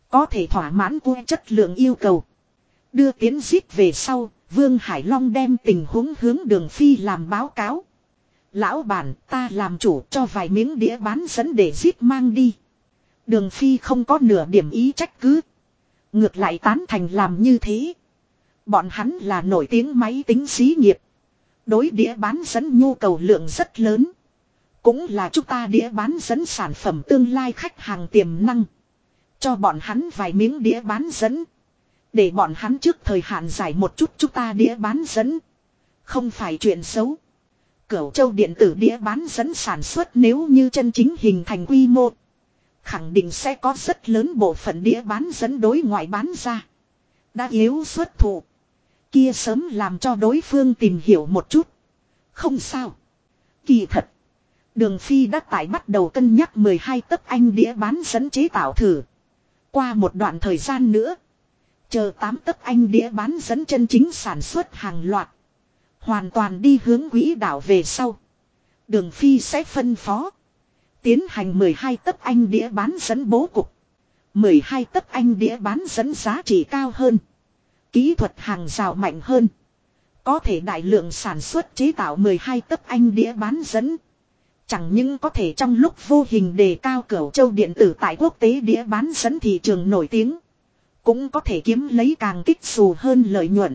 Có thể thỏa mãn của chất lượng yêu cầu. Đưa tiến zip về sau, Vương Hải Long đem tình huống hướng Đường Phi làm báo cáo. Lão bản, ta làm chủ cho vài miếng đĩa bán dẫn để zip mang đi. Đường Phi không có nửa điểm ý trách cứ. Ngược lại tán thành làm như thế. Bọn hắn là nổi tiếng máy tính xí nghiệp. Đối đĩa bán dẫn nhu cầu lượng rất lớn. Cũng là chúng ta đĩa bán dẫn sản phẩm tương lai khách hàng tiềm năng. Cho bọn hắn vài miếng đĩa bán dẫn. Để bọn hắn trước thời hạn giải một chút chúng ta đĩa bán dẫn. Không phải chuyện xấu. Cửu Châu điện tử đĩa bán dẫn sản xuất nếu như chân chính hình thành quy mô. Khẳng định sẽ có rất lớn bộ phận đĩa bán dẫn đối ngoại bán ra. Đã yếu xuất thủ. Kia sớm làm cho đối phương tìm hiểu một chút. Không sao. Kỳ thật. Đường Phi đã tại bắt đầu cân nhắc 12 tấc anh đĩa bán dẫn chế tạo thử. Qua một đoạn thời gian nữa. Chờ 8 tấc anh đĩa bán dẫn chân chính sản xuất hàng loạt. Hoàn toàn đi hướng quỹ đạo về sau. Đường Phi sẽ phân phó. Tiến hành 12 tấc anh đĩa bán dẫn bố cục. 12 tấc anh đĩa bán dẫn giá trị cao hơn. Kỹ thuật hàng rào mạnh hơn. Có thể đại lượng sản xuất chế tạo 12 tấc anh đĩa bán dẫn. Chẳng những có thể trong lúc vô hình đề cao Cửu Châu điện tử tại quốc tế đĩa bán dẫn thị trường nổi tiếng. Cũng có thể kiếm lấy càng kích xù hơn lợi nhuận.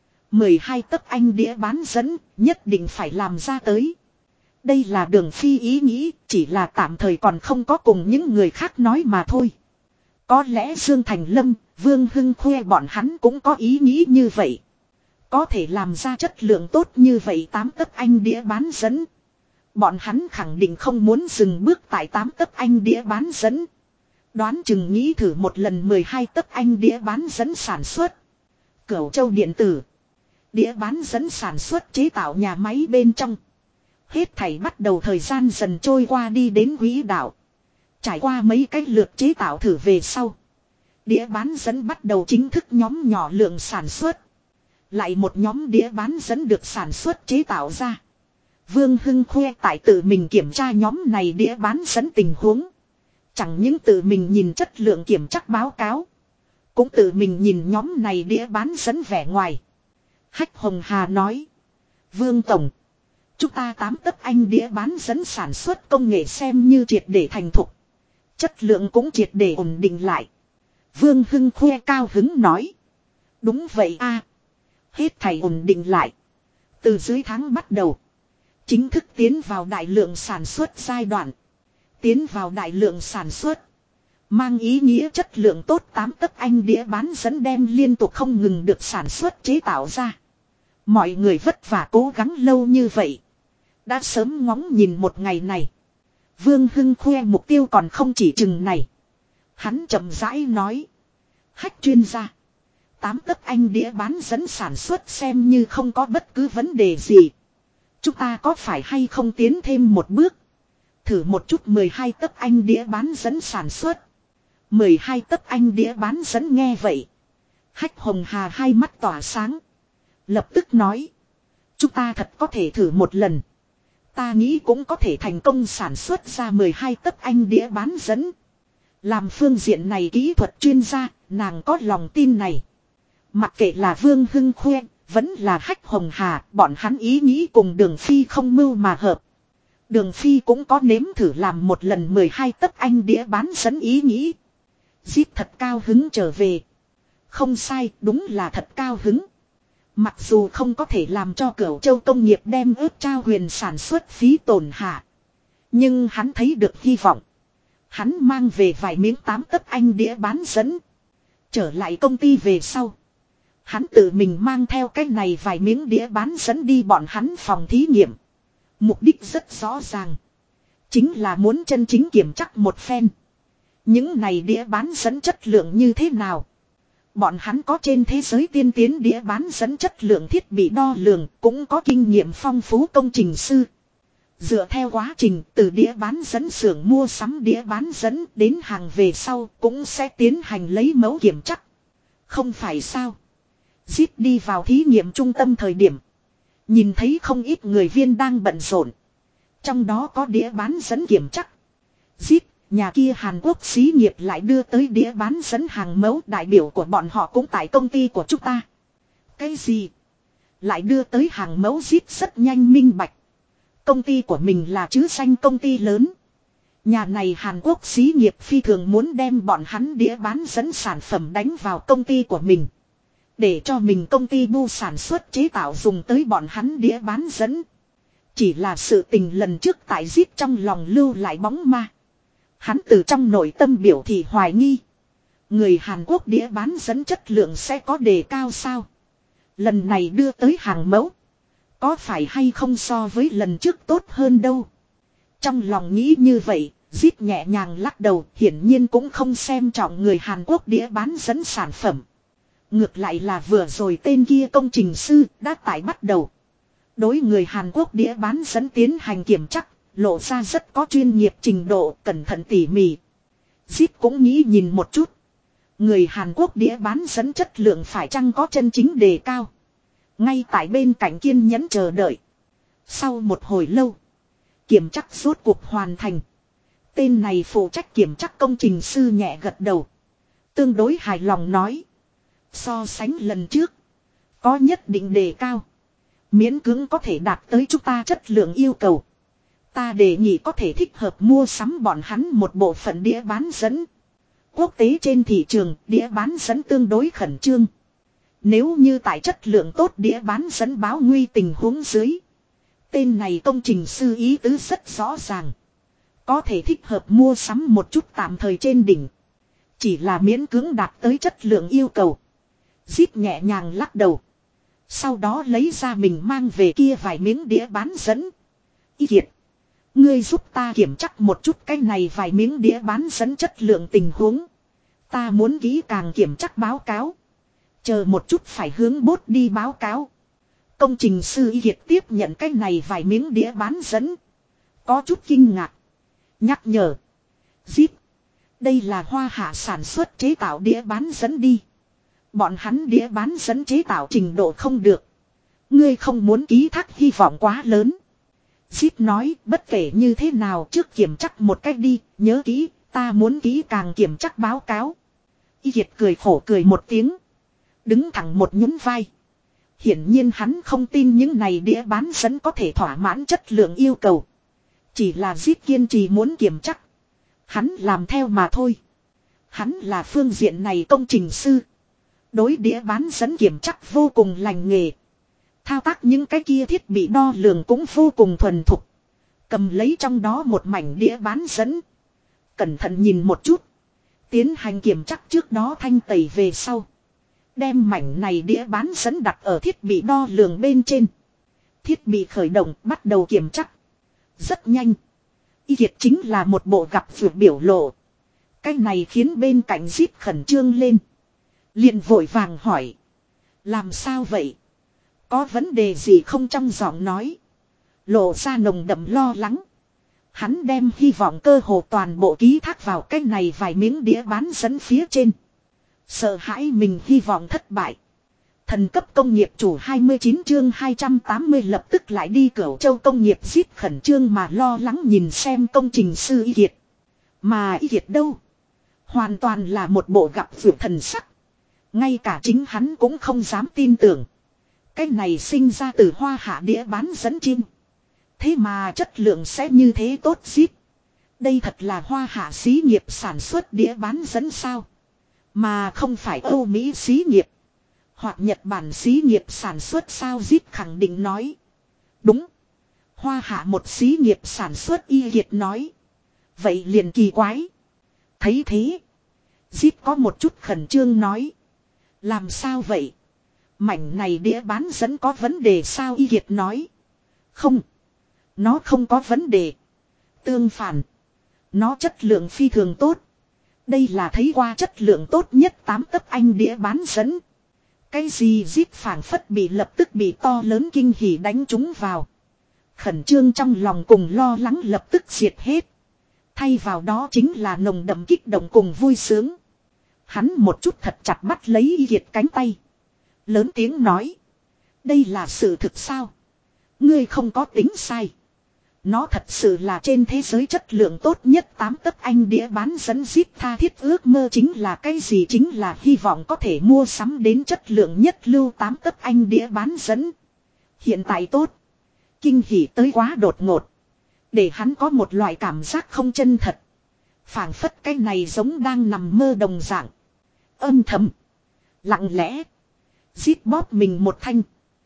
12 tấc anh đĩa bán dẫn nhất định phải làm ra tới. Đây là Đường Phi ý nghĩ, chỉ là tạm thời còn không có cùng những người khác nói mà thôi. Có lẽ Dương Thành Lâm, Vương Hưng Khuê bọn hắn cũng có ý nghĩ như vậy. Có thể làm ra chất lượng tốt như vậy 8 tấc anh đĩa bán dẫn. Bọn hắn khẳng định không muốn dừng bước tại 8 tấc anh đĩa bán dẫn. Đoán chừng nghĩ thử một lần 12 tấc anh đĩa bán dẫn sản xuất. Cửu Châu điện tử. Đĩa bán dẫn sản xuất chế tạo nhà máy bên trong. Hết thảy bắt đầu thời gian dần trôi qua đi đến quỹ đạo. Trải qua mấy cái lượt chế tạo thử về sau. Đĩa bán dẫn bắt đầu chính thức nhóm nhỏ lượng sản xuất. Lại một nhóm đĩa bán dẫn được sản xuất chế tạo ra. Vương Hưng Khuê tại tự mình kiểm tra nhóm này đĩa bán dẫn tình huống. Chẳng những tự mình nhìn chất lượng kiểm tra báo cáo. Cũng tự mình nhìn nhóm này đĩa bán dẫn vẻ ngoài. Hách Hồng Hà nói. Vương Tổng. Chúng ta 8 tấc anh đĩa bán dẫn sản xuất công nghệ xem như triệt để thành thục. Chất lượng cũng triệt để ổn định lại. Vương Hưng Khuê cao hứng nói. Đúng vậy a, hết thảy ổn định lại. Từ dưới tháng bắt đầu. Chính thức tiến vào đại lượng sản xuất giai đoạn. Tiến vào đại lượng sản xuất. Mang ý nghĩa chất lượng tốt 8 tấc anh đĩa bán dẫn đem liên tục không ngừng được sản xuất chế tạo ra. Mọi người vất vả cố gắng lâu như vậy. Đã sớm ngóng nhìn một ngày này. Vương Hưng Khuê mục tiêu còn không chỉ chừng này. Hắn chậm rãi nói. Hách chuyên gia. 8 tấc anh đĩa bán dẫn sản xuất xem như không có bất cứ vấn đề gì. Chúng ta có phải hay không tiến thêm một bước. Thử một chút 12 tấc anh đĩa bán dẫn sản xuất. 12 tấc anh đĩa bán dẫn nghe vậy. Hách Hồng Hà hai mắt tỏa sáng. Lập tức nói. Chúng ta thật có thể thử một lần. Ta nghĩ cũng có thể thành công sản xuất ra 12 tấc anh đĩa bán dẫn. Làm phương diện này kỹ thuật chuyên gia, nàng có lòng tin này. Mặc kệ là Vương Hưng Khuê, vẫn là Hách Hồng Hà, bọn hắn ý nghĩ cùng Đường Phi không mưu mà hợp. Đường Phi cũng có nếm thử làm một lần 12 tấc anh đĩa bán dẫn ý nghĩ. Zip thật cao hứng trở về. Không sai, đúng là thật cao hứng. Mặc dù không có thể làm cho Cửu Châu công nghiệp đem ước trao huyền sản xuất phí tổn hạ. Nhưng hắn thấy được hy vọng. Hắn mang về vài miếng 8 tấc anh đĩa bán dẫn. Trở lại công ty về sau. Hắn tự mình mang theo cái này vài miếng đĩa bán dẫn đi bọn hắn phòng thí nghiệm. Mục đích rất rõ ràng. Chính là muốn chân chính kiểm chắc một phen. Những này đĩa bán dẫn chất lượng như thế nào. Bọn hắn có trên thế giới tiên tiến đĩa bán dẫn chất lượng thiết bị đo lường, cũng có kinh nghiệm phong phú công trình sư. Dựa theo quá trình từ đĩa bán dẫn xưởng mua sắm đĩa bán dẫn đến hàng về sau cũng sẽ tiến hành lấy mẫu kiểm chắc. Không phải sao? Zip đi vào thí nghiệm trung tâm thời điểm. Nhìn thấy không ít người viên đang bận rộn. Trong đó có đĩa bán dẫn kiểm chắc. Zip, Nhà kia Hàn Quốc xí nghiệp lại đưa tới đĩa bán dẫn hàng mẫu, đại biểu của bọn họ cũng tại công ty của chúng ta. Cái gì? Lại đưa tới hàng mẫu zip rất nhanh minh bạch. Công ty của mình là chứ danh công ty lớn. Nhà này Hàn Quốc xí nghiệp phi thường muốn đem bọn hắn đĩa bán dẫn sản phẩm đánh vào công ty của mình. Để cho mình công ty bu sản xuất chế tạo dùng tới bọn hắn đĩa bán dẫn. Chỉ là sự tình lần trước tại zip trong lòng lưu lại bóng ma. Hắn từ trong nội tâm biểu thị hoài nghi. Người Hàn Quốc đĩa bán dẫn chất lượng sẽ có đề cao sao? Lần này đưa tới hàng mẫu. Có phải hay không so với lần trước tốt hơn đâu? Trong lòng nghĩ như vậy, zip nhẹ nhàng lắc đầu, hiển nhiên cũng không xem trọng người Hàn Quốc đĩa bán dẫn sản phẩm. Ngược lại là vừa rồi tên kia công trình sư đã tải bắt đầu. Đối người Hàn Quốc đĩa bán dẫn tiến hành kiểm chắc, lộ ra rất có chuyên nghiệp trình độ, cẩn thận tỉ mỉ. Zip cũng nghĩ nhìn một chút. Người Hàn Quốc đĩa bán dẫn chất lượng phải chăng có chân chính đề cao. Ngay tại bên cạnh kiên nhẫn chờ đợi. Sau một hồi lâu, kiểm chắc rốt cuộc hoàn thành. Tên này phụ trách kiểm chắc công trình sư nhẹ gật đầu. Tương đối hài lòng nói. So sánh lần trước, có nhất định đề cao. Miễn cưỡng có thể đạt tới chúng ta chất lượng yêu cầu. Ta đề nghị có thể thích hợp mua sắm bọn hắn một bộ phận đĩa bán dẫn. Quốc tế trên thị trường, đĩa bán dẫn tương đối khẩn trương. Nếu như tại chất lượng tốt đĩa bán dẫn báo nguy tình huống dưới. Tên này công trình sư ý tứ rất rõ ràng. Có thể thích hợp mua sắm một chút tạm thời trên đỉnh. Chỉ là miễn cưỡng đạt tới chất lượng yêu cầu. Zip nhẹ nhàng lắc đầu. Sau đó lấy ra mình mang về kia vài miếng đĩa bán dẫn. Y Kiệt, ngươi giúp ta kiểm chắc một chút cái này vài miếng đĩa bán dẫn chất lượng tình huống. Ta muốn kỹ càng kiểm chắc báo cáo. Chờ một chút phải hướng bốt đi báo cáo. Công trình sư Y Kiệt tiếp nhận cái này vài miếng đĩa bán dẫn. Có chút kinh ngạc. Nhắc nhở. Zip, đây là Hoa Hạ sản xuất chế tạo đĩa bán dẫn đi. Bọn hắn đĩa bán dẫn chế tạo trình độ không được. Ngươi không muốn ký thác hy vọng quá lớn. Zip nói bất kể như thế nào trước kiểm chắc một cách đi. Nhớ kỹ, ta muốn kỹ càng kiểm chắc báo cáo. Y Kiệt cười khổ cười một tiếng. Đứng thẳng một nhún vai. Hiển nhiên hắn không tin những này đĩa bán dẫn có thể thỏa mãn chất lượng yêu cầu. Chỉ là Zip kiên trì muốn kiểm chắc. Hắn làm theo mà thôi. Hắn là phương diện này công trình sư. Đối đĩa bán dẫn kiểm chắc vô cùng lành nghề. Thao tác những cái kia thiết bị đo lường cũng vô cùng thuần thục. Cầm lấy trong đó một mảnh đĩa bán dẫn. Cẩn thận nhìn một chút. Tiến hành kiểm chắc trước đó thanh tẩy về sau. Đem mảnh này đĩa bán dẫn đặt ở thiết bị đo lường bên trên. Thiết bị khởi động bắt đầu kiểm chắc. Rất nhanh. Y Kiệt chính là một bộ gặp vượt biểu lộ. Cái này khiến bên cạnh Zip khẩn trương lên. Liền vội vàng hỏi. Làm sao vậy? Có vấn đề gì không trong giọng nói. Lộ ra nồng đậm lo lắng. Hắn đem hy vọng cơ hồ toàn bộ ký thác vào cái này vài miếng đĩa bán dẫn phía trên. Sợ hãi mình hy vọng thất bại. Thần cấp công nghiệp chủ 29 chương 280 lập tức lại đi Cửu Châu công nghiệp Zip khẩn trương mà lo lắng nhìn xem công trình sư Y Kiệt. Mà Y Kiệt đâu? Hoàn toàn là một bộ gặp vượt thần sắc. Ngay cả chính hắn cũng không dám tin tưởng. Cái này sinh ra từ Hoa Hạ đĩa bán dẫn chim. Thế mà chất lượng sẽ như thế tốt Zip. Đây thật là Hoa Hạ xí nghiệp sản xuất đĩa bán dẫn sao? Mà không phải Âu Mỹ xí nghiệp. Hoặc Nhật Bản xí nghiệp sản xuất sao Zip khẳng định nói. Đúng. Hoa Hạ một xí nghiệp sản xuất Y Kiệt nói. Vậy liền kỳ quái. Thấy thế. Zip có một chút khẩn trương nói. Làm sao vậy? Mảnh này đĩa bán dẫn có vấn đề sao Y Kiệt nói. Không. Nó không có vấn đề. Tương phản. Nó chất lượng phi thường tốt. Đây là thấy qua chất lượng tốt nhất 8 tấc anh đĩa bán dẫn. Cái gì Zip phảng phất bị lập tức bị to lớn kinh hỉ đánh trúng vào. Khẩn trương trong lòng cùng lo lắng lập tức diệt hết. Thay vào đó chính là nồng đậm kích động cùng vui sướng. Hắn một chút thật chặt bắt lấy Y Kiệt cánh tay. Lớn tiếng nói. Đây là sự thực sao? Ngươi không có tính sai. Nó thật sự là trên thế giới chất lượng tốt nhất 8 tấc anh đĩa bán dẫn zip tha thiết ước mơ chính là cái gì, chính là hy vọng có thể mua sắm đến chất lượng nhất lưu 8 tấc anh đĩa bán dẫn. Hiện tại tốt. Kinh hỉ tới quá đột ngột. Để hắn có một loại cảm giác không chân thật. Phảng phất cái này giống đang nằm mơ đồng dạng. Âm thầm. Lặng lẽ. Zip bóp mình một thanh.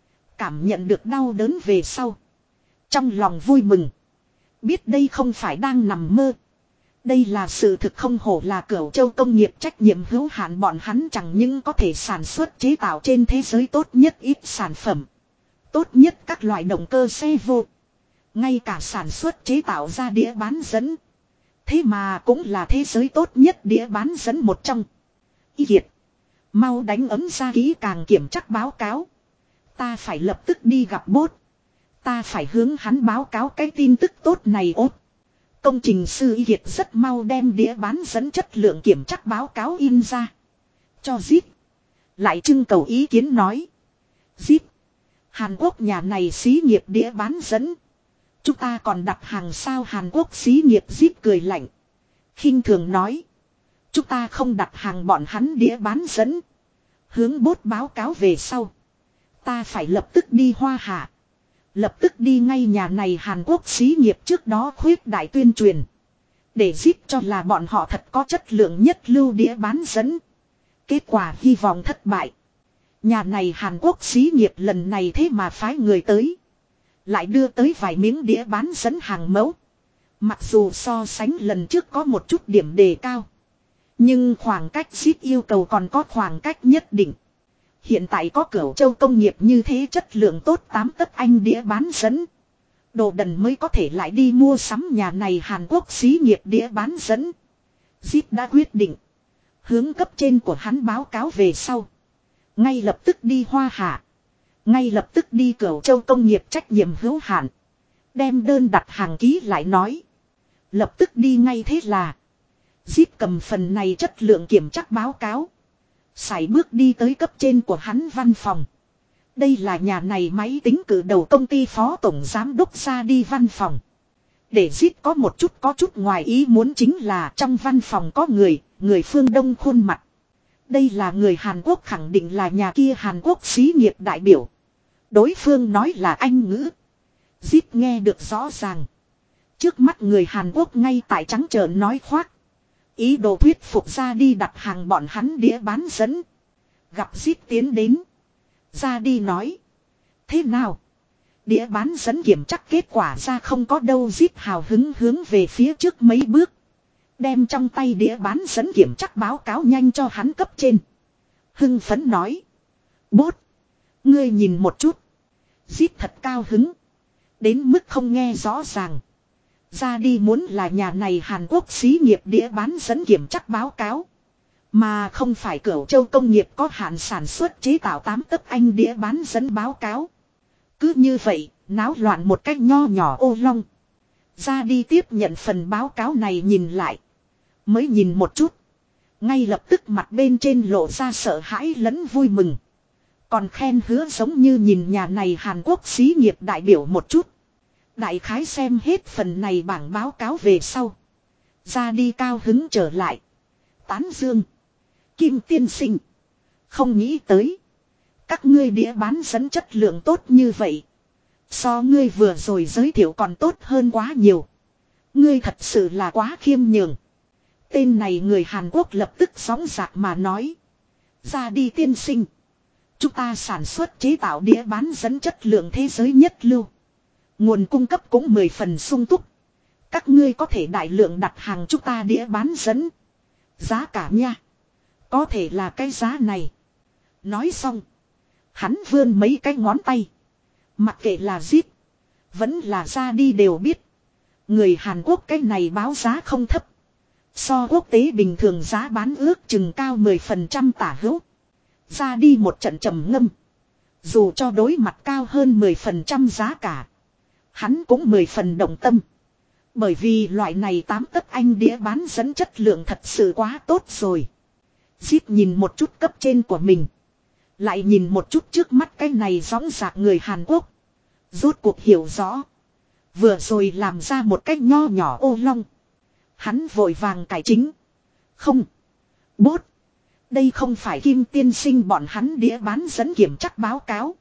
Cảm nhận được đau đớn về sau. Trong lòng vui mừng. Biết đây không phải đang nằm mơ. Đây là sự thực, không hổ là Cửu Châu công nghiệp trách nhiệm hữu hạn, bọn hắn chẳng những có thể sản xuất chế tạo trên thế giới tốt nhất ít sản phẩm. Tốt nhất các loại động cơ xe vô. Ngay cả sản xuất chế tạo ra đĩa bán dẫn. Thế mà cũng là thế giới tốt nhất đĩa bán dẫn một trong. Y Kiệt. Mau đánh ấm ra kỹ càng kiểm tra báo cáo. Ta phải lập tức đi gặp bốt. Ta phải hướng hắn báo cáo cái tin tức tốt này ốt. Công trình sư Y Kiệt rất mau đem đĩa bán dẫn chất lượng kiểm tra báo cáo in ra. Cho Zip. Lại trưng cầu ý kiến nói. Zip. Hàn Quốc nhà này xí nghiệp đĩa bán dẫn. Chúng ta còn đặt hàng sao? Hàn Quốc xí nghiệp Zip cười lạnh. Khinh thường nói. Chúng ta không đặt hàng bọn hắn đĩa bán dẫn. Hướng bốt báo cáo về sau. Ta phải lập tức đi Hoa Hạ. Lập tức đi ngay nhà này Hàn Quốc xí nghiệp trước đó khuyết đại tuyên truyền. Để Zip cho là bọn họ thật có chất lượng nhất lưu đĩa bán dẫn. Kết quả hy vọng thất bại. Nhà này Hàn Quốc xí nghiệp lần này thế mà phái người tới. Lại đưa tới vài miếng đĩa bán dẫn hàng mẫu. Mặc dù so sánh lần trước có một chút điểm đề cao. Nhưng khoảng cách Zip yêu cầu còn có khoảng cách nhất định. Hiện tại có Cửu Châu công nghiệp như thế chất lượng tốt 8 tấc anh đĩa bán dẫn. Đồ đần mới có thể lại đi mua sắm nhà này Hàn Quốc xí nghiệp đĩa bán dẫn. Zip đã quyết định. Hướng cấp trên của hắn báo cáo về sau. Ngay lập tức đi Hoa Hạ. Ngay lập tức đi Cửu Châu công nghiệp trách nhiệm hữu hạn. Đem đơn đặt hàng ký lại nói. Lập tức đi ngay thế là. Zip cầm phần này chất lượng kiểm tra báo cáo. Sải bước đi tới cấp trên của hắn văn phòng. Đây là nhà này máy tính cử đầu công ty phó tổng giám đốc ra đi văn phòng. Để Zip có chút ngoài ý muốn chính là trong văn phòng có người phương Đông khuôn mặt. Đây là người Hàn Quốc, khẳng định là nhà kia Hàn Quốc xí nghiệp đại biểu. Đối phương nói là Anh ngữ. Zip nghe được rõ ràng. Trước mắt người Hàn Quốc ngay tại trắng trợn nói khoác. Ý đồ thuyết phục ra đi đặt hàng bọn hắn đĩa bán dẫn. Gặp Zip tiến đến. Ra đi nói. Thế nào? Đĩa bán dẫn kiểm chắc kết quả ra không có đâu. Zip hào hứng hướng về phía trước mấy bước. Đem trong tay đĩa bán dẫn kiểm chắc báo cáo nhanh cho hắn cấp trên. Hưng phấn nói. Bốt. Ngươi nhìn một chút. Zip thật cao hứng. Đến mức không nghe rõ ràng. Ra đi muốn là nhà này Hàn Quốc xí nghiệp đĩa bán dẫn kiểm chắc báo cáo. Mà không phải Cửu Châu công nghiệp có hạn sản xuất chế tạo 8 tấc anh đĩa bán dẫn báo cáo. Cứ như vậy, náo loạn một cách nho nhỏ ô long. Ra đi tiếp nhận phần báo cáo này nhìn lại. Mới nhìn một chút. Ngay lập tức mặt bên trên lộ ra sợ hãi lẫn vui mừng. Còn khen hứa giống như nhìn nhà này Hàn Quốc xí nghiệp đại biểu một chút. Đại khái xem hết phần này bảng báo cáo về sau. Ra đi cao hứng trở lại. Tán dương. Kim tiên sinh. Không nghĩ tới. Các ngươi đĩa bán dẫn chất lượng tốt như vậy. So ngươi vừa rồi giới thiệu còn tốt hơn quá nhiều. Ngươi thật sự là quá khiêm nhường. Tên này người Hàn Quốc lập tức sóng dạc mà nói. Ra đi tiên sinh. Chúng ta sản xuất chế tạo đĩa bán dẫn chất lượng thế giới nhất lưu. Nguồn cung cấp cũng 10 phần sung túc. Các ngươi có thể đại lượng đặt hàng chúng ta đĩa bán dẫn. Giá cả nha. Có thể là cái giá này. Nói xong. Hắn vươn mấy cái ngón tay. Mặc kệ là Zip. Vẫn là ra đi đều biết. Người Hàn Quốc cái này báo giá không thấp. So quốc tế bình thường giá bán ước chừng cao 10% tả hữu. Ra đi một trận trầm ngâm. Dù cho đối mặt cao hơn 10% giá cả. Hắn cũng 10 phần động tâm. Bởi vì loại này 8 tấc anh đĩa bán dẫn chất lượng thật sự quá tốt rồi. Zip nhìn một chút cấp trên của mình. Lại nhìn một chút trước mắt cái này rõ ràng người Hàn Quốc. Rốt cuộc hiểu rõ. Vừa rồi làm ra một cách nho nhỏ ô long. Hắn vội vàng cải chính. Không. Bốt. Đây không phải Kim tiên sinh bọn hắn đĩa bán dẫn kiểm chắc báo cáo.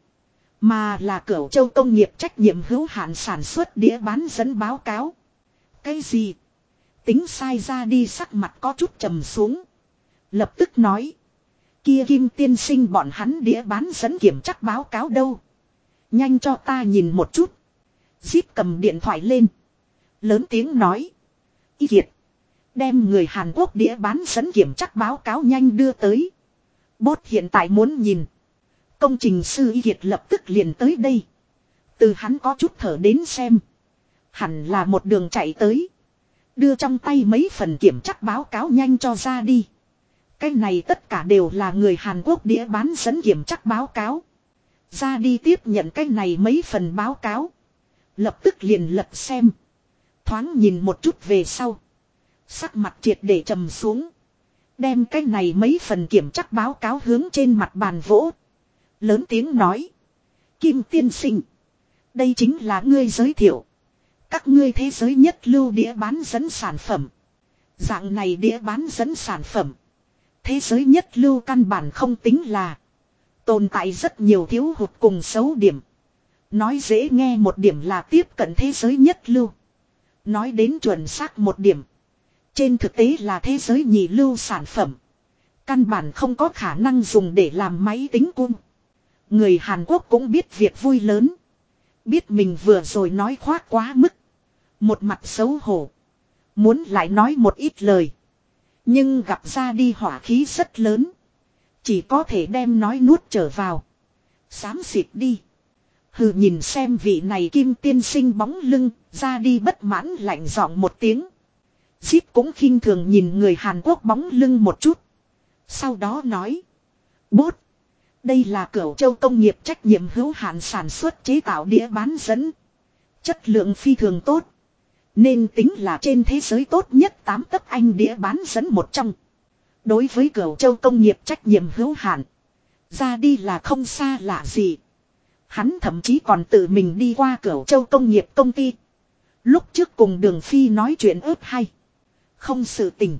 Mà là Cửu Châu công nghiệp trách nhiệm hữu hạn sản xuất đĩa bán dẫn báo cáo. Cái gì? Tính sai ra đi sắc mặt có chút trầm xuống. Lập tức nói. Kia Kim tiên sinh bọn hắn đĩa bán dẫn kiểm chắc báo cáo đâu. Nhanh cho ta nhìn một chút. Zip cầm điện thoại lên. Lớn tiếng nói. Y Kiệt. Đem người Hàn Quốc đĩa bán dẫn kiểm chắc báo cáo nhanh đưa tới. Bốt hiện tại muốn nhìn. Công trình sư Y Kiệt lập tức liền tới đây. Từ hắn có chút thở đến xem. Hẳn là một đường chạy tới. Đưa trong tay mấy phần kiểm chắc báo cáo nhanh cho ra đi. Cái này tất cả đều là người Hàn Quốc đĩa bán dẫn kiểm chắc báo cáo. Ra đi tiếp nhận cái này mấy phần báo cáo. Lập tức liền lật xem. Thoáng nhìn một chút về sau. Sắc mặt triệt để trầm xuống. Đem cái này mấy phần kiểm chắc báo cáo hướng trên mặt bàn vỗ. Lớn tiếng nói. Kim tiên sinh. Đây chính là ngươi giới thiệu. Các ngươi thế giới nhất lưu đĩa bán dẫn sản phẩm. Dạng này đĩa bán dẫn sản phẩm. Thế giới nhất lưu căn bản không tính là. Tồn tại rất nhiều thiếu hụt cùng xấu điểm. Nói dễ nghe một điểm là tiếp cận thế giới nhất lưu. Nói đến chuẩn xác một điểm. Trên thực tế là thế giới nhị lưu sản phẩm. Căn bản không có khả năng dùng để làm máy tính cung. Người Hàn Quốc cũng biết việc vui lớn. Biết mình vừa rồi nói khoác quá mức. Một mặt xấu hổ. Muốn lại nói một ít lời. Nhưng gặp ra đi hỏa khí rất lớn. Chỉ có thể đem nói nuốt trở vào. Xám xịt đi. Hừ, nhìn xem vị này Kim tiên sinh bóng lưng. Ra đi bất mãn lạnh giọng một tiếng. Zip cũng khinh thường nhìn người Hàn Quốc bóng lưng một chút. Sau đó nói. Bốt. Đây là Cửu Châu công nghiệp trách nhiệm hữu hạn sản xuất chế tạo đĩa bán dẫn. Chất lượng phi thường tốt. Nên tính là trên thế giới tốt nhất 8 tấc anh đĩa bán dẫn một trong. Đối với Cửu Châu công nghiệp trách nhiệm hữu hạn. Ra đi là không xa lạ gì. Hắn thậm chí còn tự mình đi qua Cửu Châu công nghiệp công ty. Lúc trước cùng Đường Phi nói chuyện ớt hay. Không sự tình.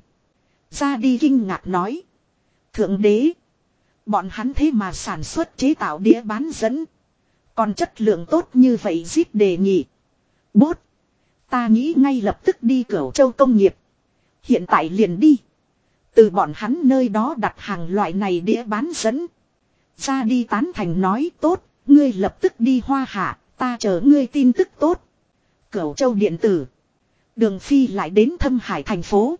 Ra đi kinh ngạc nói. Thượng đế. Bọn hắn thế mà sản xuất chế tạo đĩa bán dẫn. Còn chất lượng tốt như vậy Zip đề nghị. Bốt. Ta nghĩ ngay lập tức đi Cửu Châu công nghiệp. Hiện tại liền đi. Từ bọn hắn nơi đó đặt hàng loại này đĩa bán dẫn. Ra đi tán thành nói tốt. Ngươi lập tức đi Hoa Hạ. Ta chờ ngươi tin tức tốt. Cửu Châu điện tử. Đường Phi lại đến Thâm Hải thành phố.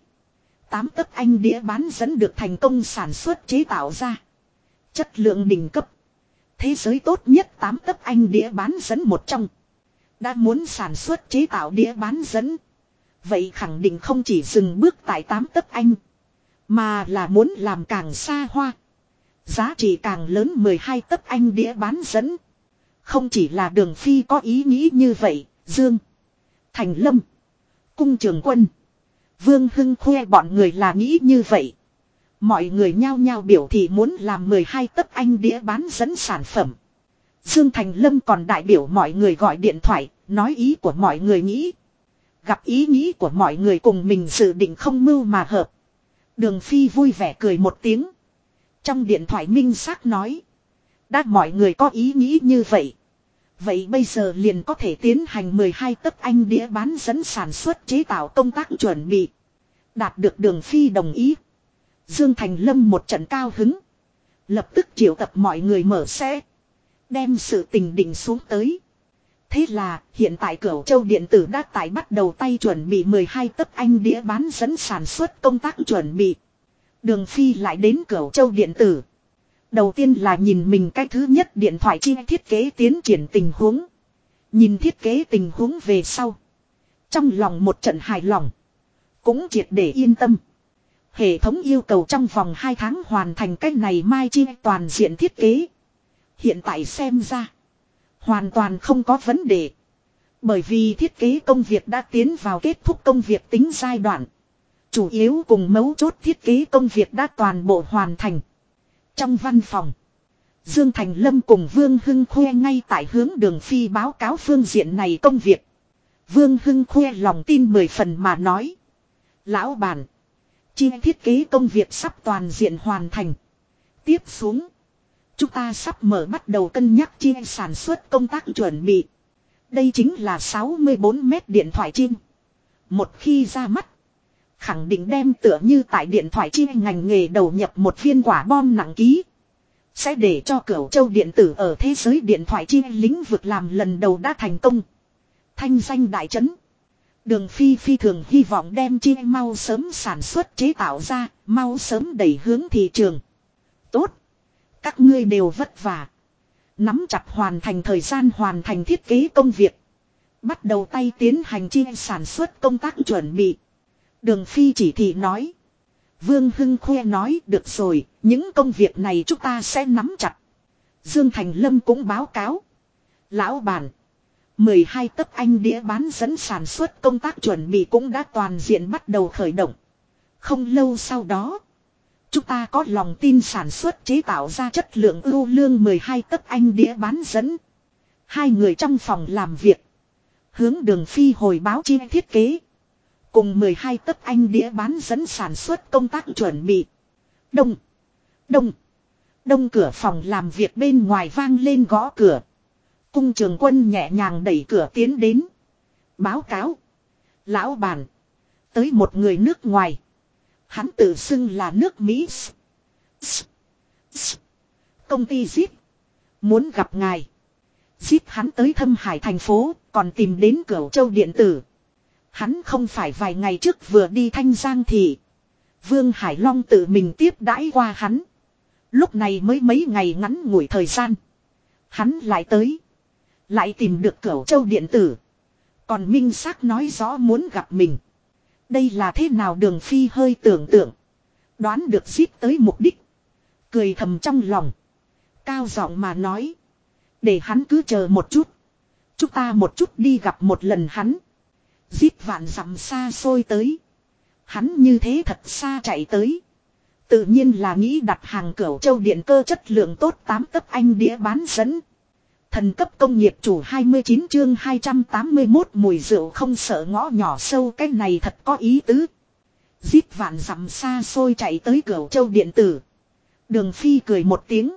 8 tấc anh đĩa bán dẫn được thành công sản xuất chế tạo ra. Chất lượng đỉnh cấp. Thế giới tốt nhất 8 tấc anh đĩa bán dẫn một trong. Đã muốn sản xuất chế tạo đĩa bán dẫn. Vậy khẳng định không chỉ dừng bước tại 8 tấc anh. Mà là muốn làm càng xa hoa. Giá trị càng lớn 12 tấc anh đĩa bán dẫn. Không chỉ là Đường Phi có ý nghĩ như vậy. Dương. Thành Lâm. Cung Trường Quân. Vương Hưng Khuê bọn người là nghĩ như vậy. Mọi người nhao nhao biểu thị muốn làm 12 tấc anh đĩa bán dẫn sản phẩm. Dương Thành Lâm còn đại biểu mọi người gọi điện thoại, nói ý của mọi người nghĩ. Gặp ý nghĩ của mọi người cùng mình dự định không mưu mà hợp. Đường Phi vui vẻ cười một tiếng. Trong điện thoại minh xác nói. Đã mọi người có ý nghĩ như vậy. Vậy bây giờ liền có thể tiến hành 12 tấc anh đĩa bán dẫn sản xuất chế tạo công tác chuẩn bị. Đạt được Đường Phi đồng ý. Dương Thành Lâm một trận cao hứng. Lập tức triệu tập mọi người mở xe. Đem sự tình định xuống tới. Thế là hiện tại Cửu Châu điện tử đã tại bắt đầu tay chuẩn bị 12 tấc anh đĩa bán dẫn sản xuất công tác chuẩn bị. Đường Phi lại đến Cửu Châu điện tử. Đầu tiên là nhìn mình cái thứ nhất điện thoại chi thiết kế tiến triển tình huống. Nhìn thiết kế tình huống về sau. Trong lòng một trận hài lòng. Cũng triệt để yên tâm. Hệ thống yêu cầu trong vòng 2 tháng hoàn thành cái này mai chi toàn diện thiết kế. Hiện tại xem ra. Hoàn toàn không có vấn đề. Bởi vì thiết kế công việc đã tiến vào kết thúc công việc tính giai đoạn. Chủ yếu cùng mấu chốt thiết kế công việc đã toàn bộ hoàn thành. Trong văn phòng. Dương Thành Lâm cùng Vương Hưng Khuê ngay tại hướng Đường Phi báo cáo phương diện này công việc. Vương Hưng khoe lòng tin 10 phần mà nói. Lão bản. Chi thiết kế công việc sắp toàn diện hoàn thành. Tiếp xuống. Chúng ta sắp bắt đầu cân nhắc chi sản xuất công tác chuẩn bị. Đây chính là 64 mét điện thoại chim. Một khi ra mắt. Khẳng định đem tựa như tại điện thoại chi ngành nghề đầu nhập một viên quả bom nặng ký. Sẽ để cho Cửu Châu điện tử ở thế giới điện thoại chi lĩnh vực làm lần đầu đã thành công. Thanh danh đại chấn. Đường Phi phi thường hy vọng đem chi mau sớm sản xuất chế tạo ra, mau sớm đẩy hướng thị trường. Tốt. Các ngươi đều vất vả. Nắm chặt hoàn thành thời gian hoàn thành thiết kế công việc. Bắt đầu tay tiến hành chi sản xuất công tác chuẩn bị. Đường Phi chỉ thị nói. Vương Hưng khoe nói được rồi, những công việc này chúng ta sẽ nắm chặt. Dương Thành Lâm cũng báo cáo. Lão bản. 12 tấc anh đĩa bán dẫn sản xuất công tác chuẩn bị cũng đã toàn diện bắt đầu khởi động. Không lâu sau đó. Chúng ta có lòng tin sản xuất chế tạo ra chất lượng ưu lương 12 tấc anh đĩa bán dẫn. Hai người trong phòng làm việc. Hướng Đường Phi hồi báo chi thiết kế. Cùng 12 tấc anh đĩa bán dẫn sản xuất công tác chuẩn bị. Đông cửa phòng làm việc bên ngoài vang lên gõ cửa. Cung Trường Quân nhẹ nhàng đẩy cửa tiến đến. Báo cáo. Lão bản. Tới một người nước ngoài. Hắn tự xưng là nước Mỹ. Công ty Zip. Muốn gặp ngài. Zip hắn tới Thâm Hải thành phố. Còn tìm đến Cửu Châu điện tử. Hắn không phải vài ngày trước vừa đi Thanh Giang thị. Vương Hải Long tự mình tiếp đãi qua hắn. Lúc này mới mấy ngày ngắn ngủi thời gian. Hắn lại tới. Lại tìm được Cửu Châu điện tử. Còn minh xác nói rõ muốn gặp mình. Đây là thế nào? Đường Phi hơi tưởng tượng. Đoán được Zip tới mục đích. Cười thầm trong lòng. Cao giọng mà nói. Để hắn cứ chờ một chút. Chúng ta một chút đi gặp một lần hắn. Zip vạn dặm xa xôi tới. Hắn như thế thật xa chạy tới. Tự nhiên là nghĩ đặt hàng Cửu Châu điện cơ chất lượng tốt 8 tấc anh đĩa bán dẫn. Thần cấp công nghiệp chủ 29 chương 281 mùi rượu không sợ ngõ nhỏ sâu, cái này thật có ý tứ. Zip vạn dặm xa xôi chạy tới Cửu Châu điện tử. Đường Phi cười một tiếng.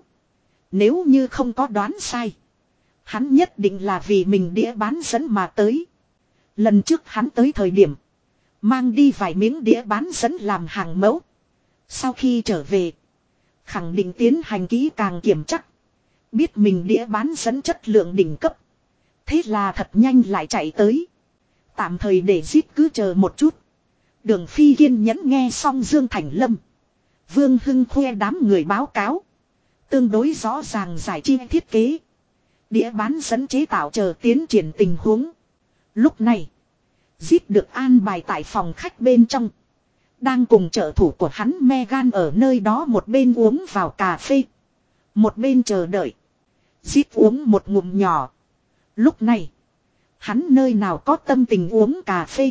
Nếu như không có đoán sai. Hắn nhất định là vì mình đĩa bán dẫn mà tới. Lần trước hắn tới thời điểm. Mang đi vài miếng đĩa bán dẫn làm hàng mẫu. Sau khi trở về. Khẳng định tiến hành kỹ càng kiểm chắc. Biết mình đĩa bán dẫn chất lượng đỉnh cấp. Thế là thật nhanh lại chạy tới. Tạm thời để Zip cứ chờ một chút. Đường Phi kiên nhẫn nghe xong Dương Thành Lâm. Vương Hưng khoe đám người báo cáo. Tương đối rõ ràng giải chi thiết kế. Đĩa bán dẫn chế tạo chờ tiến triển tình huống. Lúc này. Zip được an bài tại phòng khách bên trong. Đang cùng trợ thủ của hắn Megan ở nơi đó một bên uống vào cà phê. Một bên chờ đợi. Zip uống một ngụm nhỏ. Lúc này. Hắn nơi nào có tâm tình uống cà phê.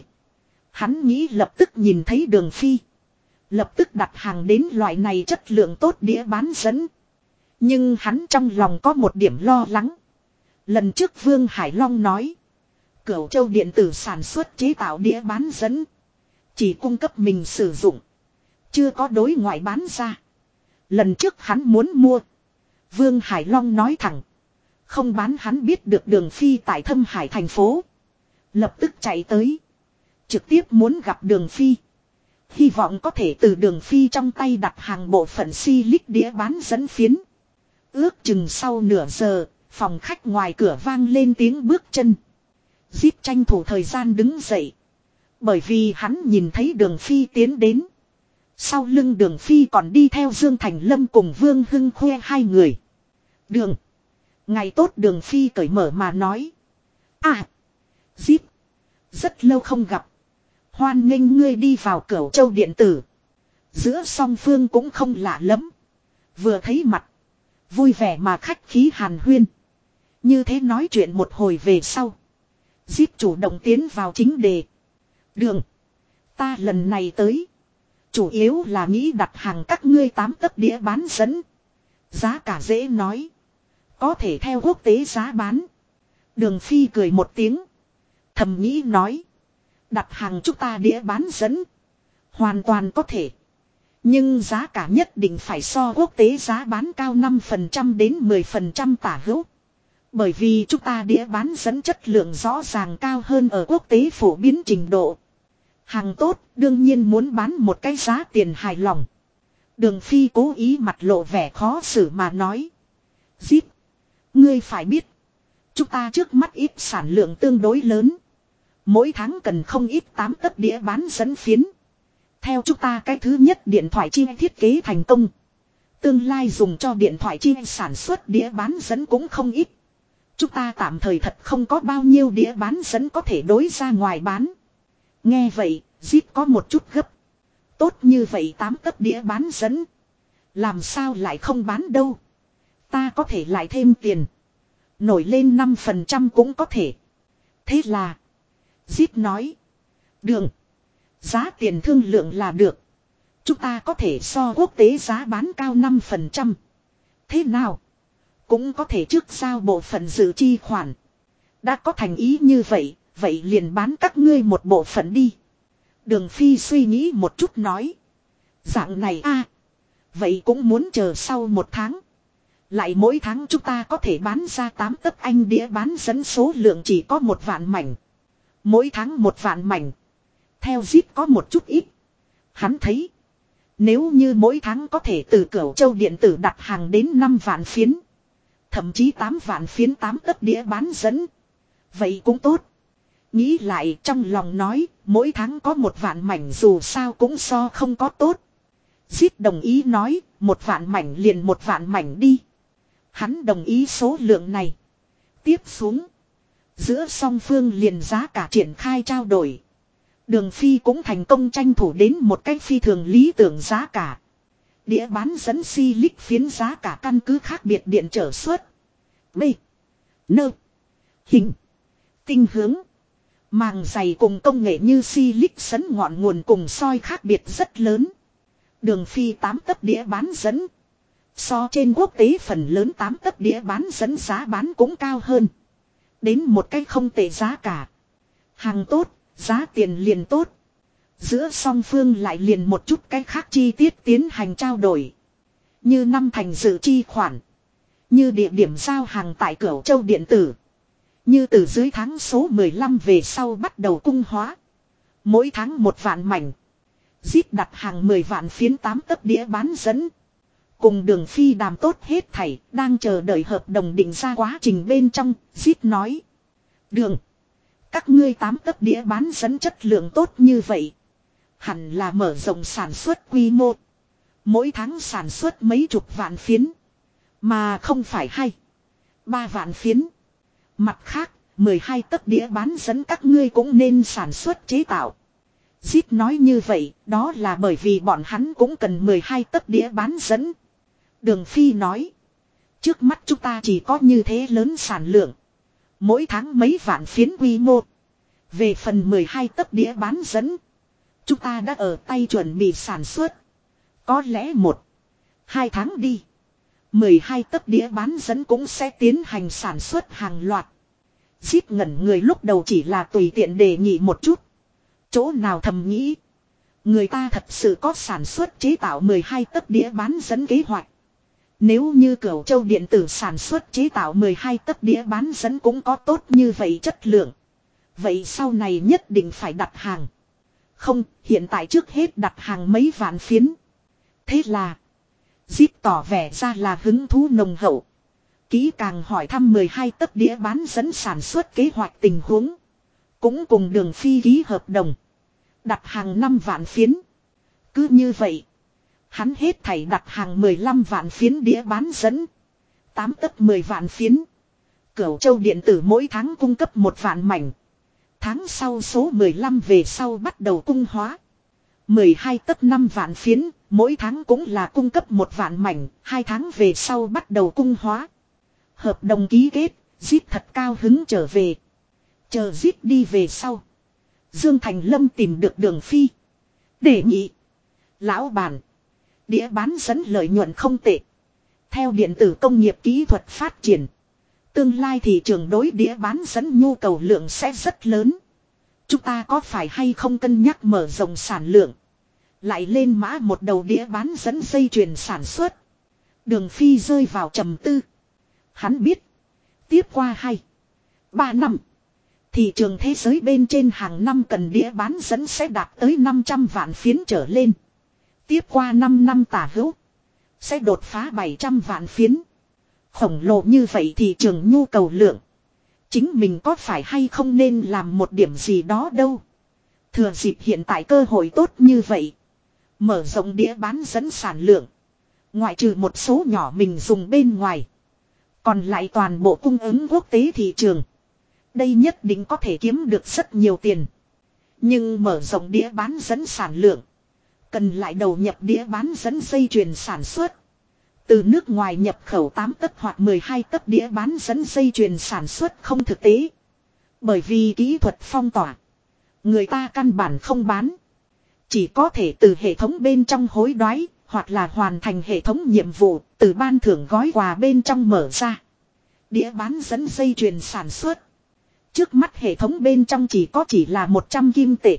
Hắn nghĩ lập tức nhìn thấy Đường Phi. Lập tức đặt hàng đến loại này chất lượng tốt đĩa bán dẫn. Nhưng hắn trong lòng có một điểm lo lắng. Lần trước Vương Hải Long nói. Cửu Châu điện tử sản xuất chế tạo đĩa bán dẫn. Chỉ cung cấp mình sử dụng. Chưa có đối ngoại bán ra. Lần trước hắn muốn mua. Vương Hải Long nói thẳng. Không bán. Hắn biết được Đường Phi tại Thâm Hải thành phố. Lập tức chạy tới. Trực tiếp muốn gặp Đường Phi. Hy vọng có thể từ Đường Phi trong tay đặt hàng bộ phận silic đĩa bán dẫn phiến. Ước chừng sau nửa giờ. Phòng khách ngoài cửa vang lên tiếng bước chân. Zip tranh thủ thời gian đứng dậy. Bởi vì hắn nhìn thấy Đường Phi tiến đến. Sau lưng Đường Phi còn đi theo Dương Thành Lâm cùng Vương Hưng khoe hai người. Đường. Ngày tốt. Đường Phi cởi mở mà nói. À. Zip. Rất lâu không gặp. Hoan nghênh ngươi đi vào Cửu Châu điện tử. Giữa song phương cũng không lạ lắm. Vừa thấy mặt. Vui vẻ mà khách khí hàn huyên. Như thế nói chuyện một hồi về sau. Zip chủ động tiến vào chính đề. Đường. Ta lần này tới. Chủ yếu là nghĩ đặt hàng các ngươi 8 tấc đĩa bán dẫn. Giá cả dễ nói. Có thể theo quốc tế giá bán. Đường Phi cười một tiếng. thầm nghĩ nói. Đặt hàng chúng ta đĩa bán dẫn. Hoàn toàn có thể. Nhưng giá cả nhất định phải so quốc tế giá bán cao 5% đến 10% tả hữu. Bởi vì chúng ta đĩa bán dẫn chất lượng rõ ràng cao hơn ở quốc tế phổ biến trình độ. Hàng tốt đương nhiên muốn bán một cái giá tiền hài lòng. Đường Phi cố ý mặt lộ vẻ khó xử mà nói. Zip, ngươi phải biết. Chúng ta trước mắt ít sản lượng tương đối lớn. Mỗi tháng cần không ít 8 tấc đĩa bán dẫn phiến. Theo chúng ta cái thứ nhất điện thoại chi thiết kế thành công. Tương lai dùng cho điện thoại chi sản xuất đĩa bán dẫn cũng không ít. Chúng ta tạm thời thật không có bao nhiêu đĩa bán dẫn có thể đối ra ngoài bán. Nghe vậy, Zip có một chút gấp. Tốt như vậy 8 tấc đĩa bán dẫn. Làm sao lại không bán đâu. Ta có thể lại thêm tiền. Nổi lên 5% cũng có thể. Thế là Zip nói. Được. Giá tiền thương lượng là được. Chúng ta có thể so quốc tế giá bán cao 5%. Thế nào? Cũng có thể trước giao bộ phận dự chi khoản. Đã có thành ý như vậy, vậy liền bán các ngươi một bộ phận đi. Đường Phi suy nghĩ một chút nói. Dạng này a, vậy cũng muốn chờ sau một tháng. Lại mỗi tháng chúng ta có thể bán ra 8 tấc anh đĩa bán dẫn số lượng chỉ có 1 vạn mảnh. Mỗi tháng 1 vạn mảnh. Theo Zip có một chút ít. Hắn thấy. Nếu như mỗi tháng có thể từ Cửu Châu điện tử đặt hàng đến 5 vạn phiến. Thậm chí 8 vạn phiến 8 tấc đĩa bán dẫn. Vậy cũng tốt. Nghĩ lại trong lòng nói. Mỗi tháng có 1 vạn mảnh dù sao cũng so không có tốt. Zip đồng ý nói. 1 vạn mảnh liền 1 vạn mảnh đi. Hắn đồng ý số lượng này. Tiếp xuống. Giữa song phương liền giá cả triển khai trao đổi. Đường Phi cũng thành công tranh thủ đến một cách phi thường lý tưởng giá cả. Đĩa bán dẫn silic phiến giá cả căn cứ khác biệt điện trở suất. B. Nơ. Hình. Tinh hướng. Màng dày cùng công nghệ như silic sấn ngọn nguồn cùng soi khác biệt rất lớn. Đường Phi 8 tấc đĩa bán dẫn. So trên quốc tế phần lớn 8 tấc đĩa bán dẫn giá bán cũng cao hơn. Đến một cách không tệ giá cả. Hàng tốt, giá tiền liền tốt. Giữa song phương lại liền một chút cái khác chi tiết tiến hành trao đổi. Như năm thành dự chi khoản. Như địa điểm giao hàng tại Cửu Châu điện tử. Như từ dưới tháng số 15 về sau bắt đầu cung hóa. Mỗi tháng 1 vạn mảnh. Zip đặt hàng 10 vạn phiến 8 tấc đĩa bán dẫn. Cùng Đường Phi đàm tốt hết thảy, đang chờ đợi hợp đồng định ra quá trình bên trong, Zip nói. Đường, các ngươi 8 tấc đĩa bán dẫn chất lượng tốt như vậy. Hẳn là mở rộng sản xuất quy mô. Mỗi tháng sản xuất mấy chục vạn phiến. Mà không phải 2-3 vạn phiến. Mặt khác, 12 tấc đĩa bán dẫn các ngươi cũng nên sản xuất chế tạo. Zip nói như vậy, đó là bởi vì bọn hắn cũng cần 12 tấc đĩa bán dẫn. Đường Phi nói. Trước mắt chúng ta chỉ có như thế lớn sản lượng. Mỗi tháng mấy vạn phiến quy mô. Về phần 12 tấc đĩa bán dẫn. Chúng ta đã ở tay chuẩn bị sản xuất. Có lẽ 1-2 tháng đi. 12 tấc đĩa bán dẫn cũng sẽ tiến hành sản xuất hàng loạt. Zip ngẩn người lúc đầu chỉ là tùy tiện đề nghị một chút. Chỗ nào thầm nghĩ. Người ta thật sự có sản xuất chế tạo 12 tấc đĩa bán dẫn kế hoạch. Nếu như Cửu Châu điện tử sản xuất chế tạo 12 tấc đĩa bán dẫn cũng có tốt như vậy chất lượng. Vậy sau này nhất định phải đặt hàng. Không, hiện tại trước hết đặt hàng mấy vạn phiến. Thế là Zip tỏ vẻ ra là hứng thú nồng hậu. Kỹ càng hỏi thăm 12 tấc đĩa bán dẫn sản xuất kế hoạch tình huống. Cũng cùng Đường Phi ký hợp đồng. Đặt hàng 5 vạn phiến. Cứ như vậy. Hắn hết thảy đặt hàng 15 vạn phiến đĩa bán dẫn. 8 tấc 10 vạn phiến. Cửu Châu điện tử mỗi tháng cung cấp 1 vạn mảnh. Tháng sau số 15 về sau bắt đầu cung hóa. 12 tấc 5 vạn phiến, mỗi tháng cũng là cung cấp 1 vạn mảnh, 2 tháng về sau bắt đầu cung hóa. Hợp đồng ký kết, Zip thật cao hứng trở về. Chờ Zip đi về sau. Dương Thành Lâm tìm được Đường Phi. Đề nghị. Lão bản. Đĩa bán dẫn lợi nhuận không tệ. Theo điện tử công nghiệp kỹ thuật phát triển. Tương lai thị trường đối đĩa bán dẫn nhu cầu lượng sẽ rất lớn. Chúng ta có phải hay không cân nhắc mở rộng sản lượng. Lại lên mã một đầu đĩa bán dẫn dây chuyền sản xuất. Đường Phi rơi vào trầm tư. Hắn biết. Tiếp qua 2-3 năm. Thị trường thế giới bên trên hàng năm cần đĩa bán dẫn sẽ đạt tới 500 vạn phiến trở lên. Tiếp qua 5 năm tả hữu. Sẽ đột phá 700 vạn phiến. Khổng lồ như vậy thị trường nhu cầu lượng. Chính mình có phải hay không nên làm một điểm gì đó đâu. Thừa dịp hiện tại cơ hội tốt như vậy. Mở rộng đĩa bán dẫn sản lượng. Ngoại trừ một số nhỏ mình dùng bên ngoài. Còn lại toàn bộ cung ứng quốc tế thị trường. Đây nhất định có thể kiếm được rất nhiều tiền. Nhưng mở rộng đĩa bán dẫn sản lượng. Cần lại đầu nhập đĩa bán dẫn dây chuyền sản xuất. Từ nước ngoài nhập khẩu 8 tấc hoặc 12 tấc đĩa bán dẫn dây chuyền sản xuất không thực tế. Bởi vì kỹ thuật phong tỏa. Người ta căn bản không bán. Chỉ có thể từ hệ thống bên trong hối đoái. Hoặc là hoàn thành hệ thống nhiệm vụ. Từ ban thưởng gói quà bên trong mở ra. Đĩa bán dẫn dây chuyền sản xuất. Trước mắt hệ thống bên trong chỉ là 100 kim tệ.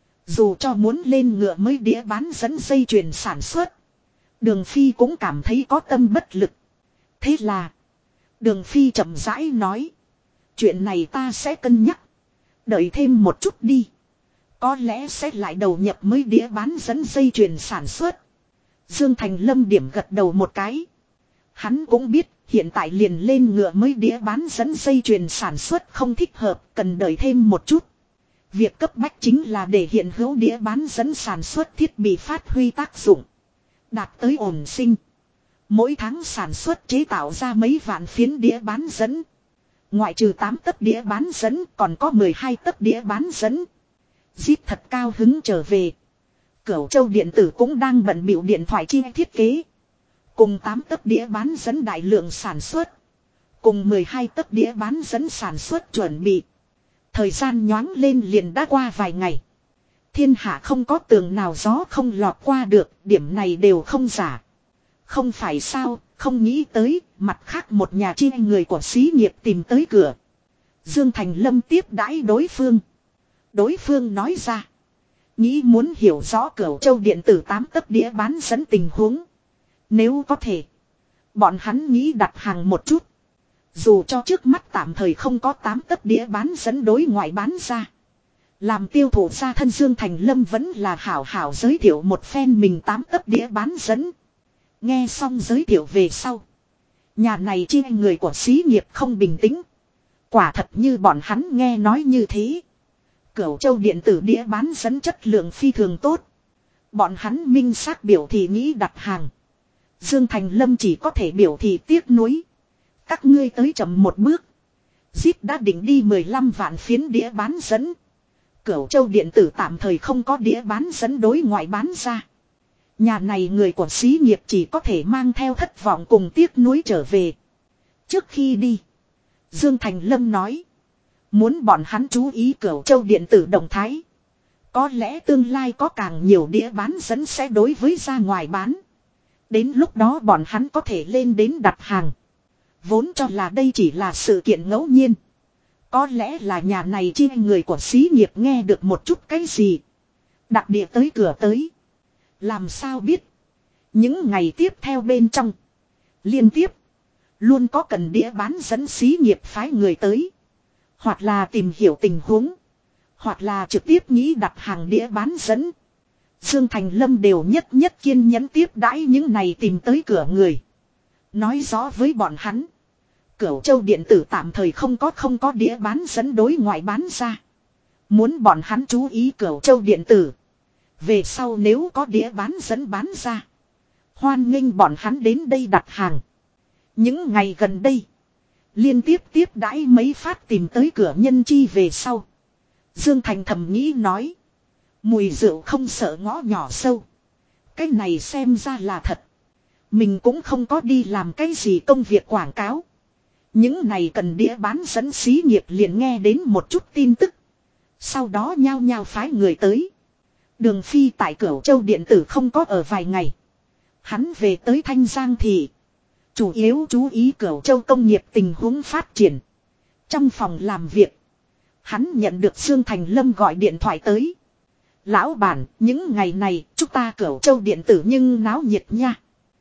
Dù cho muốn lên ngựa mới đĩa bán dẫn dây chuyền sản xuất. Đường Phi cũng cảm thấy có tâm bất lực. Thế là. Đường Phi chậm rãi nói. Chuyện này ta sẽ cân nhắc. Đợi thêm một chút đi. Có lẽ sẽ lại đầu nhập mới đĩa bán dẫn dây chuyền sản xuất. Dương Thành Lâm điểm gật đầu một cái. Hắn cũng biết hiện tại liền lên ngựa mới đĩa bán dẫn dây chuyền sản xuất không thích hợp. Cần đợi thêm một chút. Việc cấp bách chính là để hiện hữu đĩa bán dẫn sản xuất thiết bị phát huy tác dụng. Đạt tới ổn sinh. Mỗi tháng sản xuất chế tạo ra mấy vạn phiến đĩa bán dẫn. Ngoại trừ 8 tấc đĩa bán dẫn còn có 12 tấc đĩa bán dẫn. Zip thật cao hứng trở về. Cửu Châu điện tử cũng đang bận bịu điện thoại chi thiết kế. Cùng 8 tấc đĩa bán dẫn đại lượng sản xuất. Cùng 12 tấc đĩa bán dẫn sản xuất chuẩn bị. Thời gian nhoáng lên liền đã qua vài ngày. Thiên hạ không có tường nào gió không lọt qua được, điểm này đều không giả. Không phải sao, không nghĩ tới, mặt khác một nhà chi người của xí nghiệp tìm tới cửa. Dương Thành Lâm tiếp đãi đối phương. Đối phương nói ra. Nghĩ muốn hiểu rõ Cửu Châu điện tử 8 tấc đĩa bán dẫn tình huống. Nếu có thể. Bọn hắn nghĩ đặt hàng một chút. Dù cho trước mắt tạm thời không có 8 tấc đĩa bán dẫn đối ngoại bán ra. Làm tiêu thụ ra thân Dương Thành Lâm vẫn là hảo hảo giới thiệu một phen mình 8 tấc đĩa bán dẫn. Nghe xong giới thiệu về sau. Nhà này chi người của xí nghiệp không bình tĩnh. Quả thật như bọn hắn nghe nói như thế. Cửu Châu điện tử đĩa bán dẫn chất lượng phi thường tốt. Bọn hắn minh xác biểu thị nghĩ đặt hàng. Dương Thành Lâm chỉ có thể biểu thị tiếc nuối. Các ngươi tới chậm một bước. Zip đã định đi 15 vạn phiến đĩa bán dẫn. Cửu Châu điện tử tạm thời không có đĩa bán dẫn đối ngoại bán ra. Nhà này người của xí nghiệp chỉ có thể mang theo thất vọng cùng tiếc nuối trở về. Trước khi đi, Dương Thành Lâm nói. Muốn bọn hắn chú ý Cửu Châu điện tử động thái. Có lẽ tương lai có càng nhiều đĩa bán dẫn sẽ đối với ra ngoài bán. Đến lúc đó bọn hắn có thể lên đến đặt hàng. Vốn cho là đây chỉ là sự kiện ngẫu nhiên. Có lẽ là nhà này chi người của xí nghiệp nghe được một chút cái gì. Đặc địa tới cửa tới. Làm sao biết. Những ngày tiếp theo bên trong. Liên tiếp. Luôn có cần đĩa bán dẫn xí nghiệp phái người tới. Hoặc là tìm hiểu tình huống. Hoặc là trực tiếp nghĩ đặt hàng đĩa bán dẫn. Dương Thành Lâm đều nhất nhất kiên nhẫn tiếp đãi những này tìm tới cửa người. Nói rõ với bọn hắn. Cửu Châu điện tử tạm thời không có đĩa bán dẫn đối ngoại bán ra. Muốn bọn hắn chú ý Cửu Châu điện tử. Về sau nếu có đĩa bán dẫn bán ra. Hoan nghênh bọn hắn đến đây đặt hàng. Những ngày gần đây. Liên tiếp tiếp đãi mấy phát tìm tới cửa nhân chi về sau. Dương Thành thầm nghĩ nói. Mùi rượu không sợ ngõ nhỏ sâu. Cái này xem ra là thật. Mình cũng không có đi làm cái gì công việc quảng cáo. Những này cần đĩa bán dẫn xí nghiệp liền nghe đến một chút tin tức. Sau đó nhao nhao phái người tới. Đường Phi tại Cửu Châu điện tử không có ở vài ngày. Hắn về tới Thanh Giang Thị. Chủ yếu chú ý Cửu Châu công nghiệp tình huống phát triển. Trong phòng làm việc. Hắn nhận được Dương Thành Lâm gọi điện thoại tới. Lão bản, những ngày này chúng ta Cửu Châu điện tử nhưng náo nhiệt nha.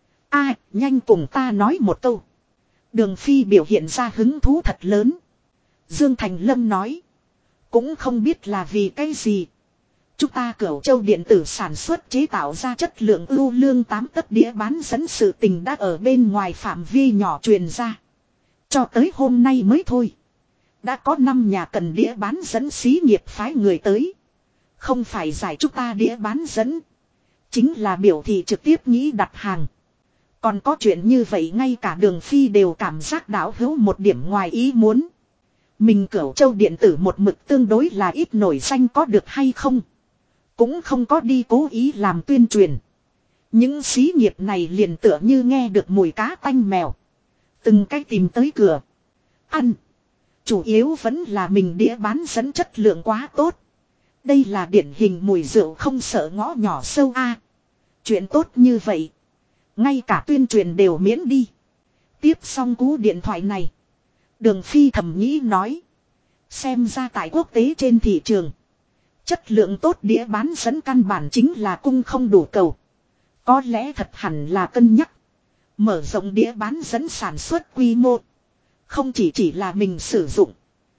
Nhanh cùng ta nói một câu. Đường Phi biểu hiện ra hứng thú thật lớn. Dương Thành Lâm nói. Cũng không biết là vì cái gì. Chúng ta Cửu Châu điện tử sản xuất chế tạo ra chất lượng ưu lương 8 tấc đĩa bán dẫn sự tình đã ở bên ngoài phạm vi nhỏ truyền ra. Cho tới hôm nay mới thôi. Đã có 5 nhà cần đĩa bán dẫn xí nghiệp phái người tới. Không phải giải chúng ta đĩa bán dẫn. Chính là biểu thị trực tiếp nghĩ đặt hàng. Còn có chuyện như vậy ngay cả Đường Phi đều cảm giác đảo hữu một điểm ngoài ý muốn. Mình Cửu Châu điện tử một mực tương đối là ít nổi danh có được hay không. Cũng không có đi cố ý làm tuyên truyền. Những xí nghiệp này liền tựa như nghe được mùi cá tanh mèo. Từng cách tìm tới cửa. Ăn. Chủ yếu vẫn là mình đĩa bán dẫn chất lượng quá tốt. Đây là điển hình mùi rượu không sợ ngõ nhỏ sâu a. Chuyện tốt như vậy. Ngay cả tuyên truyền đều miễn đi. Tiếp xong cú điện thoại này. Đường Phi thầm nghĩ nói. Xem ra tại quốc tế trên thị trường. Chất lượng tốt đĩa bán dẫn căn bản chính là cung không đủ cầu. Có lẽ thật hẳn là cân nhắc. Mở rộng đĩa bán dẫn sản xuất quy mô. Không chỉ là mình sử dụng.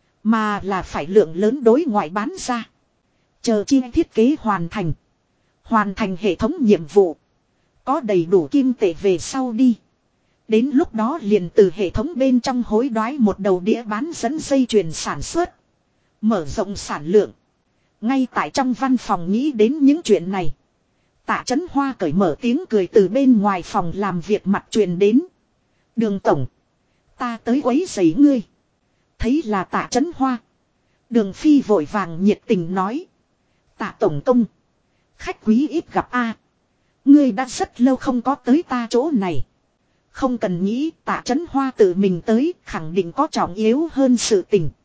Mà là phải lượng lớn đối ngoại bán ra. Chờ chi thiết kế hoàn thành. Hoàn thành hệ thống nhiệm vụ. Có đầy đủ kim tệ về sau đi. Đến lúc đó liền từ hệ thống bên trong hối đoái một đầu đĩa bán dẫn dây chuyền sản xuất. Mở rộng sản lượng. Ngay tại trong văn phòng nghĩ đến những chuyện này. Tạ Chấn Hoa cởi mở tiếng cười từ bên ngoài phòng làm việc mặt truyền đến. Đường tổng. Ta tới quấy rầy ngươi. Thấy là Tạ Chấn Hoa. Đường Phi vội vàng nhiệt tình nói. Tạ tổng công. Khách quý ít gặp a. Ngươi đã rất lâu không có tới ta chỗ này. Không cần nghĩ Tạ Chấn Hoa tự mình tới khẳng định có trọng yếu hơn sự tình.